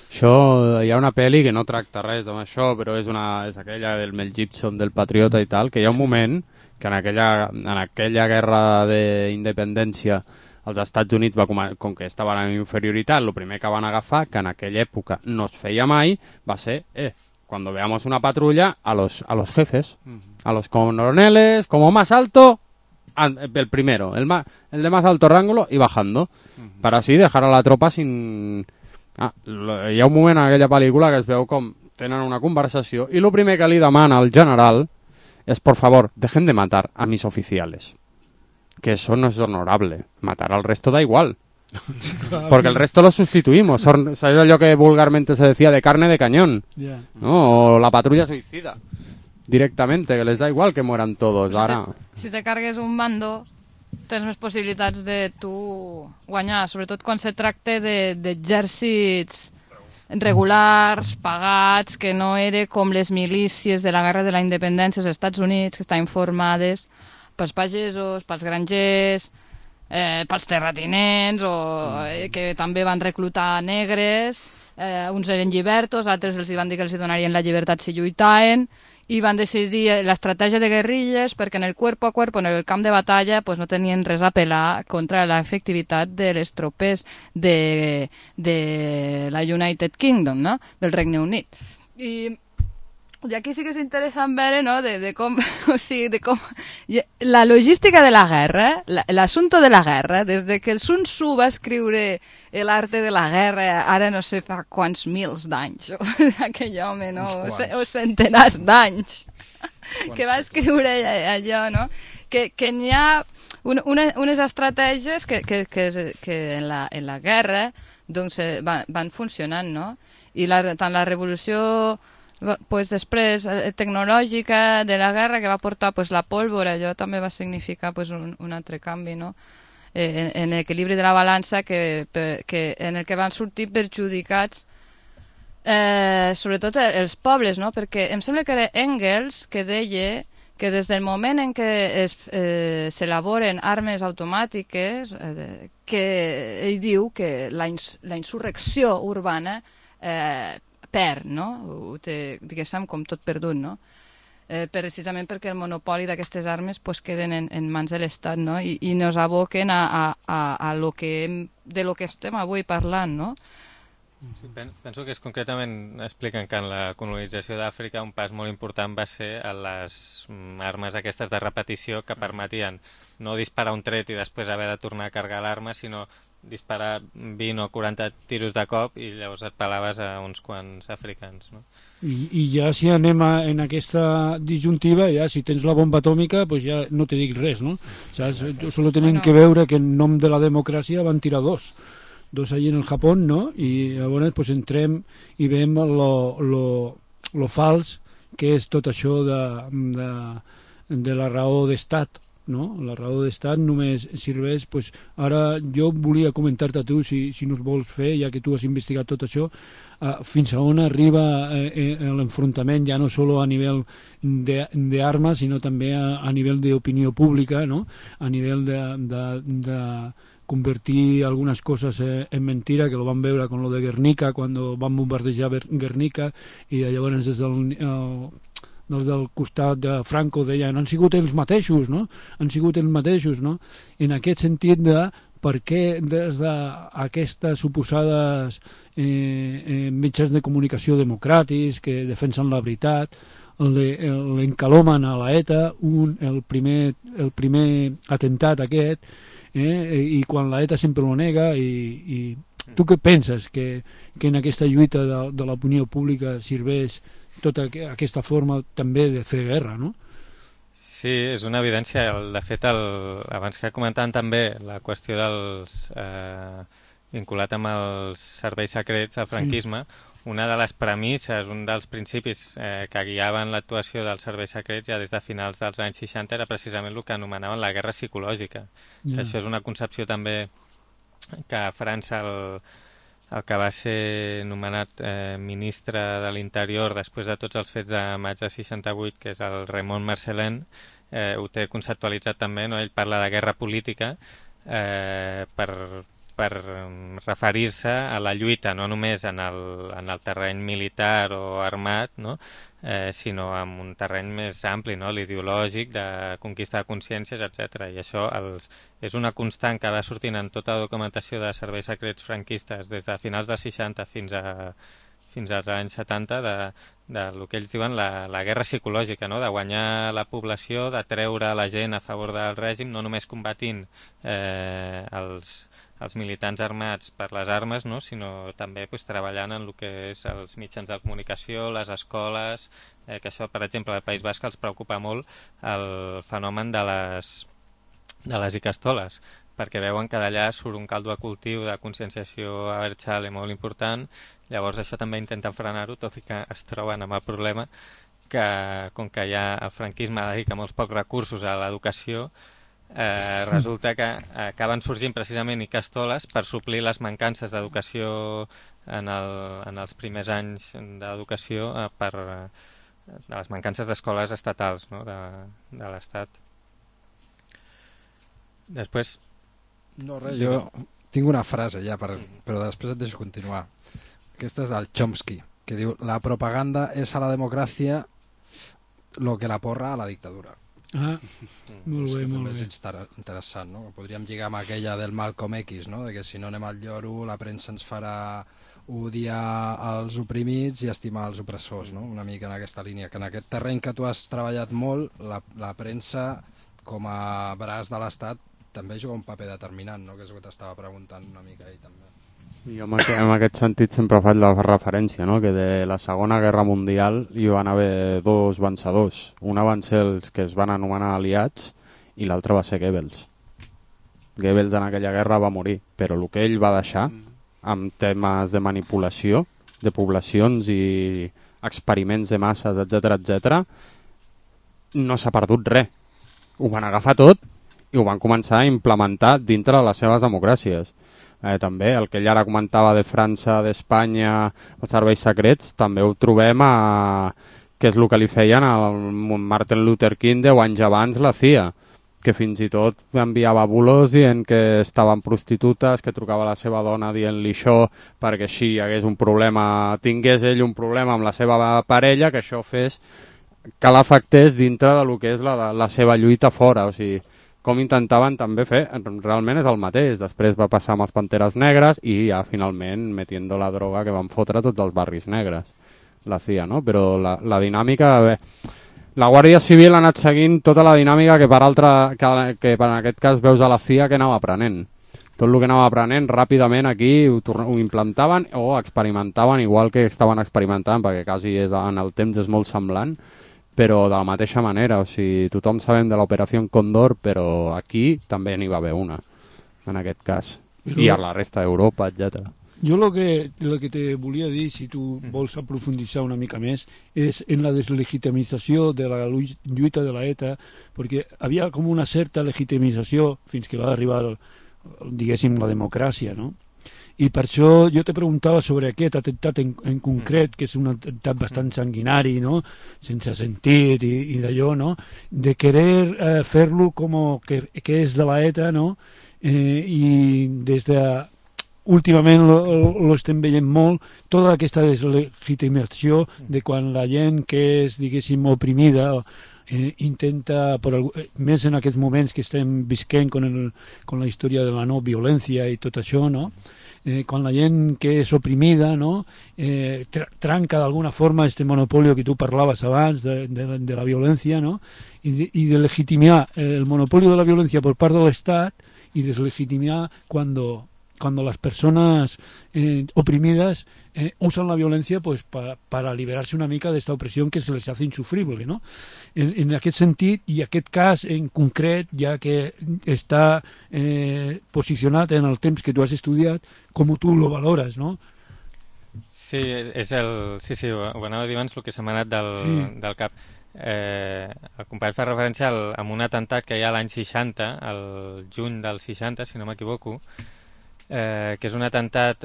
Això, hi ha una pel·li que no tracta res amb això, però és aquella del Mel Gibson, del Patriota i tal, que hi ha un moment que en aquella guerra d'independència els Estats Units, com que estaven en inferioritat, el primer que van agafar, que en aquella època no es feia mai, va ser, cuando veamos una patrulla, a los jefes, a los coroneles, como más alto, el primero, el de más alto rango y bajando, para así dejar a la tropa sin... hi ha un moment en aquella pel·lícula que es veu com tenen una conversació i el primer que li demana al general es, por favor, dejen de matar a mis oficiales, que eso no es honorable, matar al resto da igual, porque el resto lo sustituimos. ¿Sabes lo que vulgarmente se decía de carne de cañón? ¿No? O la patrulla suicida directamente, que les da igual que mueran todos. Si te cargues un mando, tens més possibilitats de tu guanyar, sobretot quan se tracta d'exèrcits regulars, pagats, que no era com les milícies de la guerra de la independència als Estats Units, que estaven formades pels pagesos, pels grangers, pels terratinents, que també van reclutar negres, uns eren llibertos, altres els van dir que els donarien la llibertat si lluitaven, i van decidir l'estratègia de guerrilles perquè en el cuerpo a cuerpo, en el camp de batalla, pues no tenien res a pelar contra l'efectivitat de les tropes de la United Kingdom, no? Del Regne Unit. I aquí sí que és interessant veure, no?, de com, o sigui, de com la logística de la guerra, l'assumpte de la guerra, des de que el Sun Tzu va escriure l'arte de la guerra, ara no sé fa quants mils d'anys, aquell home, no?, o centenars d'anys, que va escriure allò, no?, que n'hi ha unes estratègies que en la guerra doncs van funcionant, no?, i tant la revolució pues després tecnològica de la guerra que va portar pues la pólvora, allò també va significar pues un altre canvi, no? En l'equilibri de la balança que en el que van sortir perjudicats sobretot els pobles, no? Perquè em sembla que era Engels que deia que des del moment en què s'elaboren armes automàtiques, que ell diu que la insurrecció urbana perd, no? Ho té, diguéssim, com tot perdut, no? Precisament perquè el monopoli d'aquestes armes pues, queden en mans de l'Estat, no? I nos aboquen de lo que estem avui parlant, no? Sí, penso que és concretament, expliquen que en la colonització d'Àfrica un pas molt important va ser les armes aquestes de repetició que permetien no disparar un tret i després haver de tornar a carregar l'arma, sinó disparar 20 o 40 tiros de cop i llavors et pelaves a uns quants africans, no? I ja si anem en aquesta disjuntiva, ja si tens la bomba atòmica pues ja no te dic res, no? Saps? Solo tenen que veure que en nom de la democràcia van tirar dos allí en el Japó, no? I llavors pues entrem i veiem lo fals que és tot això de la raó d'estat, no? La raó d'estat només serveix, pues, ara jo volia comentar-te a tu, si no es vols fer, ja que tu has investigat tot això, fins a on arriba l'enfrontament, ja no solo a nivell d'armes, sinó també a nivell d'opinió pública, no? A nivell de convertir algunes coses en mentira, que lo van veure con lo de Guernica, quan van bombardejar Guernica, i llavors des del costat de Franco deien han sigut els mateixos, no? Han sigut els mateixos, no? En aquest sentit de per què des d'aquestes suposades mitjans de comunicació democràtics que defensen la veritat l'encalomen a l'ETA el primer atemptat aquest i quan l'ETA sempre ho nega i tu què penses? Que en aquesta lluita de l'opinió pública serveix tota aquesta forma també de fer guerra, no? Sí, és una evidència. De fet, abans que comentàvem també la qüestió vinculat amb els serveis secrets del franquisme, una de les premisses, un dels principis que guiaven l'actuació dels serveis secrets ja des de finals dels anys 60 era precisament el que anomenaven la guerra psicològica. Yeah. Això és una concepció també que a França el que va ser nomenat ministre de l'Interior després de tots els fets de maig de 68, que és el Raymond Marcellin, ho té conceptualitzat també, no? Ell parla de guerra política per per referir-se a la lluita no només en el terreny militar o armat, no? Sinó en un terreny més ampli, no? L'ideològic, de conquistar consciències, etc. I això és una constant que va sortint en tota la documentació de serveis secrets franquistes des de finals dels 60 fins als anys 70 de lo que ells diuen la guerra psicològica, no? De guanyar la població, de treure la gent a favor del règim, no només combatint els militants armats per les armes, no? Sinó també treballant en el que és els mitjans de comunicació, les escoles, que això, per exemple, al País Basc els preocupa molt el fenomen de les icastoles, perquè veuen que d'allà surt un caldo de cultiu de conscienciació abertzale molt important. Llavors això també intenten frenar-ho, tot i que es troben amb el problema que, com que ja el franquisme dedica molts pocs recursos a l'educació, resulta que acaben sorgint precisament icastoles per suplir les mancances d'educació en els primers anys d'educació, de les mancances d'escoles estatals, no? de l'Estat. Després... No, res, jo tinc una frase ja, però després et deixo continuar. Aquesta és del Chomsky, que diu: la propaganda és a la democràcia lo que la porra a la dictadura. Molt bé, molt bé. És interessant, no? Podríem lligar amb aquella del Malcolm X, no? De que si no anem al lloro, la premsa ens farà odiar els oprimits i estimar els opressors, no? Una mica en aquesta línia, que en aquest terreny que tu has treballat molt, la premsa com a braç de l'Estat també juga un paper determinant, no? Que és el que t'estava preguntant una mica ahir també. Jo en aquest sentit sempre faig la referència, no? Que de la Segona Guerra Mundial hi van haver dos vencedors. Una van ser els que es van anomenar aliats i l'altre va ser Goebbels. Goebbels en aquella guerra va morir, però el que ell va deixar amb temes de manipulació de poblacions i experiments de masses, etc, no s'ha perdut res. Ho van agafar tot i ho van començar a implementar dintre de les seves democràcies. També el que ell ara comentava de França, d'Espanya, els serveis secrets, també ho trobem que és el que li feien al Martin Luther King 10 anys abans la CIA, que fins i tot enviava bulos dient que estaven prostitutes, que trucava a la seva dona dient-li això perquè així hi hagués un problema, tingués ell un problema amb la seva parella, que això fes que l'afectés dintre de lo que és la seva lluita fora. O sigui, com intentaven també fer, realment és el mateix. Després va passar amb els Panteres Negres i ja finalment metiendo la droga que van fotre tots els barris negres, la CIA, no? Però la dinàmica... La Guàrdia Civil ha anat seguint tota la dinàmica que per en aquest cas veus a la CIA que anava aprenent. Tot el que anava aprenent ràpidament aquí ho implantaven o experimentaven igual que estaven experimentant, perquè quasi en el temps és molt semblant, però de la mateixa manera. O sigui, tothom sabem de l'Operació Condor, però aquí també n'hi va haver una, en aquest cas. I a la resta d'Europa, etc. Jo el que te volia dir, si tu vols aprofunditzar una mica més, és en la deslegitimització de la lluita de la ETA, perquè havia com una certa legitimització fins que va arribar, diguéssim, la democràcia, no? I per això jo te preguntava sobre aquest atemptat en concret, que és un atemptat bastant sanguinari, no? Sense sentit i d'allò, no? De querer fer-lo com que és de la ETA, no? I des de... Últimament lo estem veient molt, tota aquesta deslegitimació de quan la gent que és, diguéssim, oprimida intenta, més en aquests moments que estem visquent con la història de la no violència i tot això, no? Quan la gent que és oprimida, no? Tranca d'alguna forma este monopolio que tu parlaves abans de la violència, no? I de legitimar el monopolio de la violència per part de l'Estat i deslegitimar cuando las personas oprimidas usan la violencia pues para liberarse una mica d'esta opressió que se les hace insufrible, no? En aquest sentit, i aquest cas en concret, ja que està posicionat en el temps que tu has estudiat, com tu lo valores, no? Sí, ho anava a dir abans el que s'ha anat del cap. El company fa referència a un atemptat que hi ha l'any 60, el juny del 60, si no m'equivoco, que és un atemptat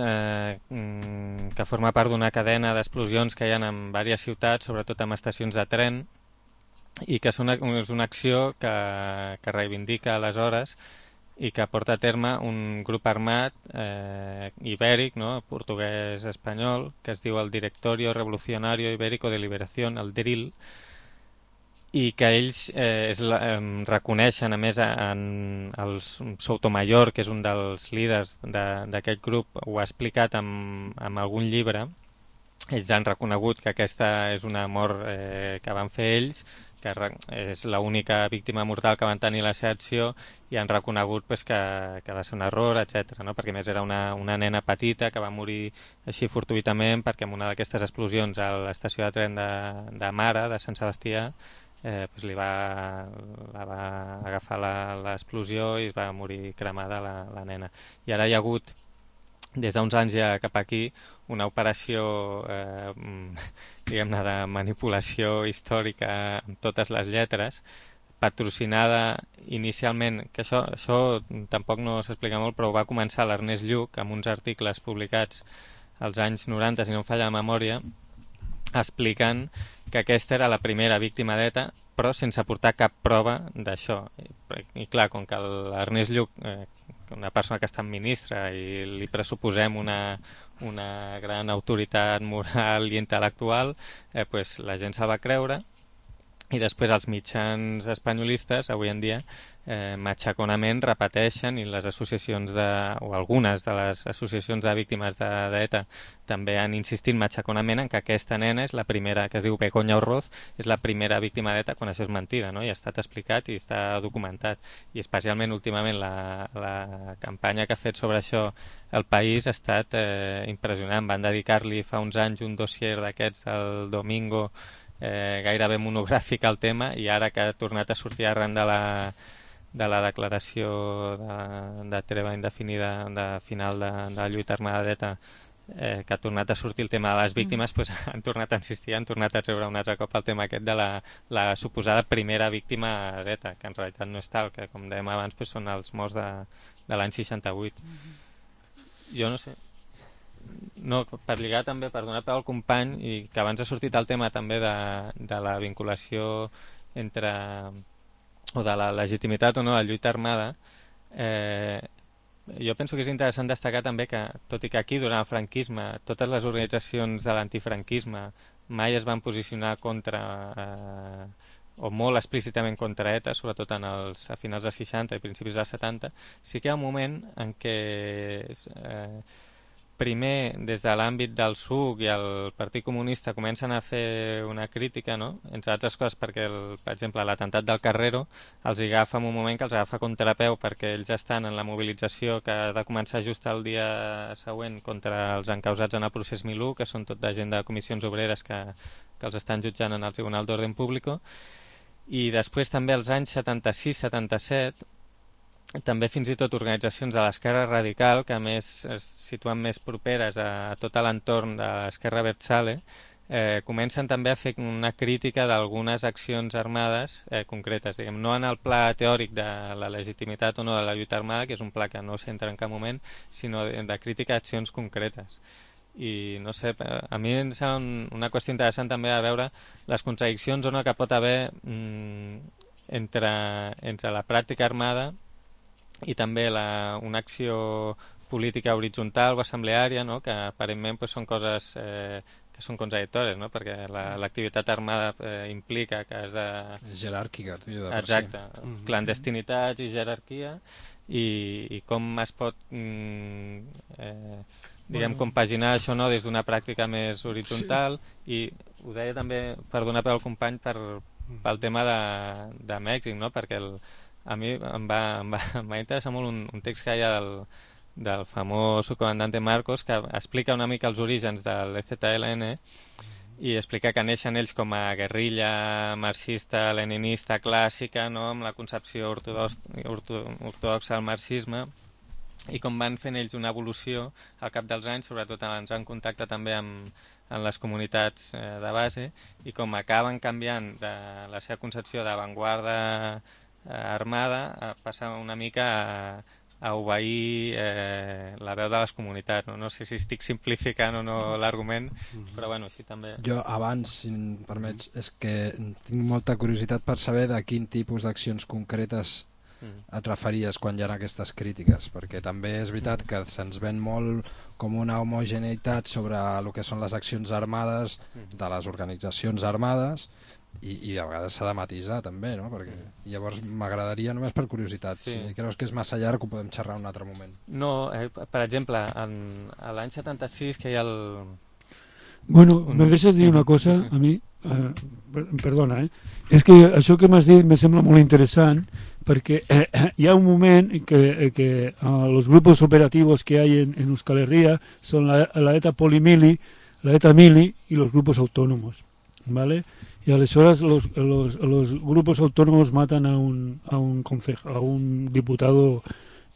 que forma part d'una cadena d'explosions que hi ha en diverses ciutats, sobretot en estacions de tren, i que és una acció que reivindica aleshores i que porta a terme un grup armat ibèric, no? Portuguès-espanyol, que es diu el Directorio Revolucionario Ibérico de Liberación, el DRIL, i que ells reconeixen, a més, el Sotomayor, que és un dels líders d'aquest grup, ho ha explicat en algun llibre. Ells han reconegut que aquesta és una mort que van fer ells, que és l'única víctima mortal que van tenir la seva acció, i han reconegut pues, que va ser un error, etc. No? Perquè a més era una nena petita que va morir així fortuïtament perquè en una d'aquestes explosions a l'estació de tren de Mara, de Sant Sebastià, pues la va agafar l'explosió i es va morir cremada la nena. I ara hi ha hagut, des d'uns anys ja cap aquí, una operació diguem-ne de manipulació històrica amb totes les lletres, patrocinada inicialment, que això tampoc no s'explica molt, però va començar l'Ernest Lluch amb uns articles publicats als anys 90, si no em falla la memòria, explicant que aquesta era la primera víctima d'ETA, però sense aportar cap prova d'això. I clar, com que l'Ernest Lluch, una persona que està en ministre i li pressuposem una gran autoritat moral i intel·lectual, pues la gent se'l va creure, i després els mitjans espanyolistes avui en dia matxaconament repeteixen, i les associacions o algunes de les associacions de víctimes d'ETA també han insistit matxaconament en que aquesta nena és la primera, que es diu Begoña Orroz, és la primera víctima d'ETA, quan això és mentida, no? I ha estat explicat i està documentat, i especialment últimament la campanya que ha fet sobre això el País ha estat impressionant. Van dedicar-li fa uns anys un dossier d'aquests del Domingo gairebé monogràfic al tema, i ara que ha tornat a sortir arran de la declaració de treva indefinida de final de la lluita armada d'ETA, que ha tornat a sortir el tema de les víctimes, pues, han tornat a insistir, han tornat a treure un altre cop el tema aquest de la suposada primera víctima d'ETA, que en realitat no és tal, que com dèiem abans pues, són els morts de l'any 68. Jo no sé... No, per lligar també, per donar peu al company, i que abans ha sortit el tema també de la vinculació entre, o de la legitimitat o no, la lluita armada, jo penso que és interessant destacar també que, tot i que aquí durant el franquisme totes les organitzacions de l'antifranquisme mai es van posicionar contra o molt explícitament contra ETA, sobretot a finals dels 60 i principis dels 70, sí que hi ha un moment en què primer, des de l'àmbit del SUC i el Partit Comunista comencen a fer una crítica, no? Entre altres coses perquè, per exemple, l'atemptat del Carrero els agafa en un moment que els agafa contrapeu, perquè ells estan en la mobilització que ha de començar just el dia següent contra els encausats en el procés Milú, que són tot de gent de comissions obreres que els estan jutjant en el Tribunal d'Orden Público. I després també als anys 76-77 també fins i tot organitzacions de l'esquerra radical, que a més es situen més properes a tot l'entorn de l'esquerra Abertzale, comencen també a fer una crítica d'algunes accions armades concretes, diguem, no en el pla teòric de la legitimitat o no de la lluita armada, que és un pla que no s'entra en cap moment, sinó de crítica d'accions concretes. I no sé, a mi em sembla una qüestió interessant també de veure les contradiccions o no que pot haver entre la pràctica armada i també una acció política horitzontal o assembleària, no? Que aparentment pues, són coses que són contradictòries, no? Perquè l'activitat armada implica que és de... jeràrquica. Exacte, clandestinitat i jerarquia, i com es pot diguem, compaginar això, no? Des d'una pràctica més horitzontal, i ho deia també per donar peu al company pel tema de Mèxic, no? Perquè a mi em va interessar molt un text que hi ha del famós comandante Marcos, que explica una mica els orígens de l'EZLN i explica que neixen ells com a guerrilla marxista, leninista, clàssica, no? Amb la concepció ortodoxa del marxisme, i com van fent ells una evolució al cap dels anys, sobretot ens en contacte també amb les comunitats de base, i com acaben canviant de la seva concepció d'avantguarda armada a passar una mica a obeir la veu de les comunitats. No sé si estic simplificant o no l'argument, però bueno, així també... Jo abans, si em permets, és que tinc molta curiositat per saber de quin tipus d'accions concretes et referies quan hi ha aquestes crítiques, perquè també és veritat que se'ns ven molt com una homogeneïtat sobre el que són les accions armades de les organitzacions armades i de vegades s'ha de matisar també, no? Perquè llavors m'agradaria, només per curiositat, si creus que és massa llarg ho podem xerrar un altre moment. No, per exemple, a l'any 76 que hi ha el... Bueno, me deixes dir una cosa a mi, perdona, és que això que m'has dit me sembla molt interessant perquè hi ha un moment que los grupos operativos que hay en Euskal Herria son la ETA Polimili, la ETA Mili y los grupos autónomos, ¿vale? Y aleshores los grupos autónomos matan a un diputado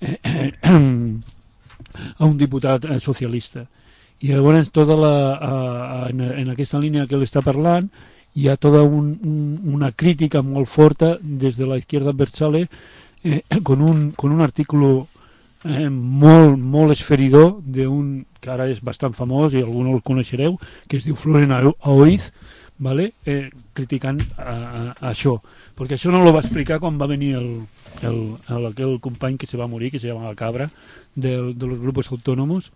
socialista. I llavors en aquesta línia que l'està parlant hi ha tota una crítica molt forta des de la izquierda Berchale con un artículo molt esferidor d'un que ara és bastant famós i alguns el coneixereu, que es diu Floren Aoiz, ¿vale? Criticant això, perquè això no lo va explicar quan va venir aquell company que se va morir, que se llama Cabra, de los grupos autónomos,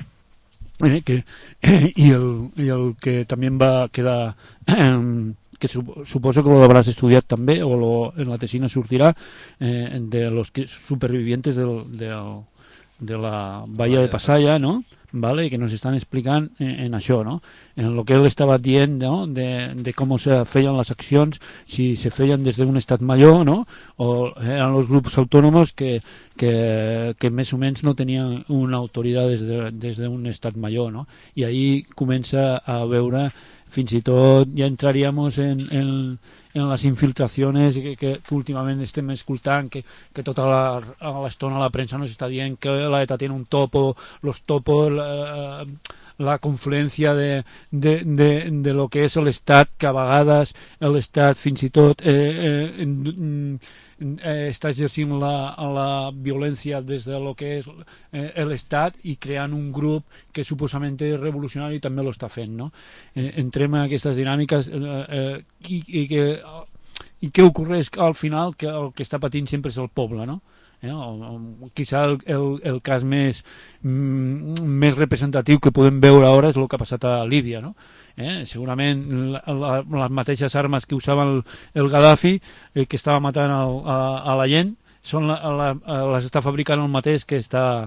y el que también va a quedar que suposo que lo habrás estudiat també o en la tesina sortirà de los supervivientes de la Bahía de Pasaya, ¿no? ¿Vale? Que nos están explicant en això, ¿no? En lo que él estava dient, ¿no? de com se feien les accions, si se feien des d'un estat major, ¿no? O eren els grups autònoms que més o menys no tenien una autoritat des d'un estat major, ¿no? I ahí comença a veure, fins i tot ja entraríem en les infiltracions que últimament estem escoltant, que tota l'estona la premsa nos està dient que la ETA tiene un topo, los topos, la confluència de lo que és l'Estat, que a vegades l'Estat fins i tot està exercint la violència des de lo que és l'Estat i creant un grup que suposament és revolucionari i també l'està fent, no? Entrem en aquestes dinàmiques i què ocorre és que al final que el que està patint sempre és el poble, no? Quizá el cas més representatiu que podem veure ara és el que ha passat a Líbia, no? Segurament les mateixes armes que usava el Gaddafi, que estava matant a la gent, les està fabricant el mateix que està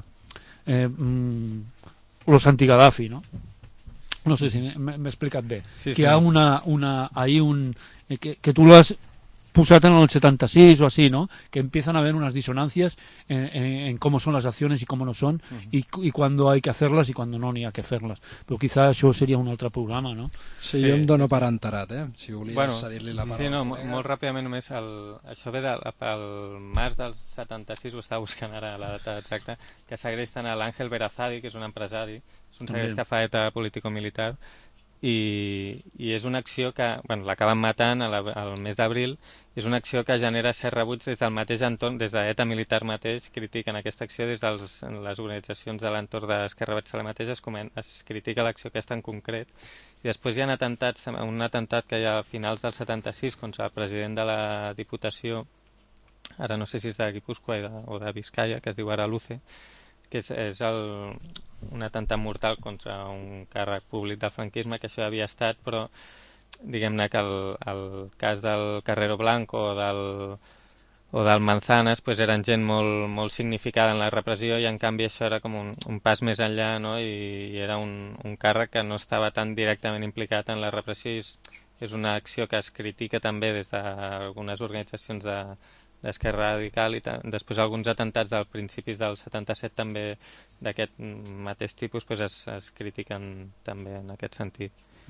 los anti-Gaddafi, no? No sé si m'he explicat bé. Que hi ha que tu l'has posat en el 76 o así, ¿no? Que empiezan a haber unas disonancias en cómo son las acciones y cómo no son, y cuándo hay que hacerlas y cuándo no ni hay que hacerlas. Però quizá això seria un altre programa, no? Sí, jo em dono per enterat, si volies cedir-li la paraula. Sí, no, molt ràpidament només, això ve pel març del 76, ho estava buscant ara la data exacta, que segresten a l'Àngel Berazadi, que és un empresari, és un segrest que fa ETA político-militar, i és una acció que, bueno, l'acaben matant al mes d'abril. És una acció que genera cert rebuig des del mateix entorn, des d'ETA militar mateix critiquen aquesta acció, des de les organitzacions de l'entorn d'Esquerra Berchale mateix es critica l'acció aquesta en concret, i després hi ha un atemptat que hi ha a finals del 76 contra el president de la Diputació, ara no sé si és de Guipúscoa o de Vizcaya, que es diu Araluce, que és un atemptat mortal contra un càrrec públic del franquisme, que això havia estat, però diguem-ne que el cas del Carrero Blanco o del Manzanas pues eren gent molt significada en la repressió, i en canvi això era com un pas més enllà, no? I era un càrrec que no estava tan directament implicat en la repressió, i és una acció que es critica també des d'algunes organitzacions d'esquerra radical, i després alguns atemptats dels principis del 77 també d'aquest mateix tipus pues es critiquen també en aquest sentit.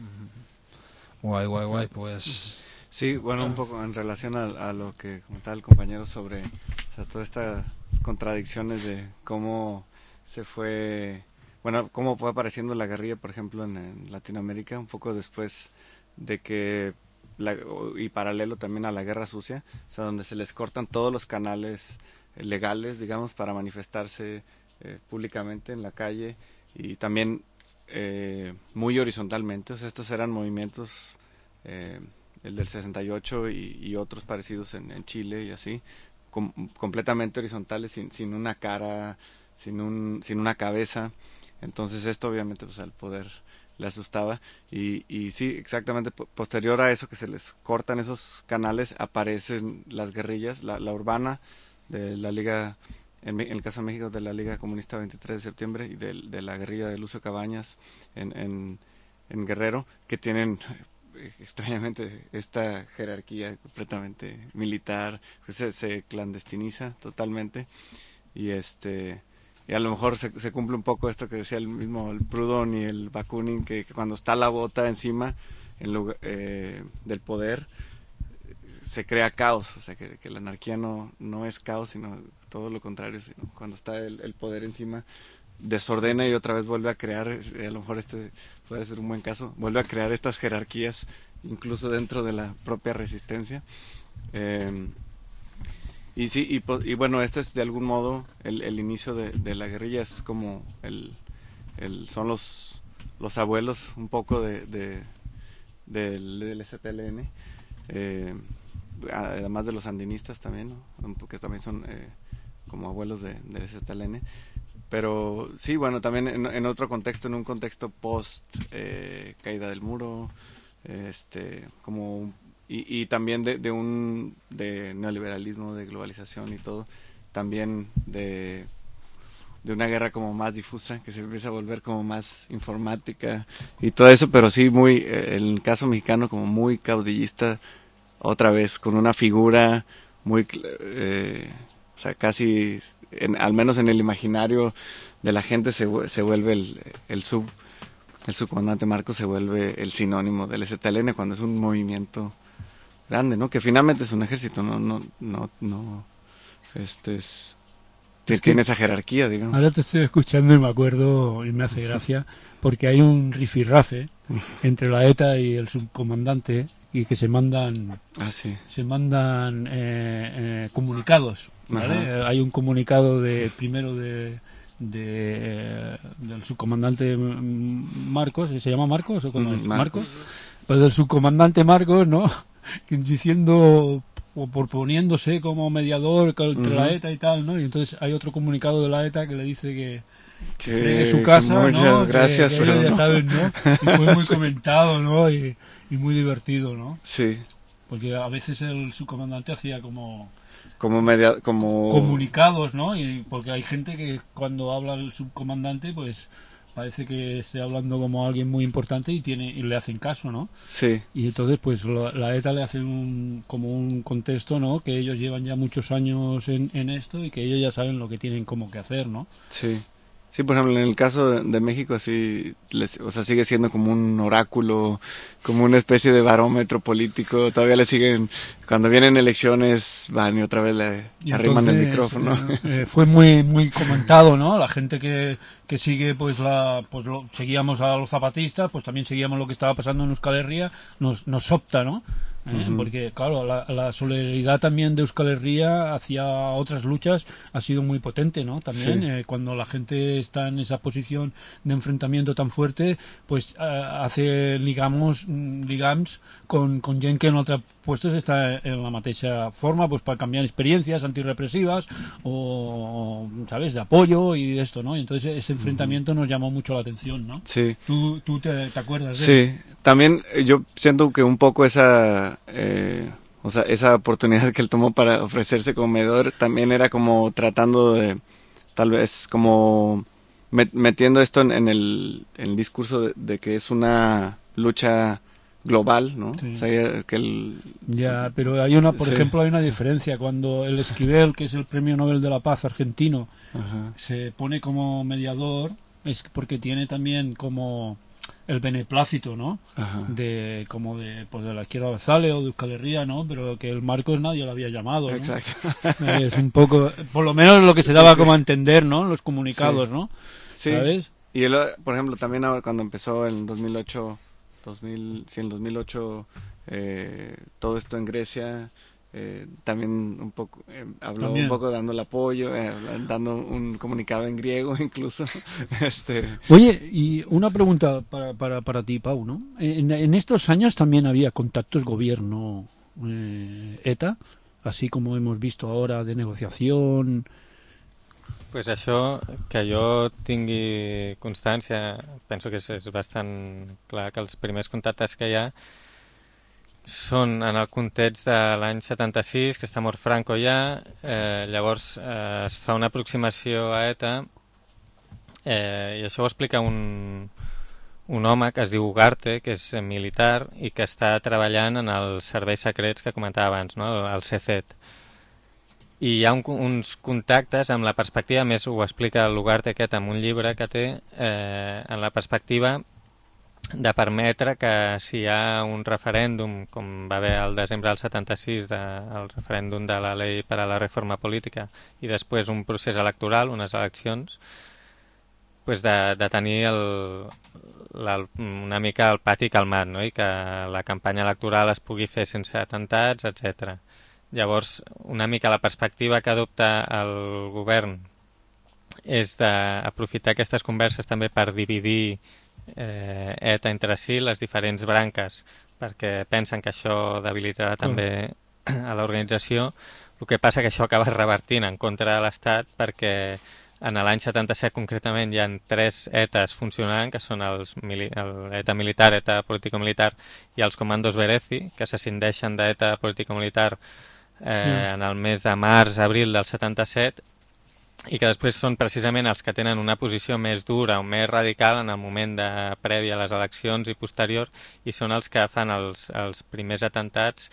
Guay, pues... Sí, bueno, un poco en relación a lo que comentaba el compañero sobre todas estas contradicciones de cómo se fue, bueno, cómo fue apareciendo la guerrilla, por ejemplo, en Latinoamérica, un poco después de que, y paralelo también a la Guerra Sucia, o sea, donde se les cortan todos los canales legales, digamos, para manifestarse públicamente en la calle, y también muy horizontalmente. O sea, estos eran movimientos, el del 68 y otros parecidos en Chile y así, completamente horizontales, sin una cara, sin una cabeza. Entonces esto obviamente pues al poder le asustaba y sí, exactamente posterior a eso, que se les cortan esos canales, aparecen las guerrillas, la urbana de la Liga, en el caso de México, de la Liga Comunista 23 de septiembre, y de la guerrilla de Lucio Cabañas en Guerrero, que tienen extrañamente esta jerarquía completamente militar, pues se clandestiniza totalmente, y a lo mejor se cumple un poco esto que decía el Proudhon y el Bakunin, que cuando está la bota encima del poder, se crea caos. O sea, que la anarquía no es caos, sino todo lo contrario, sino cuando está el poder encima, desordena y otra vez vuelve a crear, a lo mejor puede ser un buen caso, vuelve a crear estas jerarquías, incluso dentro de la propia resistencia. Y sí, y bueno, este es de algún modo el inicio de la guerrilla, es como son los abuelos un poco del STLN, además de los sandinistas también, ¿no? Porque también son como abuelos del STLN. Pero sí, bueno, también en otro contexto, en un contexto post caída del muro, como y también de neoliberalismo, de globalización y todo, también de una guerra como más difusa, que se empieza a volver como más informática y todo eso, pero sí muy, en el caso mexicano, como muy caudillista, otra vez, con una figura muy, o sea, casi, al menos en el imaginario de la gente se vuelve el subcomandante Marcos se vuelve el sinónimo del STLN, cuando es un movimiento grande, ¿no? Que finalmente es un ejército, tiene esa jerarquía, digamos. Ahora te estoy escuchando y me acuerdo y me hace gracia porque hay un rifirrafe entre la ETA y el subcomandante y que se mandan comunicados, ¿vale? Hay un comunicado primero del subcomandante Marcos, ¿se llama Marcos o cómo es? Marcos. Pues del subcomandante Marcos, ¿no? Diciendo o proponiéndose como mediador entre la ETA y tal, ¿no? Y entonces hay otro comunicado de la ETA que le dice que fregue su casa, muchas ¿no? gracias, que ya saben, ¿no? Y fue muy comentado, ¿no? Y muy divertido, ¿no? Sí. Porque a veces el subcomandante hacía como comunicados, ¿no? Y porque hay gente que cuando habla el subcomandante, pues parece que esté hablando como alguien muy importante y le hacen caso, ¿no? Sí. Y entonces pues la ETA le hace como un contexto, ¿no? Que ellos llevan ya muchos años en esto y que ellos ya saben lo que tienen como que hacer, ¿no? Sí. Sí, por ejemplo, en el caso de México, así, o sea, sigue siendo como un oráculo, como una especie de barómetro político. Todavía le siguen, cuando vienen elecciones, van y otra vez le arriman el micrófono. Fue muy muy comentado, ¿no? La gente que sigue, seguíamos a los zapatistas, pues también seguíamos lo que estaba pasando en Euskal Herria, nos opta, ¿no? Porque claro, la solidaridad también de Euskal Herria hacia otras luchas ha sido muy potente, ¿no? También cuando la gente está en esa posición de enfrentamiento tan fuerte, pues hace ligams con gent que en otros puestos está en la mateixa forma, pues para cambiar experiencias antirrepresivas o ¿sabes?, de apoyo y de esto, ¿no? Y entonces ese enfrentamiento nos llamó mucho la atención, ¿no? Sí. ¿Tú te acuerdas de Sí. También yo siento que un poco esa oportunidad que él tomó para ofrecerse como mediador también era como tratando de, tal vez, como metiendo esto en el discurso de que es una lucha global, ¿no? Sí. O sea, pero hay por ejemplo, hay una diferencia. Cuando el Esquivel, que es el Premio Nobel de la Paz argentino, se pone como mediador, es porque tiene también como el beneplácito, ¿no? De la izquierda abertzale o de Euskal Herria, ¿no? Pero que el Marcos nadie lo había llamado, ¿no? Exacto. Es un poco, por lo menos lo que se daba como a entender, ¿no? Los comunicados, ¿no? Sí. ¿Sabes? Y él, por ejemplo, también ahora cuando empezó en 2008, todo esto en Grecia, también un poco habló un poco dando el apoyo, dando un comunicado en griego incluso. Oye, y una pregunta para ti, Pau, ¿no? En estos años también había contactos gobierno ETA, así como hemos visto ahora, de negociación? Pues això, que jo tingui constància, penso que és bastant clar que els primers contactes que hi ha són en el context de l'any 76, que està mort Franco ja, llavors es fa una aproximació a ETA, i això ho explica un home que es diu Ugarte, que és militar i que està treballant en els serveis secrets que comentava abans, no? El CECET. I hi ha uns contactes amb la perspectiva, més ho explica l'Ugarte aquest en un llibre que té, en la perspectiva de permetre que si hi ha un referèndum, com va haver al desembre del 76, el referèndum de la llei per a la reforma política, i després un procés electoral, unes eleccions, pues de tenir una mica el pati calmat, no? I que la campanya electoral es pugui fer sense atemptats, etc. Llavors, una mica la perspectiva que adopta el govern és d'aprofitar aquestes converses també per dividir ETA entre si, les diferents branques, perquè pensen que això debilitarà també a l'organització. El que passa que això acaba revertint en contra de l'Estat, perquè en l'any 77 concretament hi ha 3 ETAs funcionant, que són l'ETA militar, ETA político-militar i els comandos Berezi, que s'ascendeixen d'ETA político-militar en el mes de març-abril del 77, i que després són precisament els que tenen una posició més dura o més radical en el moment previ a les eleccions i posterior, i són els que fan els primers atemptats,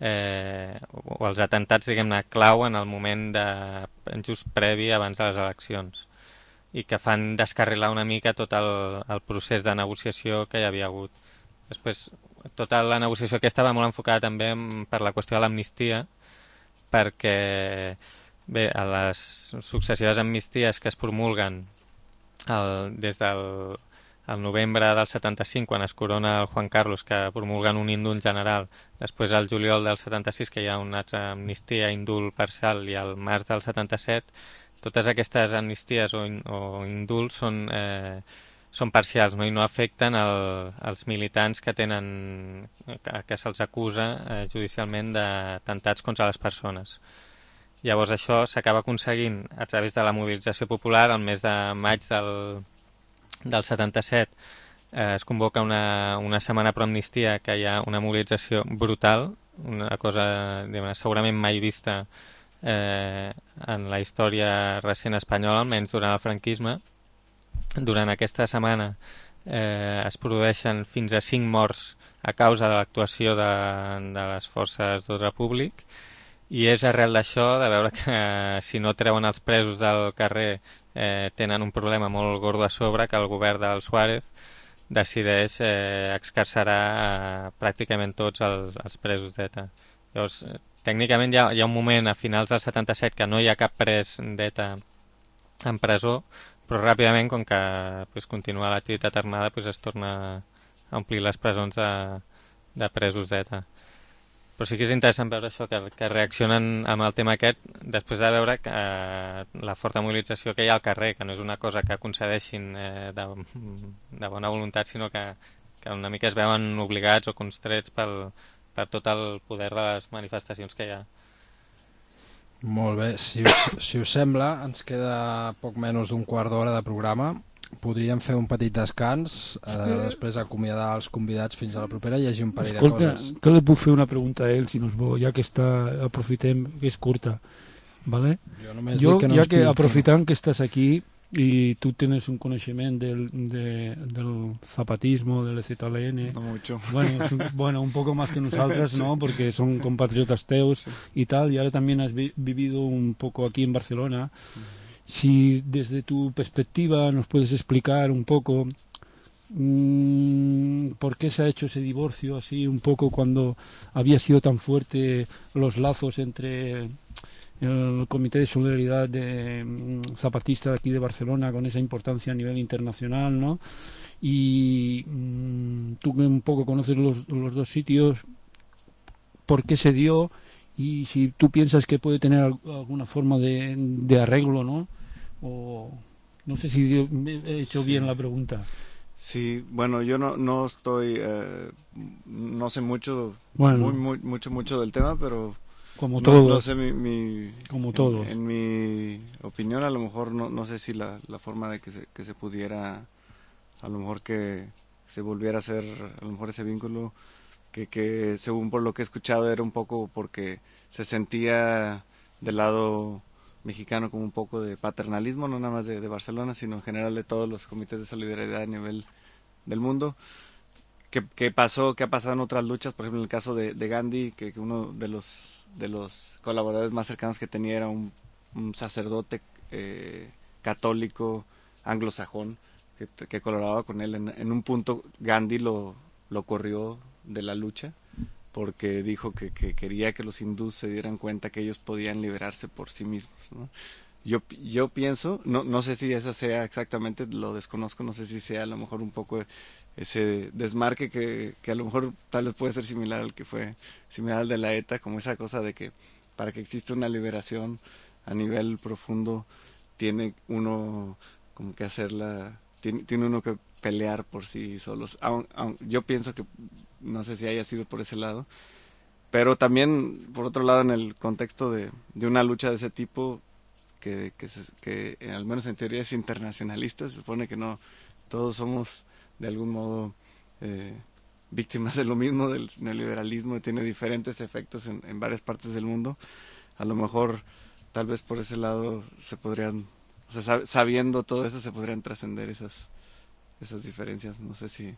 o els atemptats, diguem-ne, clau en el moment just previ abans de les eleccions, i que fan descarrilar una mica tot el procés de negociació que hi havia hagut. Després, tota la negociació aquesta va molt enfocada també per la qüestió de l'amnistia, perquè bé, a les successives amnisties que es promulguen des del novembre del 75, quan es corona el Juan Carlos, que promulguen un indult general, després al juliol del 76, que hi ha una altra amnistia, indult parcial, i al març del 77, totes aquestes amnisties o indults són parcials, no? I no afecten els militants que se'ls acusa judicialment d'atemptats contra les persones. Llavors això s'acaba aconseguint a través de la mobilització popular. Al mes de maig del 77 es convoca una setmana pro amnistia, que hi ha una mobilització brutal, una cosa segurament mai vista en la història recent espanyola, almenys durant el franquisme. Durant aquesta setmana es produeixen fins a 5 morts a causa de l'actuació de les forces d'ordre públic, i és arrel d'això, de veure que si no treuen els presos del carrer tenen un problema molt gordo a sobre, que el govern del Suárez decideix excarcerar pràcticament tots els presos d'ETA. Llavors, tècnicament hi ha un moment a finals del 77 que no hi ha cap pres d'ETA en presó, però ràpidament, com que continua l'activitat armada, es torna a omplir les presons de presos d'ETA. Però sí que és interessant veure això, que reaccionen amb el tema aquest després de veure que la forta mobilització que hi ha al carrer, que no és una cosa que concedeixin de bona voluntat, sinó que una mica es veuen obligats o constrets per tot el poder de les manifestacions que hi ha. Molt bé, si us sembla, ens queda poc menys d'un quart d'hora de programa. Podríem fer un petit descans, després acomiadar els convidats fins a la propera i llegir un parell de coses. Que li puc fer una pregunta a ell, si no és bo, ja que aprofitem que és curta. ¿Vale? Jo ja que aprofitant que estàs aquí y tú tienes un conocimiento del zapatismo, del EZLN. No mucho. Bueno, un poco más que nosotros, ¿no? Porque son compatriotas teus y tal, y ahora también has vivido un poco aquí en Barcelona. Si desde tu perspectiva nos puedes explicar un poco por qué se ha hecho ese divorcio así un poco cuando había sido tan fuerte los lazos entre el Comité de Solidaridad Zapatista de aquí de Barcelona con esa importancia a nivel internacional, ¿no? Y tú que un poco conoces los dos sitios, ¿por qué se dio? Y si tú piensas que puede tener alguna forma de arreglo, ¿no? O no sé si he hecho bien la pregunta. Sí, bueno, yo no estoy, no sé mucho, mucho del tema, pero Como todos. No sé, como todos. En mi opinión, a lo mejor no sé si la forma de que se pudiera, a lo mejor que se volviera a hacer, a lo mejor ese vínculo, que según por lo que he escuchado era un poco porque se sentía del lado mexicano como un poco de paternalismo, no nada más de Barcelona, sino en general de todos los comités de solidaridad a nivel del mundo. Que ha pasado en otras luchas, por ejemplo en el caso de Gandhi, que uno de los colaboradores más cercanos que tenía era un sacerdote católico anglosajón que colaboraba con él. En un punto Gandhi lo corrió de la lucha porque dijo que quería que los hindús se dieran cuenta que ellos podían liberarse por sí mismos, ¿no? Yo pienso, no sé si esa sea exactamente, lo desconozco, no sé si sea a lo mejor un poco ese desmarque que a lo mejor tal vez puede ser similar al que fue similar al de la ETA, como esa cosa de que para que exista una liberación a nivel profundo tiene uno como que hacerla, tiene uno que pelear por sí solos. Yo pienso que no sé si haya sido por ese lado, pero también por otro lado en el contexto de una lucha de ese tipo que al menos en teoría es internacionalista, se supone que no todos somos de algún modo víctimas de lo mismo, del neoliberalismo, y tiene diferentes efectos en varias partes del mundo. A lo mejor tal vez por ese lado se podrían, o sea, sabiendo todo eso se podrían trascender esas diferencias. No sé si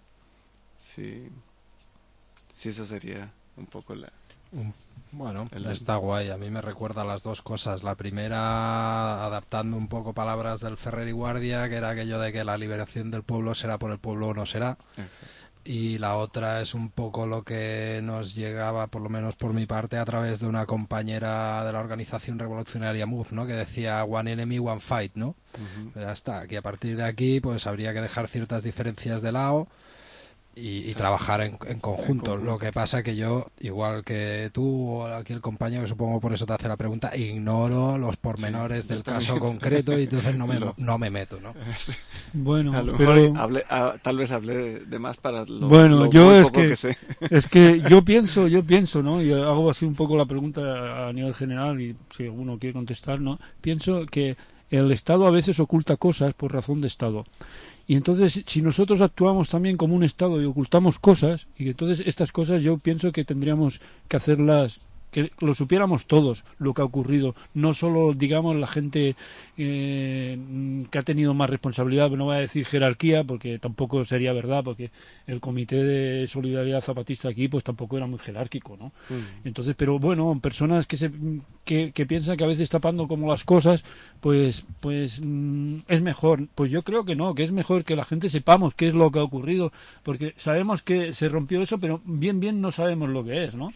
eso sería un poco la... Bueno, está guay. A mí me recuerda las dos cosas. La primera, adaptando un poco palabras del Ferrer y Guardia, que era aquello de que la liberación del pueblo será por el pueblo o no será. Y la otra es un poco lo que nos llegaba, por lo menos por mi parte, a través de una compañera de la organización revolucionaria MOVE, ¿no? Que decía One Enemy, One Fight, ¿no? Ya está, que a partir de aquí pues habría que dejar ciertas diferencias de lado y trabajar en conjunto. Lo que pasa que yo, igual que tú o aquí el compañero, que supongo por eso te hace la pregunta, ignoro los pormenores del caso concreto y entonces no me meto, ¿no? Bueno, a lo mejor tal vez hablé de más para lo yo muy es poco que sé. Es que yo pienso, ¿no? Y hago así un poco la pregunta a nivel general y si alguno quiere contestar, ¿no? Pienso que el Estado a veces oculta cosas por razón de Estado. Y entonces, si nosotros actuamos también como un Estado y ocultamos cosas, y entonces estas cosas yo pienso que tendríamos que hacerlas, que lo supiéramos todos, lo que ha ocurrido, no solo, digamos, la gente que ha tenido más responsabilidad, no voy a decir jerarquía, porque tampoco sería verdad, porque el Comité de Solidaridad Zapatista aquí, pues tampoco era muy jerárquico, ¿no? Entonces, pero bueno, personas que piensan que a veces tapando como las cosas, pues es mejor. Pues yo creo que no, que es mejor que la gente sepamos qué es lo que ha ocurrido, porque sabemos que se rompió eso, pero bien no sabemos lo que es, ¿no?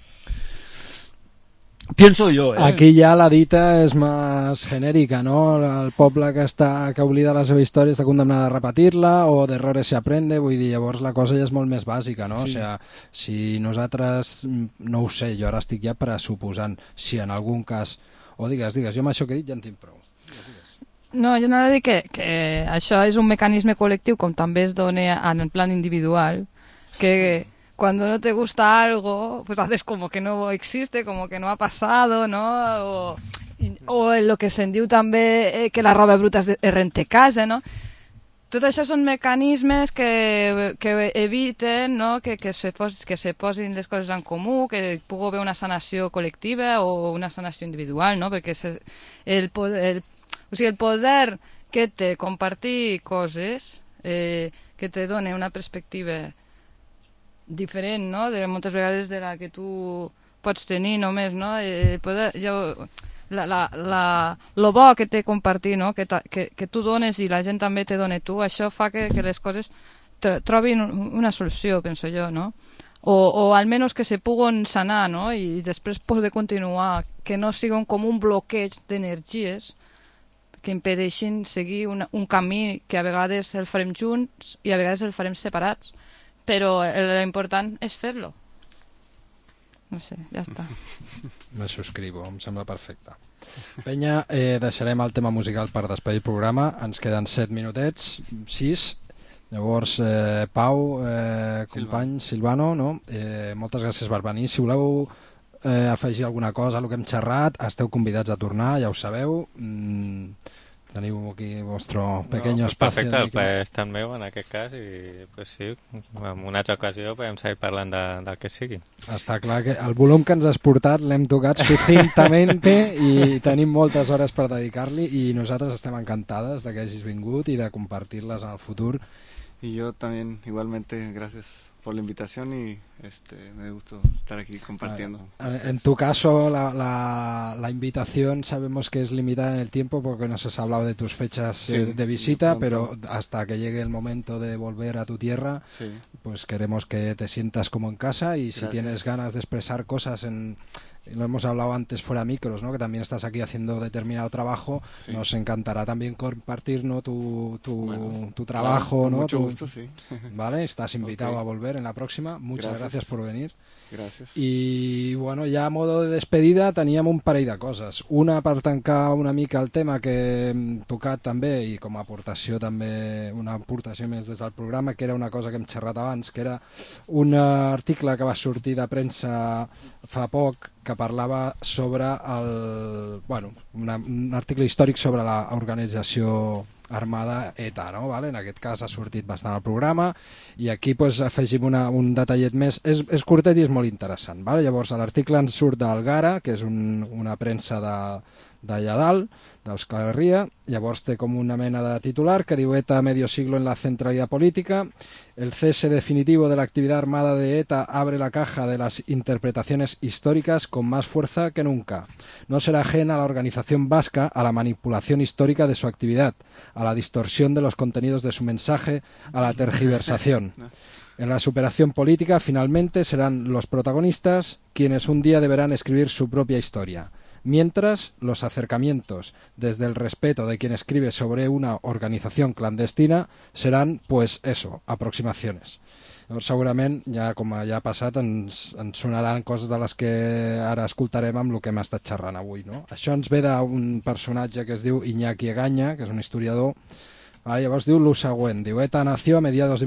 Pienso yo, Aquí ja la dita és més genèrica, no? El poble que oblida la seva història està condemnat a repetir-la, o d'errores se aprende, vull dir, llavors la cosa ja és molt més bàsica, no? Sí. O sigui, si nosaltres, no ho sé, jo ara estic ja pressuposant, si en algun cas... O digues, jo amb això que he dit ja en tinc prou. Digues. No, jo anava a dir que això és un mecanisme col·lectiu, com també es dona en el plan individual, que... Cuando no te gusta algo, pues haces como que no existe, como que no ha pasado, ¿no? O lo que se'n diu també que la roba bruta es renta casa, no? Tot això són mecanismes que eviten, no? que se posin les coses en comú, que pugui haver una sanació col·lectiva o una sanació individual, no? Perquè el poder que té compartir coses, que te dona una perspectiva diferent, no? De moltes vegades de la que tu pots tenir només, no? Lo bo que té compartir, no? Que tu dones i la gent també te dona tu, això fa que les coses trobin una solució, penso jo, no? O almenys que se puguen sanar, no? I després poder continuar, que no sigui com un bloqueig d'energies que impedeixin seguir un camí que a vegades el farem junts i a vegades el farem separats, però l'important és fer-lo. No sé, ja està. Me subscribo, em sembla perfecte. Penya, deixarem el tema musical per despedir el programa. Ens queden 7 minutets, 6. Llavors, Pau, company, Silvano, no? Moltes gràcies per venir. Si voleu afegir alguna cosa a el que hem xerrat, esteu convidats a tornar, ja ho sabeu. Teniu aquí el vostre pequeño espacio. Perfecte, el plaer és tan meu en aquest cas i pues sí, en una altra ocasió podem seguir parlant del que sigui. Està clar que el volum que ens has portat l'hem tocat sucintamente i tenim moltes hores per dedicar-li i nosaltres estem encantades de que hagis vingut i de compartir-les en el futur. Y yo también, igualmente, gracias por la invitación y me gustó estar aquí compartiendo. En tu caso, la invitación sabemos que es limitada en el tiempo porque nos has hablado de tus fechas de visita, pero hasta que llegue el momento de volver a tu tierra, pues queremos que te sientas como en casa y si tienes ganas de expresar cosas lo hemos hablado antes fuera micros, ¿no? Que también estás aquí haciendo determinado trabajo, nos encantará también compartir, ¿no? tu trabajo, claro, ¿no? Mucho gusto, sí. Vale, estás invitado a volver en la próxima. Muchas gracias por venir. Gràcies. I bueno, ja a modo de despedida teníem un parell de coses. Una per tancar una mica el tema que hem tocat també i com a aportació també, una aportació més des del programa, que era una cosa que hem xerrat abans, que era un article que va sortir de premsa fa poc que parlava sobre un article històric sobre l'organització armada ETA, no? Vale? En aquest cas ha sortit bastant al programa i aquí pues, afegim un detallet més, és curtet i és molt interessant, vale? Llavors l'article ens surt del Gara, que és una premsa d'allà dalt, d'Euskal Herria, llavors té com una mena de titular que diu ETA medio siglo en la centralidad política, el cese definitivo de la actividad armada de ETA abre la caja de las interpretaciones históricas con más fuerza que nunca. No será ajena a la organización vasca a la manipulación histórica de su actividad, a la distorsión de los contenidos de su mensaje, a la tergiversación. En la superación política, finalmente, serán los protagonistas quienes un día deberán escribir su propia historia. Mientras, los acercamientos desde el respeto de quien escribe sobre una organización clandestina serán, pues eso, aproximaciones. Llavors, segurament, ja com ja ha passat, ens sonaran coses de les que ara escoltarem amb el que hem estat xerrant avui, no? Això ens ve d'un personatge que es diu Iñaki Egaña, que és un historiador. Llavors diu lo següent, diu ETA nació a mediados de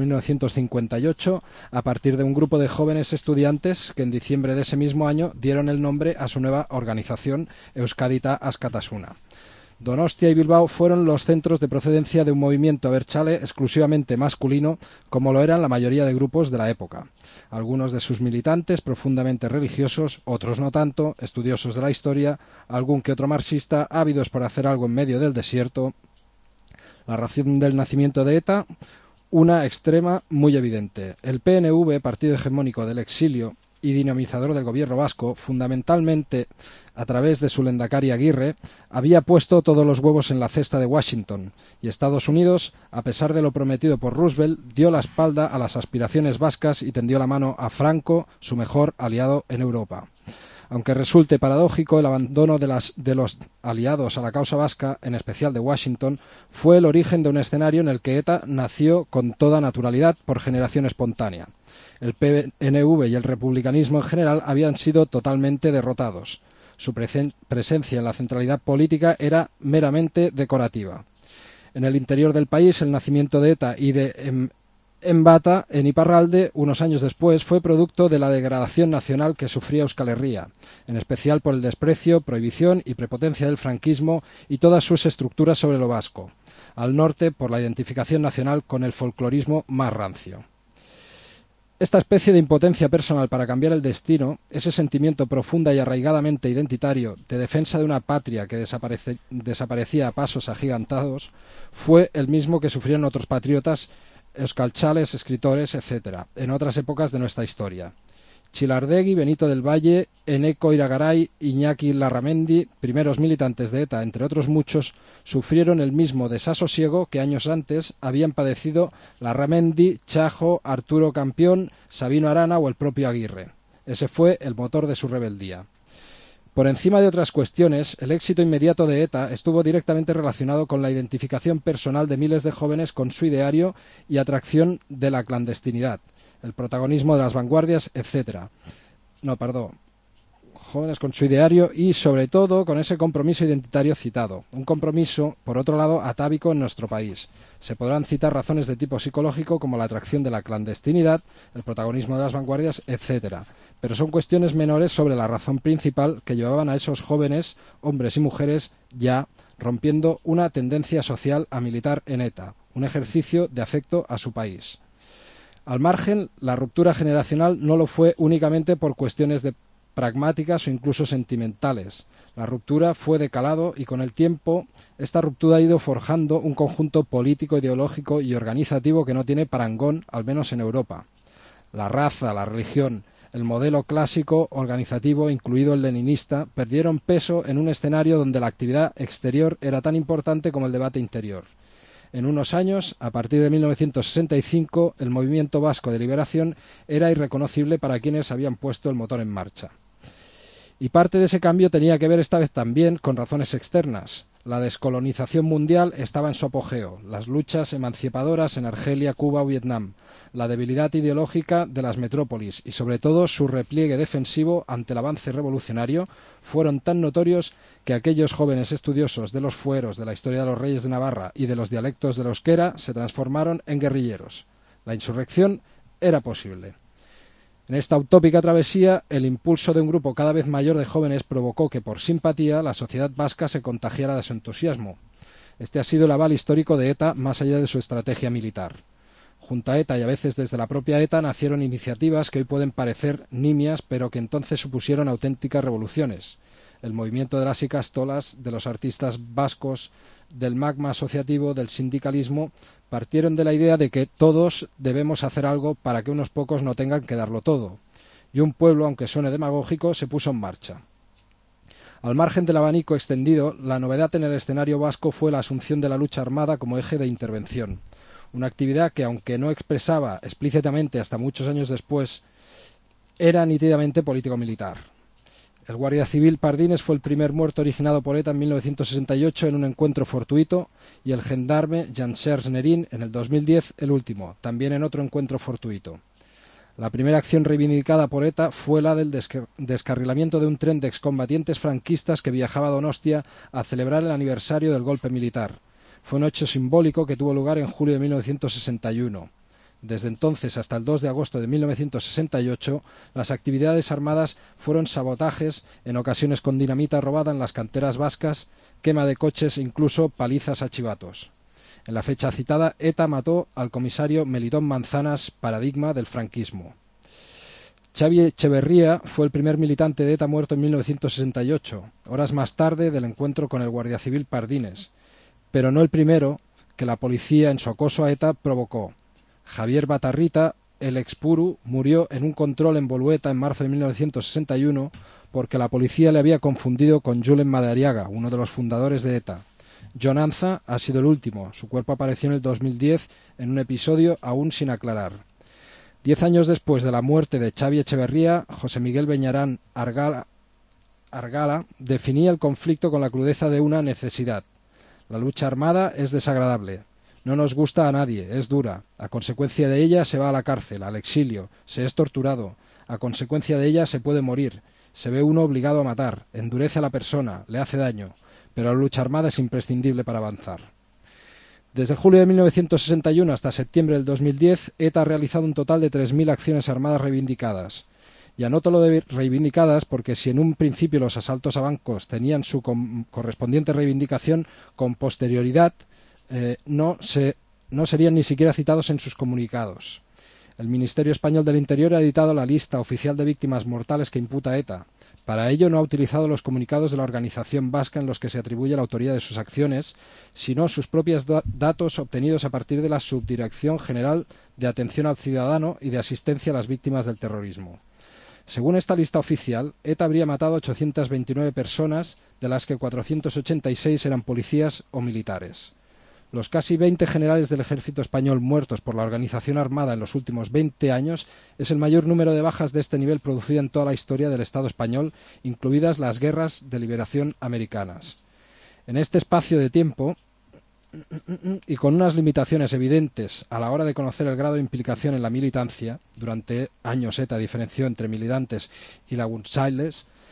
1958 a partir de un grupo de jóvenes estudiantes que en diciembre de ese mismo año dieron el nombre a su nueva organización Euskadita Askatasuna. Donostia y Bilbao fueron los centros de procedencia de un movimiento abertzale exclusivamente masculino, como lo eran la mayoría de grupos de la época. Algunos de sus militantes profundamente religiosos, otros no tanto, estudiosos de la historia, algún que otro marxista, ávidos por hacer algo en medio del desierto. La razón del nacimiento de ETA, una extrema muy evidente. El PNV, partido hegemónico del exilio y dinamizador del gobierno vasco, fundamentalmente a través de su Lehendakari Aguirre, había puesto todos los huevos en la cesta de Washington, y Estados Unidos, a pesar de lo prometido por Roosevelt, dio la espalda a las aspiraciones vascas y tendió la mano a Franco, su mejor aliado en Europa. Aunque resulte paradójico, el abandono de los aliados a la causa vasca, en especial de Washington, fue el origen de un escenario en el que ETA nació con toda naturalidad por generación espontánea. El PNV y el republicanismo en general habían sido totalmente derrotados. Su presencia en la centralidad política era meramente decorativa. En el interior del país, el nacimiento de ETA y de Embata, en Iparralde, unos años después, fue producto de la degradación nacional que sufría Euskal Herria, en especial por el desprecio, prohibición y prepotencia del franquismo y todas sus estructuras sobre lo vasco. Al norte, por la identificación nacional con el folclorismo más rancio. Esta especie de impotencia personal para cambiar el destino, ese sentimiento profunda y arraigadamente identitario de defensa de una patria que desaparecía a pasos agigantados, fue el mismo que sufrieron otros patriotas euskalchales, escritores, etc., en otras épocas de nuestra historia. Chilardegui, Benito del Valle, Eneko Iragaray, Iñaki Larramendi, primeros militantes de ETA, entre otros muchos, sufrieron el mismo desasosiego que años antes habían padecido Larramendi, Chajo, Arturo Campión, Sabino Arana o el propio Aguirre. Ese fue el motor de su rebeldía. Por encima de otras cuestiones, el éxito inmediato de ETA estuvo directamente relacionado con la identificación personal de miles de jóvenes con su ideario y atracción de la clandestinidad, el protagonismo de las vanguardias, etc. jóvenes con su ideario y, sobre todo, con ese compromiso identitario citado. Un compromiso, por otro lado, atávico en nuestro país. Se podrán citar razones de tipo psicológico como la atracción de la clandestinidad, el protagonismo de las vanguardias, etc. Pero son cuestiones menores sobre la razón principal que llevaban a esos jóvenes, hombres y mujeres, ya rompiendo una tendencia social a militar en ETA, un ejercicio de afecto a su país. Al margen, la ruptura generacional no lo fue únicamente por cuestiones pragmáticas o incluso sentimentales. La ruptura fue de calado y con el tiempo esta ruptura ha ido forjando un conjunto político, ideológico y organizativo que no tiene parangón, al menos en Europa. La raza, la religión, el modelo clásico organizativo, incluido el leninista, perdieron peso en un escenario donde la actividad exterior era tan importante como el debate interior. En unos años, a partir de 1965, el movimiento vasco de liberación era irreconocible para quienes habían puesto el motor en marcha. Y parte de ese cambio tenía que ver esta vez también con razones externas. La descolonización mundial estaba en su apogeo, las luchas emancipadoras en Argelia, Cuba o Vietnam, la debilidad ideológica de las metrópolis y sobre todo su repliegue defensivo ante el avance revolucionario fueron tan notorios que aquellos jóvenes estudiosos de los fueros, de la historia de los reyes de Navarra y de los dialectos del euskera se transformaron en guerrilleros. La insurrección era posible. En esta utópica travesía, el impulso de un grupo cada vez mayor de jóvenes provocó que, por simpatía, la sociedad vasca se contagiara de su entusiasmo. Este ha sido el aval histórico de ETA más allá de su estrategia militar. Junto a ETA y a veces desde la propia ETA nacieron iniciativas que hoy pueden parecer nimias, pero que entonces supusieron auténticas revoluciones. El movimiento de las ikastolas, de los artistas vascos, del magma asociativo, del sindicalismo, partieron de la idea de que todos debemos hacer algo para que unos pocos no tengan que darlo todo. Y un pueblo, aunque suene demagógico, se puso en marcha. Al margen del abanico extendido, la novedad en el escenario vasco fue la asunción de la lucha armada como eje de intervención. Una actividad que, aunque no expresaba explícitamente hasta muchos años después, era nítidamente político-militar. El guardia civil Pardines fue el primer muerto originado por ETA en 1968 en un encuentro fortuito y el gendarme Jan-Serge Nerin en el 2010 el último, también en otro encuentro fortuito. La primera acción reivindicada por ETA fue la del descarrilamiento de un tren de excombatientes franquistas que viajaba a Donostia a celebrar el aniversario del golpe militar. Fue un hecho simbólico que tuvo lugar en julio de 1961. Desde entonces hasta el 2 de agosto de 1968, las actividades armadas fueron sabotajes, en ocasiones con dinamita robada en las canteras vascas, quema de coches e incluso palizas a chivatos. En la fecha citada, ETA mató al comisario Melitón Manzanas, paradigma del franquismo. Xavi Echeverría fue el primer militante de ETA muerto en 1968, horas más tarde del encuentro con el guardia civil Pardines, pero no el primero que la policía en su acoso a ETA provocó. Javier Batarrita, el expuru, murió en un control en Bolueta en marzo de 1961 porque la policía le había confundido con Julen Madariaga, uno de los fundadores de ETA. John Anza ha sido el último. Su cuerpo apareció en el 2010 en un episodio aún sin aclarar. 10 años después de la muerte de Xavi Echeverría, José Miguel Beñarán Argala definía el conflicto con la crudeza de una necesidad. La lucha armada es desagradable. No nos gusta a nadie, es dura. A consecuencia de ella se va a la cárcel, al exilio, se es torturado. A consecuencia de ella se puede morir. Se ve uno obligado a matar, endurece a la persona, le hace daño. Pero la lucha armada es imprescindible para avanzar. Desde julio de 1961 hasta septiembre del 2010, ETA ha realizado un total de 3.000 acciones armadas reivindicadas. Y anoto lo de reivindicadas porque si en un principio los asaltos a bancos tenían su correspondiente reivindicación, con posterioridad no serían ni siquiera citados en sus comunicados. El Ministerio Español del Interior ha editado la lista oficial de víctimas mortales que imputa ETA. Para ello no ha utilizado los comunicados de la organización vasca en los que se atribuye la autoría de sus acciones, sino sus propios datos obtenidos a partir de la Subdirección General de Atención al Ciudadano y de Asistencia a las Víctimas del Terrorismo. Según esta lista oficial, ETA habría matado 829 personas, de las que 486 eran policías o militares. Los casi 20 generales del ejército español muertos por la organización armada en los últimos 20 años es el mayor número de bajas de este nivel producida en toda la historia del Estado español, incluidas las guerras de liberación americanas. En este espacio de tiempo, y con unas limitaciones evidentes a la hora de conocer el grado de implicación en la militancia, durante años ETA diferenció entre militantes y laguntzailes,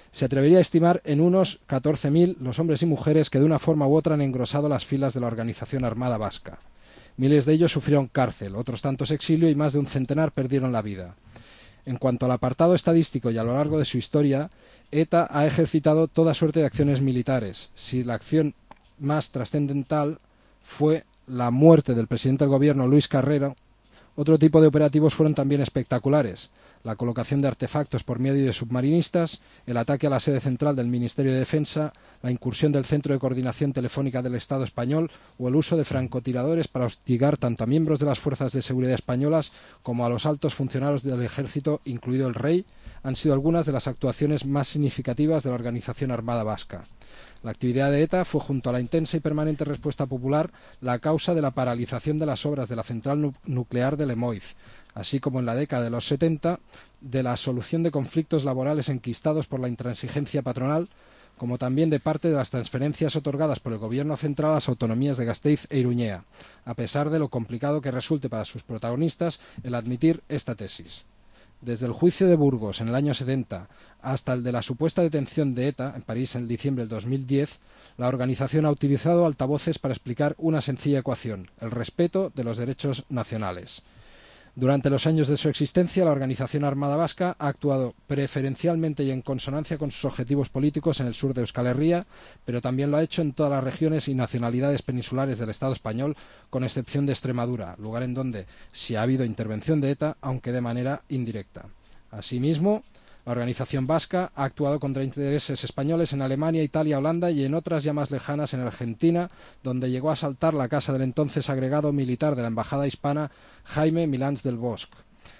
se atrevería a estimar en unos 14.000 los hombres y mujeres que de una forma u otra han engrosado las filas de la organización armada vasca. Miles de ellos sufrieron cárcel, otros tantos exilio y más de un centenar perdieron la vida. En cuanto al apartado estadístico y a lo largo de su historia, ETA ha ejercitado toda suerte de acciones militares. Si la acción más trascendental fue la muerte del presidente del gobierno Luis Carrero, otro tipo de operativos fueron también espectaculares. La colocación de artefactos por medio de submarinistas, el ataque a la sede central del Ministerio de Defensa, la incursión del Centro de Coordinación Telefónica del Estado español o el uso de francotiradores para hostigar tanto a miembros de las fuerzas de seguridad españolas como a los altos funcionarios del ejército, incluido el rey, han sido algunas de las actuaciones más significativas de la organización armada vasca. La actividad de ETA fue, junto a la intensa y permanente respuesta popular, la causa de la paralización de las obras de la central nuclear de Lemoiz, así como en la década de los 70, de la solución de conflictos laborales enquistados por la intransigencia patronal, como también de parte de las transferencias otorgadas por el Gobierno central a las autonomías de Gasteiz e Iruñea, a pesar de lo complicado que resulte para sus protagonistas el admitir esta tesis. Desde el juicio de Burgos en el año 70 hasta el de la supuesta detención de ETA en París en diciembre del 2010, la organización ha utilizado altavoces para explicar una sencilla ecuación: el respeto de los derechos nacionales. Durante los años de su existencia, la organización armada vasca ha actuado preferencialmente y en consonancia con sus objetivos políticos en el sur de Euskal Herria, pero también lo ha hecho en todas las regiones y nacionalidades peninsulares del Estado español, con excepción de Extremadura, lugar en donde sí ha habido intervención de ETA, aunque de manera indirecta. Asimismo, la organización vasca ha actuado contra intereses españoles en Alemania, Italia, Holanda y en otras ya más lejanas en Argentina, donde llegó a asaltar la casa del entonces agregado militar de la embajada hispana Jaime Milans del Bosch.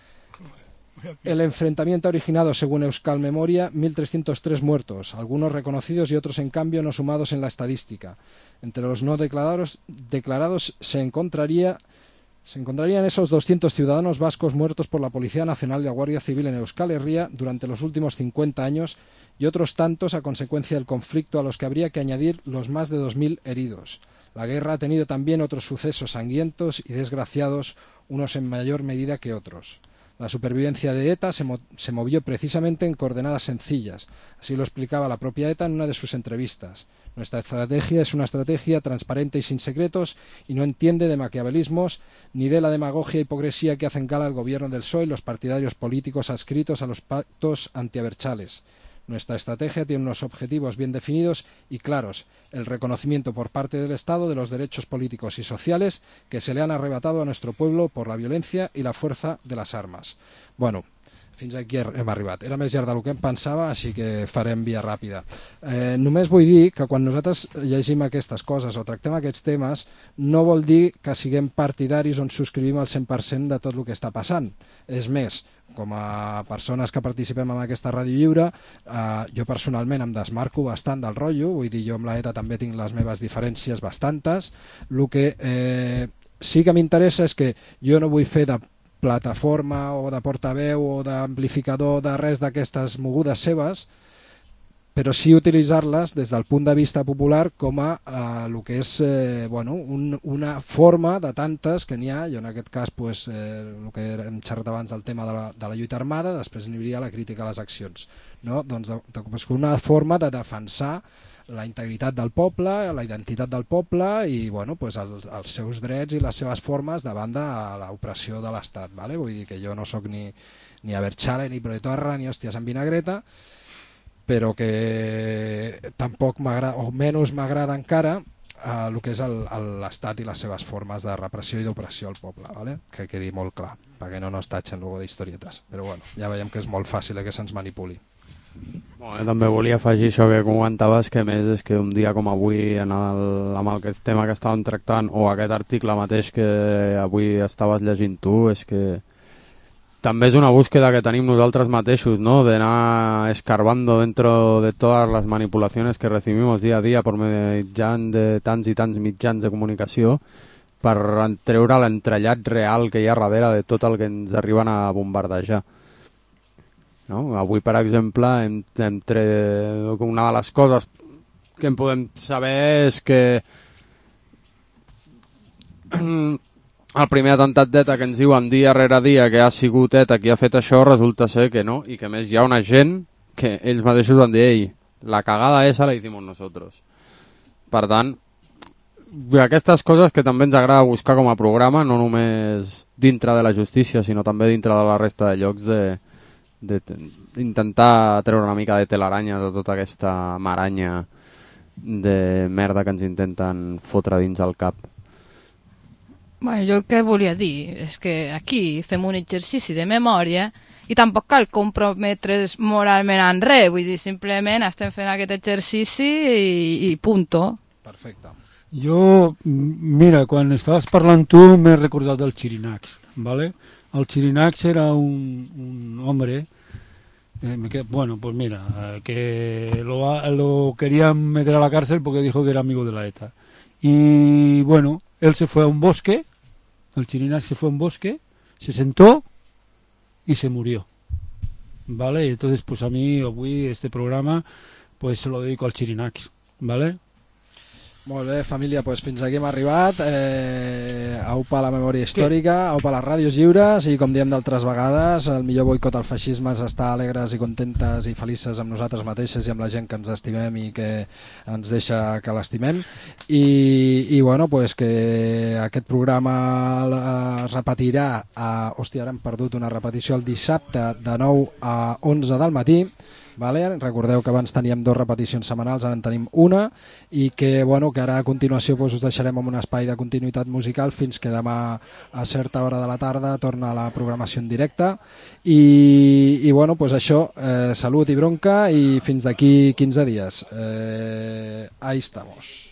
El enfrentamiento ha originado, según Euskal Memoria, 1.303 muertos, algunos reconocidos y otros, en cambio, no sumados en la estadística. Entre los no declarados se encontrarían esos 200 ciudadanos vascos muertos por la Policía Nacional y la Guardia Civil en Euskal Herria durante los últimos 50 años y otros tantos a consecuencia del conflicto, a los que habría que añadir los más de 2.000 heridos. La guerra ha tenido también otros sucesos sangrientos y desgraciados, unos en mayor medida que otros. La supervivencia de ETA se movió precisamente en coordenadas sencillas. Así lo explicaba la propia ETA en una de sus entrevistas. Nuestra estrategia es una estrategia transparente y sin secretos y no entiende de maquiavelismos ni de la demagogia e hipocresía que hacen gala al gobierno del PSOE y los partidarios políticos adscritos a los pactos antiabertzales. Nuestra estrategia tiene unos objetivos bien definidos y claros: el reconocimiento por parte del Estado de los derechos políticos y sociales que se le han arrebatado a nuestro pueblo por la violencia y la fuerza de las armas. Bueno, fins aquí hem arribat. Era més llarg del que em pensava, així que farem via ràpida. Només vull dir que quan nosaltres llegim aquestes coses o tractem aquests temes, no vol dir que siguem partidaris on subscrivim al 100% de tot el que està passant. És més, com a persones que participem en aquesta ràdio lliure, jo personalment em desmarco bastant del rotllo, vull dir, jo amb la ETA també tinc les meves diferències bastantes. El que sí que m'interessa és que jo no vull fer de plataforma o de portaveu o d'amplificador de res d'aquestes mogudes seves, però sí utilitzar-les des del punt de vista popular com a el que és una forma de tantes que n'hi ha. Jo en aquest cas, el que hem xerrat abans del tema de la lluita armada, després n'hi hauria la crítica a les accions, no? Doncs una forma de defensar la integritat del poble, la identitat del poble i els seus drets i les seves formes davant de l'opressió de l'Estat. Vull dir que jo no sóc ni Abertzale, ni Proetorra, ni hòsties en vinagreta, però que tampoc m'agrada, o menys m'agrada encara, el que és l'Estat i les seves formes de repressió i d'opressió al poble, que quedi molt clar, perquè no ens tatxen luego d'historietes. Però bueno, ja veiem que és molt fàcil que se'ns manipuli. També volia afegir això que comentaves, que més és que un dia com avui amb aquest tema que estàvem tractant, o aquest article mateix que avui estaves llegint tu, és que també és una búsqueda que tenim nosaltres mateixos, ¿no? De anar escarbando dentro de todas las manipulaciones que recibimos día a día por mitjans de tants i tants mitjans de comunicació, per treure l'entrellat real que hi ha darrere de tot el que ens arriben a bombardejar. No? Avui, per exemple, una de les coses que en podem saber és que el primer atemptat d'ETA que ens diuen dia rere dia que ha sigut ETA qui ha fet això, resulta ser que no, i que més hi ha una gent que ells mateixos van dir, ei, la cagada esa la hicimos nosotros. Per tant, aquestes coses que també ens agrada buscar com a programa, no només dintre de la justícia, sinó també dintre de la resta de llocs, d'intentar treure una mica de telaranya de tota aquesta maranya de merda que ens intenten fotre dins el cap. Bueno, jo el que volia dir és que aquí fem un exercici de memòria i tampoc cal comprometre's moralment en res, vull dir, simplement estem fent aquest exercici i punto. Perfecte. Jo, mira, quan estaves parlant tu m'he recordat del Chirinacs, ¿vale? El Chirinacs era un hombre, bueno, pues mira, que lo querían meter a la cárcel porque dijo que era amigo de la ETA. Y bueno, él se fue a un bosque, el Chirinacs se fue a un bosque, se sentó y se murió, ¿vale? Y entonces, pues a mí, avui, este programa, pues se lo dedico al Chirinacs, ¿vale? Molt bé, família, doncs fins aquí hem arribat. Aupa la memòria històrica, aupa les ràdios lliures i, com diem d'altres vegades, el millor boicot al feixisme és estar alegres i contentes i felices amb nosaltres mateixes i amb la gent que ens estimem i que ens deixa que l'estimem. I bueno, doncs que aquest programa es repetirà hòstia, ara hem perdut una repetició el dissabte de 9 a 11 del matí. Vale? Recordeu que abans teníem 2 repeticions setmanals, ara en tenim una, i que, bueno, que ara a continuació doncs, us deixarem en un espai de continuïtat musical fins que demà a certa hora de la tarda torna la programació en directe i bueno, doncs això, salut i bronca i fins d'aquí 15 dies. Ahí estamos.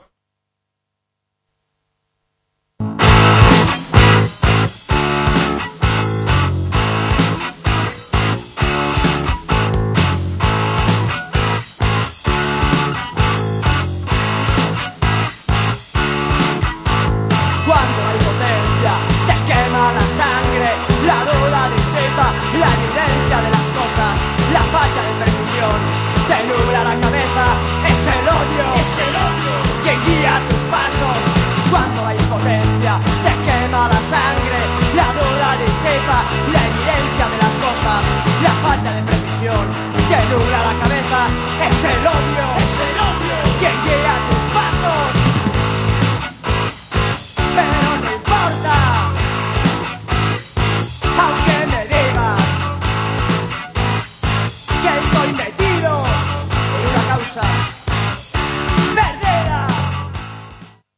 La evidencia de las cosas, la falta de precisión, te nubla la cabeza, es el odio que guía tus pasos. Cuando la impotencia te quema la sangre, la duda disipa la evidencia de las cosas, la falta de precisión, te nubla la cabeza, es el odio